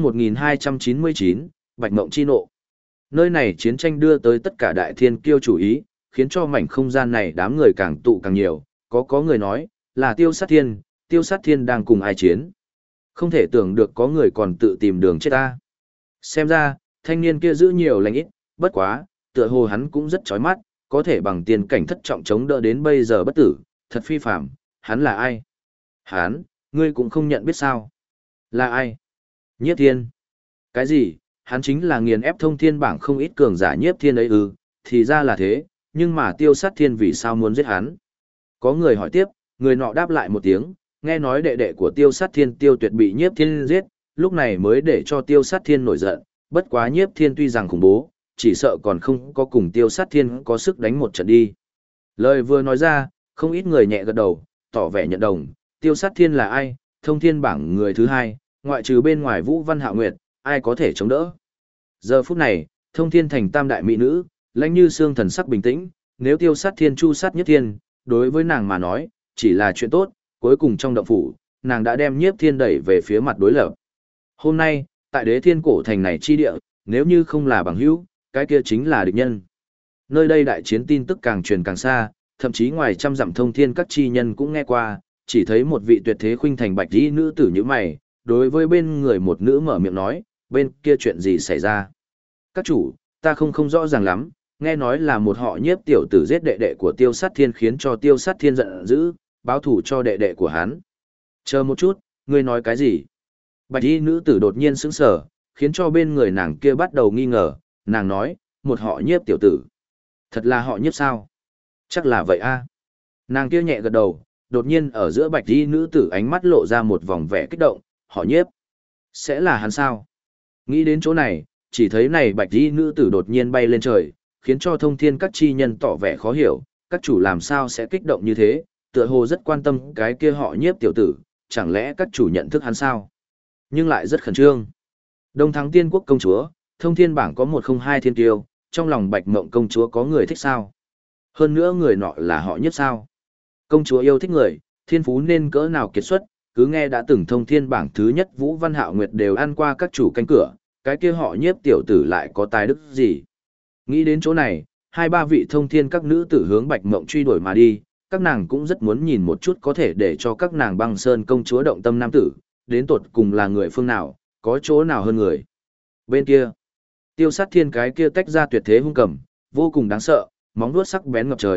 1299, Bạch Mộng chi nộ. Nơi này chiến tranh đưa tới tất cả đại thiên kiêu chủ ý, khiến cho mảnh không gian này đám người càng tụ càng nhiều, có người nói, là Tiêu Sát Thiên đang cùng ai chiến. Không thể tưởng được có người còn tự tìm đường chết ta. Xem ra, thanh niên kia giữ nhiều lành ít, bất quá, tựa hồ hắn cũng rất chói mắt, có thể bằng tiền cảnh thất trọng chống đỡ đến bây giờ bất tử, thật phi phàm. Hắn là ai? Hắn, ngươi cũng không nhận biết sao? Là ai? Nhiếp Thiên. Cái gì? Hắn chính là nghiền ép thông thiên bảng không ít cường giả Nhiếp Thiên ấy ư? Thì ra là thế, nhưng mà Tiêu Sát Thiên vì sao muốn giết hắn? Có người hỏi tiếp, người nọ đáp lại một tiếng, nghe nói đệ đệ của Tiêu Sát Thiên Tiêu Tuyệt bị Nhiếp Thiên giết, lúc này mới để cho Tiêu Sát Thiên nổi giận, bất quá Nhiếp Thiên tuy rằng khủng bố, chỉ sợ còn không có cùng Tiêu Sát Thiên có sức đánh một trận đi. Lời vừa nói ra, không ít người nhẹ gật đầu, tỏ vẻ nhận đồng, Tiêu Sát Thiên là ai, thông thiên bảng người thứ hai, ngoại trừ bên ngoài Vũ Văn Hạo Nguyệt, ai có thể chống đỡ. Giờ phút này, thông thiên thành tam đại mỹ nữ, Lãnh Như Sương thần sắc bình tĩnh, nếu Tiêu Sát Thiên chu sát Nhiếp Thiên, đối với nàng mà nói, chỉ là chuyện tốt, cuối cùng trong động phủ, nàng đã đem Nhiếp Thiên đẩy về phía mặt đối lập. Hôm nay, tại Đế Thiên cổ thành này chi địa, nếu như không là bằng hữu, cái kia chính là địch nhân. Nơi đây đại chiến tin tức càng truyền càng xa, thậm chí ngoài trăm dặm thông thiên các chi nhân cũng nghe qua, chỉ thấy một vị tuyệt thế khuynh thành bạch y nữ tử như mày, đối với bên người một nữ mở miệng nói, bên kia chuyện gì xảy ra? Các chủ, ta không rõ ràng lắm, nghe nói là một họ Nhiếp tiểu tử giết đệ đệ của Tiêu Sát Thiên khiến cho Tiêu Sát Thiên giận dữ, báo thù cho đệ đệ của hắn. Chờ một chút, ngươi nói cái gì? Bạch y nữ tử đột nhiên sững sờ, khiến cho bên người nàng kia bắt đầu nghi ngờ, nàng nói, một họ Nhiếp tiểu tử. Thật là họ Nhiếp sao? Chắc là vậy a. Nàng kia nhẹ gật đầu, đột nhiên ở giữa bạch y nữ tử ánh mắt lộ ra một vòng vẻ kích động, họ Nhiếp. Sẽ là hắn sao? Nghĩ đến chỗ này, chỉ thấy này bạch y nữ tử đột nhiên bay lên trời, khiến cho thông thiên các chi nhân tỏ vẻ khó hiểu, các chủ làm sao sẽ kích động như thế, tựa hồ rất quan tâm cái kia họ Nhiếp tiểu tử, chẳng lẽ các chủ nhận thức hắn sao? Nhưng lại rất khẩn trương. Đông Thắng Tiên Quốc công chúa, thông thiên bảng có 102 thiên tiêu, trong lòng Bạch Mộng công chúa có người thích sao? Hơn nữa người nọ là họ Nhiếp sao? Công chúa yêu thích người, thiên phú nên cỡ nào kiệt xuất, cứ nghe đã từng thông thiên bảng thứ nhất Vũ Văn Hạo Nguyệt đều ăn qua các chủ canh cửa, cái kia họ Nhiếp tiểu tử lại có tài đức gì? Nghĩ đến chỗ này, hai ba vị thông thiên các nữ tử hướng Bạch Mộng truy đuổi mà đi, các nàng cũng rất muốn nhìn một chút có thể để cho các nàng Băng Sơn công chúa động tâm nam tử, đến tột cùng là người phương nào, có chỗ nào hơn người. Bên kia, Tiêu Sát Thiên cái kia tách ra tuyệt thế hung cầm, vô cùng đáng sợ, móng vuốt sắc bén ngập trời,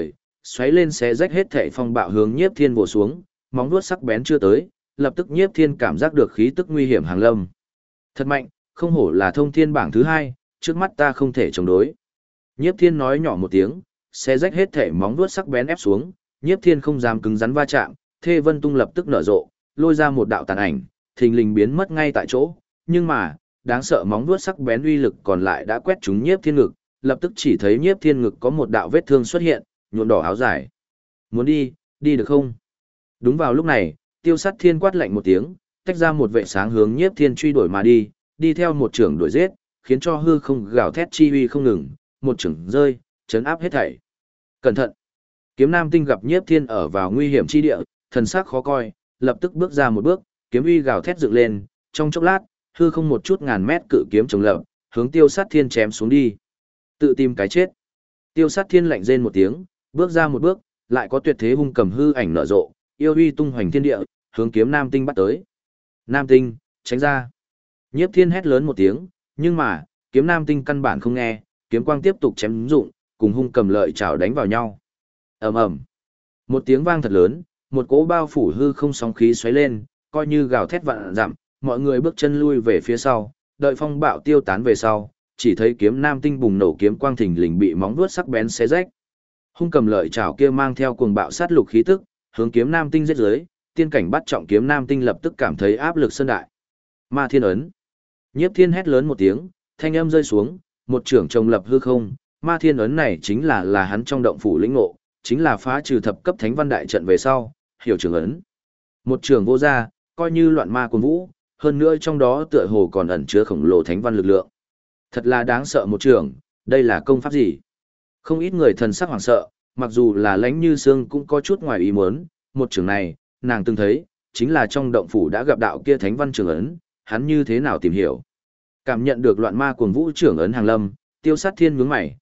xoáy lên xé rách hết thảy phong bạo hướng Nhiếp Thiên vồ xuống, móng vuốt sắc bén chưa tới, lập tức Nhiếp Thiên cảm giác được khí tức nguy hiểm hàng lâm. Thật mạnh, không hổ là thông thiên bảng thứ 2, trước mắt ta không thể chống đối. Nhiếp Thiên nói nhỏ một tiếng, xé rách hết thảy móng vuốt sắc bén ép xuống, Nhiếp Thiên không dám cứng rắn va chạm, Thê Vân Tung lập tức nở rộ, lôi ra một đạo tàn ảnh, thình lình biến mất ngay tại chỗ, nhưng mà, đáng sợ móng vuốt sắc bén uy lực còn lại đã quét trúng Nhiếp Thiên ngực, lập tức chỉ thấy Nhiếp Thiên ngực có một đạo vết thương xuất hiện, nhuộm đỏ áo dài. Muốn đi, đi được không? Đúng vào lúc này, Tiêu Sát Thiên quát lạnh một tiếng, tách ra một vệ sáng hướng Nhiếp Thiên truy đuổi mà đi, đi theo một trưởng đuổi giết, khiến cho hư không gào thét chi uy không ngừng, một trưởng rơi, chấn áp hết thảy. Cẩn thận! Kiếm Nam Tinh gặp Nhiếp Thiên ở vào nguy hiểm chi địa, thần sắc khó coi, lập tức bước ra một bước, kiếm uy gào thét dựng lên, trong chốc lát, hư không một chút ngàn mét cự kiếm chống lập, hướng Tiêu Sát Thiên chém xuống đi. Tự tìm cái chết. Tiêu Sát Thiên lạnh rên một tiếng, bước ra một bước, lại có tuyệt thế hung cầm hư ảnh nở rộ, yêu uy tung hoành thiên địa, hướng kiếm Nam Tinh bắt tới. Nam Tinh, tránh ra. Nhiếp Thiên hét lớn một tiếng, nhưng mà, kiếm Nam Tinh căn bản không nghe, kiếm quang tiếp tục chém dụng, cùng hung cầm lợi chảo đánh vào nhau. Ầm ầm. Một tiếng vang thật lớn, một cỗ bao phủ hư không sóng khí xoáy lên, coi như gào thét vạn dặm, mọi người bước chân lui về phía sau, đợi phong bạo tiêu tán về sau, chỉ thấy kiếm Nam Tinh bùng nổ kiếm quang thình lình bị móng vuốt sắc bén xé rách. Hung cầm lợi chảo kia mang theo cuồng bạo sát lục khí tức, hướng kiếm Nam Tinh giết dưới, tiên cảnh bắt trọng kiếm Nam Tinh lập tức cảm thấy áp lực sơn đại. Ma Thiên ấn. Nhiếp Thiên hét lớn một tiếng, thanh âm rơi xuống, một trưởng trồng lập hư không, Ma Thiên ấn này chính là hắn trong động phủ lĩnh ngộ, chính là phá trừ thập cấp thánh văn đại trận về sau, hiểu trưởng ấn. Một trưởng vô ra, coi như loạn ma cuồng vũ, hơn nữa trong đó tựa hồ còn ẩn chứa khổng lồ thánh văn lực lượng. Thật là đáng sợ một trưởng, đây là công pháp gì? Không ít người thần sắc hoảng sợ, mặc dù là Lãnh Như Sương cũng có chút ngoài ý muốn, một trưởng này, nàng từng thấy, chính là trong động phủ đã gặp đạo kia thánh văn trưởng ấn, hắn như thế nào tìm hiểu. Cảm nhận được loạn ma cuồng vũ trưởng ấn hàng lâm, Tiêu Sát Thiên nhướng mày,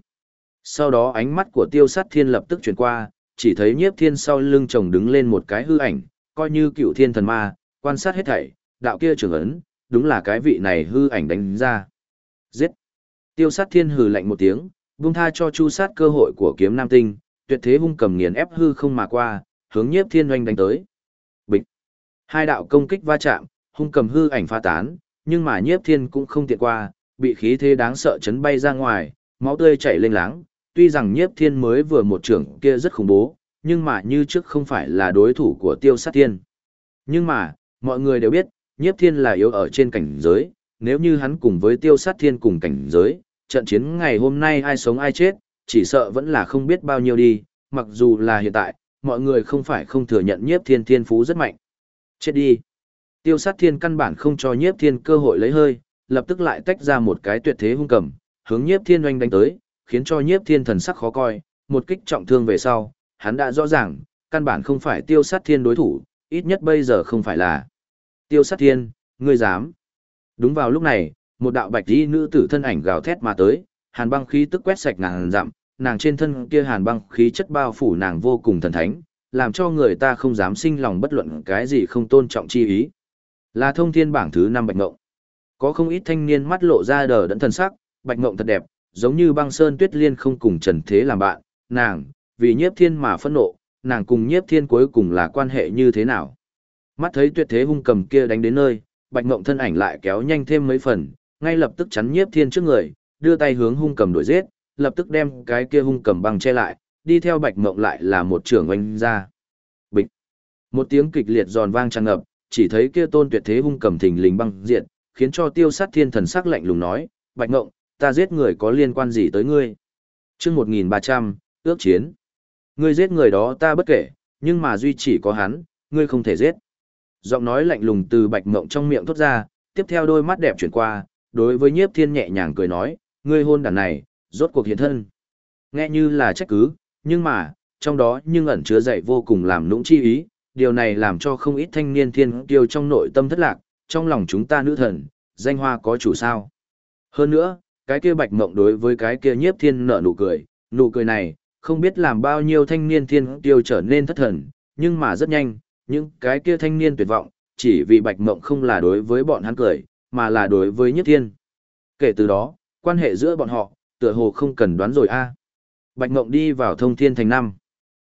Sau đó ánh mắt của Tiêu Sát Thiên lập tức chuyển qua, chỉ thấy Nhiếp Thiên sau lưng chồng đứng lên một cái hư ảnh, coi như cựu thiên thần ma, quan sát hết thảy, đạo kia trưởng ấn, đúng là cái vị này hư ảnh đánh ra. Giết! Tiêu Sát Thiên hừ lạnh một tiếng, buông tha cho chu sát cơ hội của kiếm Nam Tinh, tuyệt thế hung cầm nghiền ép hư không mà qua, hướng Nhiếp Thiên oanh đánh tới. Bịch! Hai đạo công kích va chạm, hung cầm hư ảnh phá tán, nhưng mà Nhiếp Thiên cũng không tiện qua, bị khí thế đáng sợ chấn bay ra ngoài, máu tươi chảy lênh láng. Tuy rằng Nhiếp Thiên mới vừa một trưởng kia rất khủng bố, nhưng mà như trước không phải là đối thủ của Tiêu Sát Thiên. Nhưng mà, mọi người đều biết, Nhiếp Thiên là yếu ở trên cảnh giới, nếu như hắn cùng với Tiêu Sát Thiên cùng cảnh giới, trận chiến ngày hôm nay ai sống ai chết, chỉ sợ vẫn là không biết bao nhiêu đi, mặc dù là hiện tại, mọi người không phải không thừa nhận Nhiếp Thiên thiên phú rất mạnh. Chết đi! Tiêu Sát Thiên căn bản không cho Nhiếp Thiên cơ hội lấy hơi, lập tức lại tách ra một cái tuyệt thế hung cầm, hướng Nhiếp Thiên oanh đánh tới, khiến cho Nhiếp Thiên thần sắc khó coi, một kích trọng thương về sau, hắn đã rõ ràng, căn bản không phải Tiêu Sát Thiên đối thủ, ít nhất bây giờ không phải là. Tiêu Sát Thiên, ngươi dám? Đúng vào lúc này, một đạo bạch y nữ tử thân ảnh gào thét mà tới, hàn băng khí tức quét sạch ngàn dặm, nàng trên thân kia hàn băng khí chất bao phủ nàng vô cùng thần thánh, làm cho người ta không dám sinh lòng bất luận cái gì không tôn trọng chi ý. Là thông thiên bảng thứ 5 Bạch Ngộng. Có không ít thanh niên mắt lộ ra đờ đẫn thần sắc, Bạch Ngộng thật đẹp, giống như băng sơn tuyết liên không cùng trần thế làm bạn, nàng, vì Nhiếp Thiên mà phẫn nộ, nàng cùng Nhiếp Thiên cuối cùng là quan hệ như thế nào. Mắt thấy tuyệt thế hung cầm kia đánh đến nơi, Bạch Ngộng thân ảnh lại kéo nhanh thêm mấy phần, ngay lập tức chắn Nhiếp Thiên trước người, đưa tay hướng hung cầm đuổi giết, lập tức đem cái kia hung cầm băng che lại, đi theo Bạch Ngộng lại là một trường oanh ra. Bịch! Một tiếng kịch liệt giòn vang tràn ngập, chỉ thấy kia tôn tuyệt thế hung cầm thình lình băng diệt, khiến cho Tiêu Sát Thiên thần sắc lạnh lùng nói, Bạch Ngộng, ta giết người có liên quan gì tới ngươi? Chương 1300, ước chiến. Ngươi giết người đó ta bất kể, nhưng mà duy chỉ có hắn, ngươi không thể giết. Giọng nói lạnh lùng từ Bạch Ngộng trong miệng thốt ra, tiếp theo đôi mắt đẹp chuyển qua, đối với Nhiếp Thiên nhẹ nhàng cười nói, ngươi hôn đàn này, rốt cuộc hiện thân. Nghe như là trách cứ, nhưng mà, trong đó nhưng ẩn chứa dậy vô cùng làm nũng chi ý, điều này làm cho không ít thanh niên thiên kiêu trong nội tâm thất lạc, trong lòng chúng ta nữ thần, danh hoa có chủ sao. Hơn nữa, cái kia Bạch Ngộng đối với cái kia Nhiếp Thiên nở nụ cười này, không biết làm bao nhiêu thanh niên thiên kiêu trở nên thất thần, nhưng mà rất nhanh, những cái kia thanh niên tuyệt vọng, chỉ vì Bạch Ngộng không là đối với bọn hắn cười, mà là đối với Nhiếp Thiên. Kể từ đó, quan hệ giữa bọn họ, tựa hồ không cần đoán rồi a. Bạch Ngộng đi vào Thông Thiên Thành 5.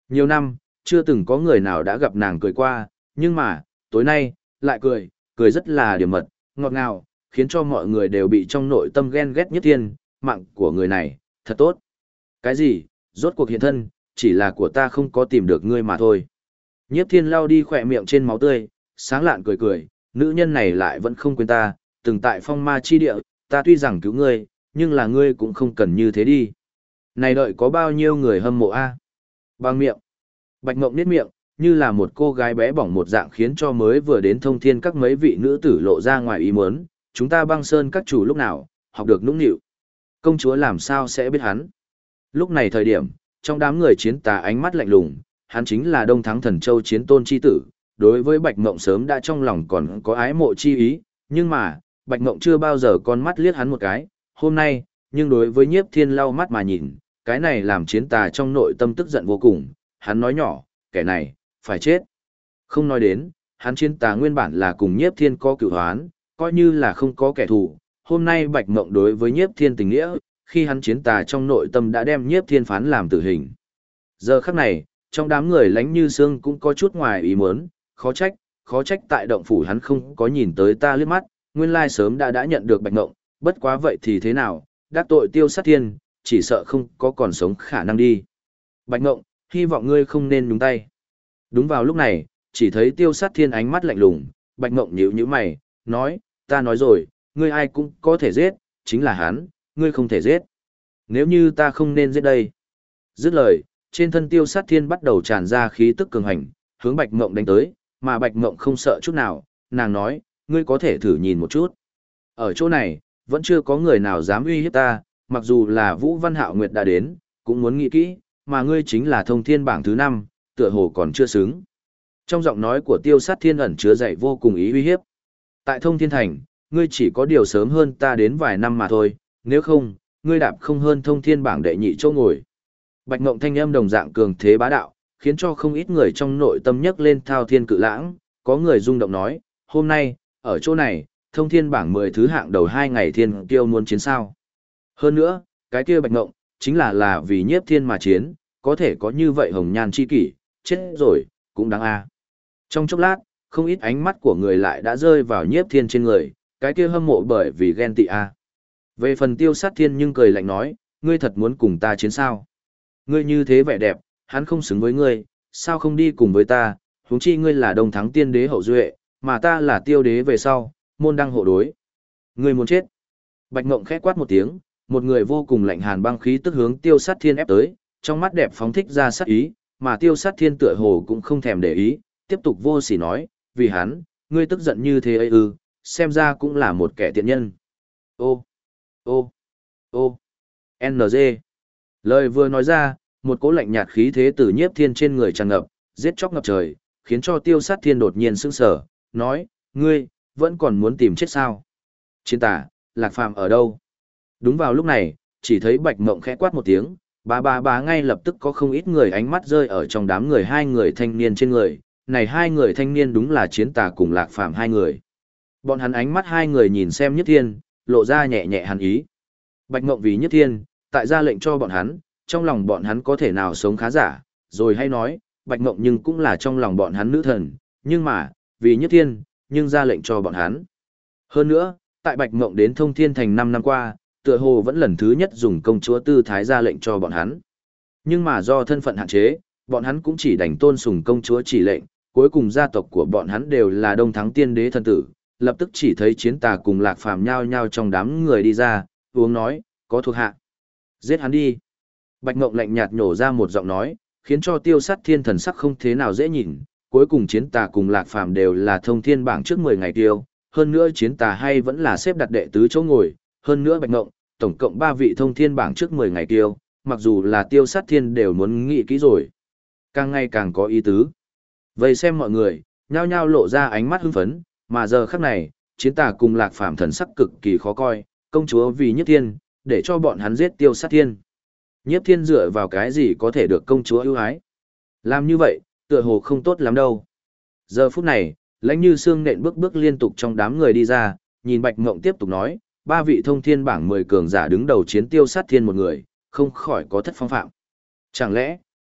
Nhiều năm, chưa từng có người nào đã gặp nàng cười qua, nhưng mà, tối nay, lại cười, cười rất là điểm mật, ngọt ngào, khiến cho mọi người đều bị trong nội tâm ghen ghét Nhiếp Thiên, mạng của người này, thật tốt. Cái gì, rốt cuộc hiện thân, chỉ là của ta không có tìm được ngươi mà thôi. Nhiếp Thiên lau đi khỏe miệng trên máu tươi, sáng lạn cười cười, nữ nhân này lại vẫn không quên ta, từng tại phong ma chi địa, ta tuy rằng cứu ngươi, nhưng là ngươi cũng không cần như thế đi. Này đợi có bao nhiêu người hâm mộ a? Bằng miệng. Bạch Mộng niết miệng, như là một cô gái bé bỏng một dạng khiến cho mới vừa đến Thông Thiên các mấy vị nữ tử lộ ra ngoài ý muốn, chúng ta băng sơn các chủ lúc nào, học được nũng nịu. Công chúa làm sao sẽ biết hắn? Lúc này thời điểm, trong đám người chiến tà ánh mắt lạnh lùng, hắn chính là Đông Thắng Thần Châu chiến tôn chi tử, đối với Bạch Mộng sớm đã trong lòng còn có ái mộ chi ý, nhưng mà, Bạch Mộng chưa bao giờ con mắt liếc hắn một cái, hôm nay, nhưng đối với Nhiếp Thiên lau mắt mà nhìn, cái này làm chiến tà trong nội tâm tức giận vô cùng, hắn nói nhỏ, kẻ này, phải chết. Không nói đến, hắn chiến tà nguyên bản là cùng Nhiếp Thiên có cửu hoán, coi như là không có kẻ thù, hôm nay Bạch Mộng đối với Nhiếp Thiên tình nghĩa, khi hắn chiến tà trong nội tâm đã đem Nhiếp Thiên phán làm tử hình. Giờ khắc này, trong đám người Lánh Như Sương cũng có chút ngoài ý muốn, khó trách tại động phủ hắn không có nhìn tới ta liếc mắt, nguyên lai sớm đã nhận được Bạch Mộng, bất quá vậy thì thế nào, đắc tội Tiêu Sát Thiên, chỉ sợ không có còn sống khả năng đi. Bạch Mộng, hy vọng ngươi không nên nhúng tay. Đúng vào lúc này, chỉ thấy Tiêu Sát Thiên ánh mắt lạnh lùng, Bạch Mộng nhíu nhíu mày, nói, ta nói rồi, ngươi ai cũng có thể giết, chính là hắn, ngươi không thể giết. Nếu như ta không nên giết đây. Dứt lời, trên thân Tiêu Sát Thiên bắt đầu tràn ra khí tức cường hành, hướng Bạch Mộng đánh tới, mà Bạch Mộng không sợ chút nào, nàng nói, ngươi có thể thử nhìn một chút. Ở chỗ này, vẫn chưa có người nào dám uy hiếp ta, mặc dù là Vũ Văn Hạo Nguyệt đã đến, cũng muốn nghĩ kỹ, mà ngươi chính là Thông Thiên bảng thứ 5, tựa hồ còn chưa xứng. Trong giọng nói của Tiêu Sát Thiên ẩn chứa dạy vô cùng ý uy hiếp. Tại Thông Thiên Thành, ngươi chỉ có điều sớm hơn ta đến vài năm mà thôi, nếu không, ngươi đạp không hơn Thông Thiên bảng đệ nhị chỗ ngồi. Bạch Ngộng thanh âm đồng dạng cường thế bá đạo, khiến cho không ít người trong nội tâm nhấc lên thao thiên cự lãng, có người rung động nói, hôm nay, ở chỗ này, Thông Thiên bảng 10 thứ hạng đầu 2 ngày thiên kiêu muốn chiến sao. Hơn nữa, cái kia Bạch Ngộng, chính là vì Nhiếp Thiên mà chiến, có thể có như vậy hồng nhan chi kỷ, chết rồi, cũng đáng a. Trong chốc lát, không ít ánh mắt của người lại đã rơi vào Nhiếp Thiên trên người, cái kia hâm mộ bởi vì ghen tị a. Về phần Tiêu Sát Thiên nhưng cười lạnh nói, ngươi thật muốn cùng ta chiến sao? Ngươi như thế vẻ đẹp, hắn không xứng với ngươi, sao không đi cùng với ta, huống chi ngươi là Đông Thắng Tiên Đế hậu duệ, mà ta là Tiêu Đế về sau, môn đăng hộ đối. Ngươi muốn chết. Bạch Ngộng khẽ quát một tiếng, một người vô cùng lạnh hàn băng khí tức hướng Tiêu Sát Thiên ép tới, trong mắt đẹp phóng thích ra sát ý, mà Tiêu Sát Thiên tựa hồ cũng không thèm để ý, tiếp tục vô sỉ nói, vì hắn, ngươi tức giận như thế ấy ư, xem ra cũng là một kẻ tiện nhân. Ô, ô, ô, NG. Lời vừa nói ra, một cỗ lạnh nhạt khí thế từ Nhiếp Thiên trên người tràn ngập, giết chóc ngập trời, khiến cho Tiêu Sát Thiên đột nhiên sững sờ, nói, ngươi, vẫn còn muốn tìm chết sao? Chiến tả, Lạc Phàm ở đâu? Đúng vào lúc này, chỉ thấy Bạch Mộng khẽ quát một tiếng, bà ngay lập tức có không ít người ánh mắt rơi ở trong đám người hai người thanh niên trên người, này hai người thanh niên đúng là Chiến tả cùng Lạc Phàm hai người. Bọn hắn ánh mắt hai người nhìn xem Nhất Thiên, lộ ra nhẹ nhẹ hàn ý. Bạch Mộng vì Nhất Thiên, tại ra lệnh cho bọn hắn, trong lòng bọn hắn có thể nào sống khá giả, rồi hay nói, Bạch Mộng nhưng cũng là trong lòng bọn hắn nữ thần, nhưng mà, vì Nhất Thiên, nhưng ra lệnh cho bọn hắn. Hơn nữa, tại Bạch Mộng đến Thông Thiên Thành 5 năm qua, tựa hồ vẫn lần thứ nhất dùng công chúa tư thái ra lệnh cho bọn hắn. Nhưng mà do thân phận hạn chế, bọn hắn cũng chỉ đành tôn sùng công chúa chỉ lệnh, cuối cùng gia tộc của bọn hắn đều là Đông Thắng Tiên Đế thần tử, lập tức chỉ thấy Chiến tà cùng Lạc Phàm nhao nhao trong đám người đi ra, uống nói, có thuộc hạ. Giết hắn đi. Bạch Ngộng lạnh nhạt nhổ ra một giọng nói, khiến cho Tiêu Sát Thiên thần sắc không thế nào dễ nhìn, cuối cùng Chiến tà cùng Lạc Phàm đều là Thông Thiên bảng trước 10 ngày tiêu, hơn nữa Chiến tà hay vẫn là xếp đặt đệ tứ chỗ ngồi, hơn nữa Bạch Ngộng, tổng cộng 3 vị Thông Thiên bảng trước 10 ngày tiêu, mặc dù là Tiêu Sát Thiên đều muốn nghĩ kỹ rồi. Càng ngày càng có ý tứ. Vậy xem mọi người, nhao nhao lộ ra ánh mắt hưng phấn, mà giờ khắc này, Chiến tà cùng Lạc Phàm thần sắc cực kỳ khó coi, công chúa vì Nhất Thiên, để cho bọn hắn giết Tiêu Sát Thiên. Nhiếp Thiên dựa vào cái gì có thể được công chúa ưu ái? Làm như vậy, tựa hồ không tốt lắm đâu. Giờ phút này, Lãnh Như Sương nện bước liên tục trong đám người đi ra, nhìn Bạch Ngộng tiếp tục nói, 3 vị Thông Thiên bảng 10 cường giả đứng đầu chiến Tiêu Sát Thiên một người, không khỏi có thất phong phạm. Chẳng lẽ,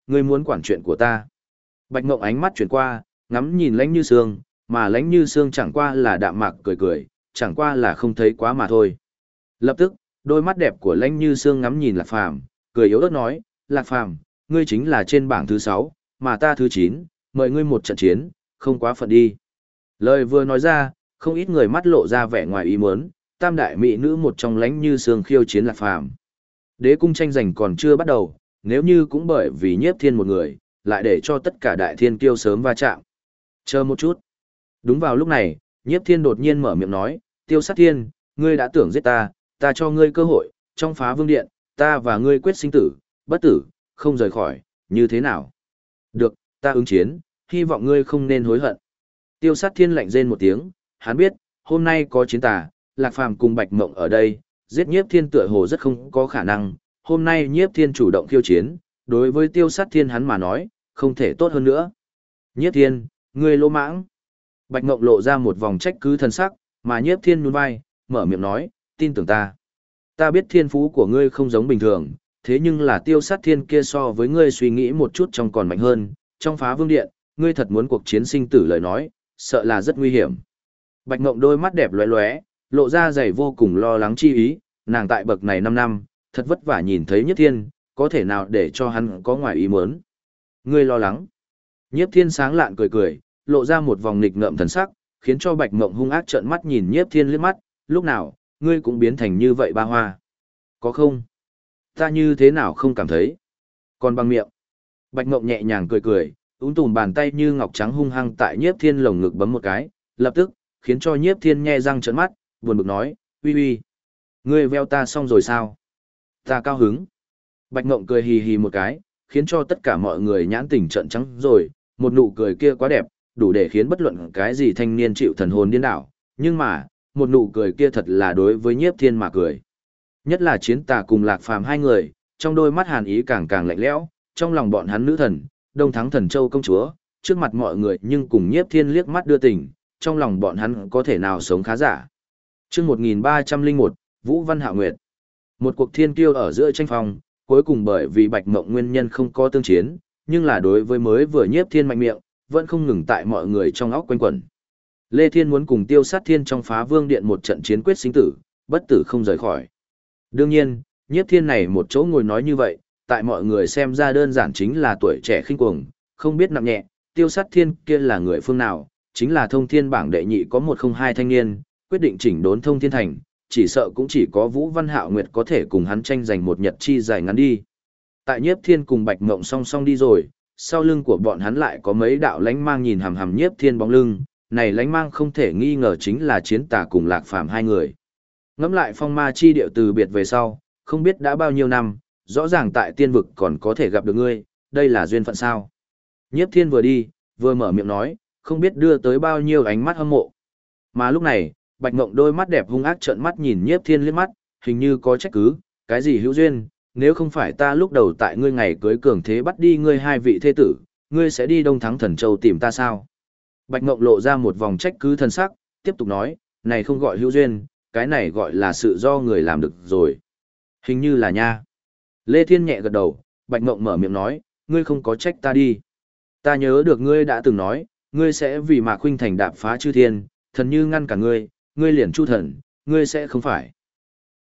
ngươi muốn quản chuyện của ta. Bạch Ngộng ánh mắt chuyển qua, ngắm nhìn Lãnh Như Sương, mà Lãnh Như Sương chẳng qua là đạm mạc cười cười, chẳng qua là không thấy quá mà thôi. Lập tức, đôi mắt đẹp của Lãnh Như Sương ngắm nhìn Lạc Phàm, cười yếu ớt nói, Lạc Phàm, ngươi chính là trên bảng thứ 6, mà ta thứ 9, mời ngươi một trận chiến, không quá phận đi. Lời vừa nói ra, không ít người mắt lộ ra vẻ ngoài ý muốn, tam đại mỹ nữ một trong Lãnh Như Sương khiêu chiến Lạc Phàm. Đế cung tranh giành còn chưa bắt đầu, nếu như cũng bởi vì Nhiếp Thiên một người, lại để cho tất cả đại thiên kiêu sớm va chạm. Chờ một chút. Đúng vào lúc này, Nhiếp Thiên đột nhiên mở miệng nói, Tiêu Sát Thiên, ngươi đã tưởng giết ta, ta cho ngươi cơ hội, trong Phá Vương Điện, ta và ngươi quyết sinh tử, bất tử, không rời khỏi, như thế nào? Được, ta ứng chiến, hy vọng ngươi không nên hối hận. Tiêu Sát Thiên lạnh rên một tiếng, hắn biết, hôm nay có chiến tà, Lạc Phàm cùng Bạch Mộng ở đây, giết Nhiếp Thiên tựa hồ rất không có khả năng, hôm nay Nhiếp Thiên chủ động khiêu chiến, đối với Tiêu Sát Thiên hắn mà nói, không thể tốt hơn nữa. Nhiếp Thiên, ngươi lỗ mãng. Bạch Ngộng lộ ra một vòng trách cứ thân sắc, mà Nhiếp Thiên nhún vai, mở miệng nói, tin tưởng ta. Ta biết thiên phú của ngươi không giống bình thường, thế nhưng là Tiêu Sát Thiên kia so với ngươi suy nghĩ một chút trong còn mạnh hơn, trong Phá Vương Điện, ngươi thật muốn cuộc chiến sinh tử lời nói, sợ là rất nguy hiểm. Bạch Ngộng đôi mắt đẹp lóe lóe, lộ ra dày vô cùng lo lắng chi ý, nàng tại bậc này 5 năm, thật vất vả nhìn thấy Nhiếp Thiên, có thể nào để cho hắn có ngoài ý muốn. Ngươi lo lắng. Nhiếp Thiên sáng lạn cười cười, lộ ra một vòng nghịch ngợm thần sắc, khiến cho Bạch Mộng hung ác trợn mắt nhìn Nhiếp Thiên liếc mắt, lúc nào, ngươi cũng biến thành như vậy ba hoa. Có không? Ta như thế nào không cảm thấy? Còn bằng miệng. Bạch Mộng nhẹ nhàng cười cười, tùm bàn tay như ngọc trắng hung hăng tại Nhiếp Thiên lồng ngực bấm một cái, lập tức, khiến cho Nhiếp Thiên nhe răng trợn mắt, buồn bực nói, uy uy. Ngươi veo ta xong rồi sao? Ta cao hứng. Bạch Mộng cười hì hì một cái, khiến cho tất cả mọi người nhãn tình trợn trắng rồi, một nụ cười kia quá đẹp, đủ để khiến bất luận cái gì thanh niên chịu thần hồn điên đảo, nhưng mà, một nụ cười kia thật là đối với Nhiếp Thiên mà cười. Nhất là Chiến Tà cùng Lạc Phàm hai người, trong đôi mắt hàn ý càng càng lạnh lẽo, trong lòng bọn hắn nữ thần, Đông Thắng Thần Châu công chúa, trước mặt mọi người nhưng cùng Nhiếp Thiên liếc mắt đưa tình, trong lòng bọn hắn có thể nào sống khá giả. Chương 1301, Vũ Văn Hạo Nguyệt. Một cuộc thiên kiêu ở giữa tranh phong, cuối cùng bởi vì Bạch Mộng nguyên nhân không có tương chiến, nhưng là đối với mới vừa Nhiếp Thiên mạnh miệng, vẫn không ngừng tại mọi người trong óc quanh quẩn. Lê Thiên muốn cùng Tiêu Sát Thiên trong Phá Vương Điện một trận chiến quyết sinh tử, bất tử không rời khỏi. Đương nhiên, Nhiếp Thiên này một chỗ ngồi nói như vậy, tại mọi người xem ra đơn giản chính là tuổi trẻ khinh cuồng, không biết nặng nhẹ, Tiêu Sát Thiên kia là người phương nào, chính là thông thiên bảng đệ nhị có 102 thanh niên, quyết định chỉnh đốn thông thiên thành, chỉ sợ cũng chỉ có Vũ Văn Hạo Nguyệt có thể cùng hắn tranh giành một nhật chi dài ngắn đi. Tại Nhiếp Thiên cùng Bạch Mộng song song đi rồi, sau lưng của bọn hắn lại có mấy đạo lánh mang nhìn hằm hằm Nhiếp Thiên bóng lưng, này lánh mang không thể nghi ngờ chính là Chiến Tà cùng Lạc Phàm hai người. Ngẫm lại phong ma chi điệu từ biệt về sau, không biết đã bao nhiêu năm, rõ ràng tại tiên vực còn có thể gặp được ngươi, đây là duyên phận sao. Nhiếp Thiên vừa đi, vừa mở miệng nói, không biết đưa tới bao nhiêu ánh mắt hâm mộ. Mà lúc này, Bạch Mộng đôi mắt đẹp hung ác trợn mắt nhìn Nhiếp Thiên liếc mắt, hình như có trách cứ, cái gì hữu duyên, nếu không phải ta lúc đầu tại ngươi ngày cưới cường thế bắt đi ngươi hai vị thê tử, ngươi sẽ đi Đông Thắng Thần Châu tìm ta sao? Bạch Mộng lộ ra một vòng trách cứ thân sắc, tiếp tục nói, này không gọi hữu duyên, cái này gọi là sự do người làm được rồi. Hình như là nha. Lê Thiên nhẹ gật đầu, Bạch Mộng mở miệng nói, ngươi không có trách ta đi. Ta nhớ được ngươi đã từng nói, ngươi sẽ vì Mạc Khuynh Thành đạp phá chư thiên, thần như ngăn cả ngươi, ngươi liền chu thần, ngươi sẽ không phải.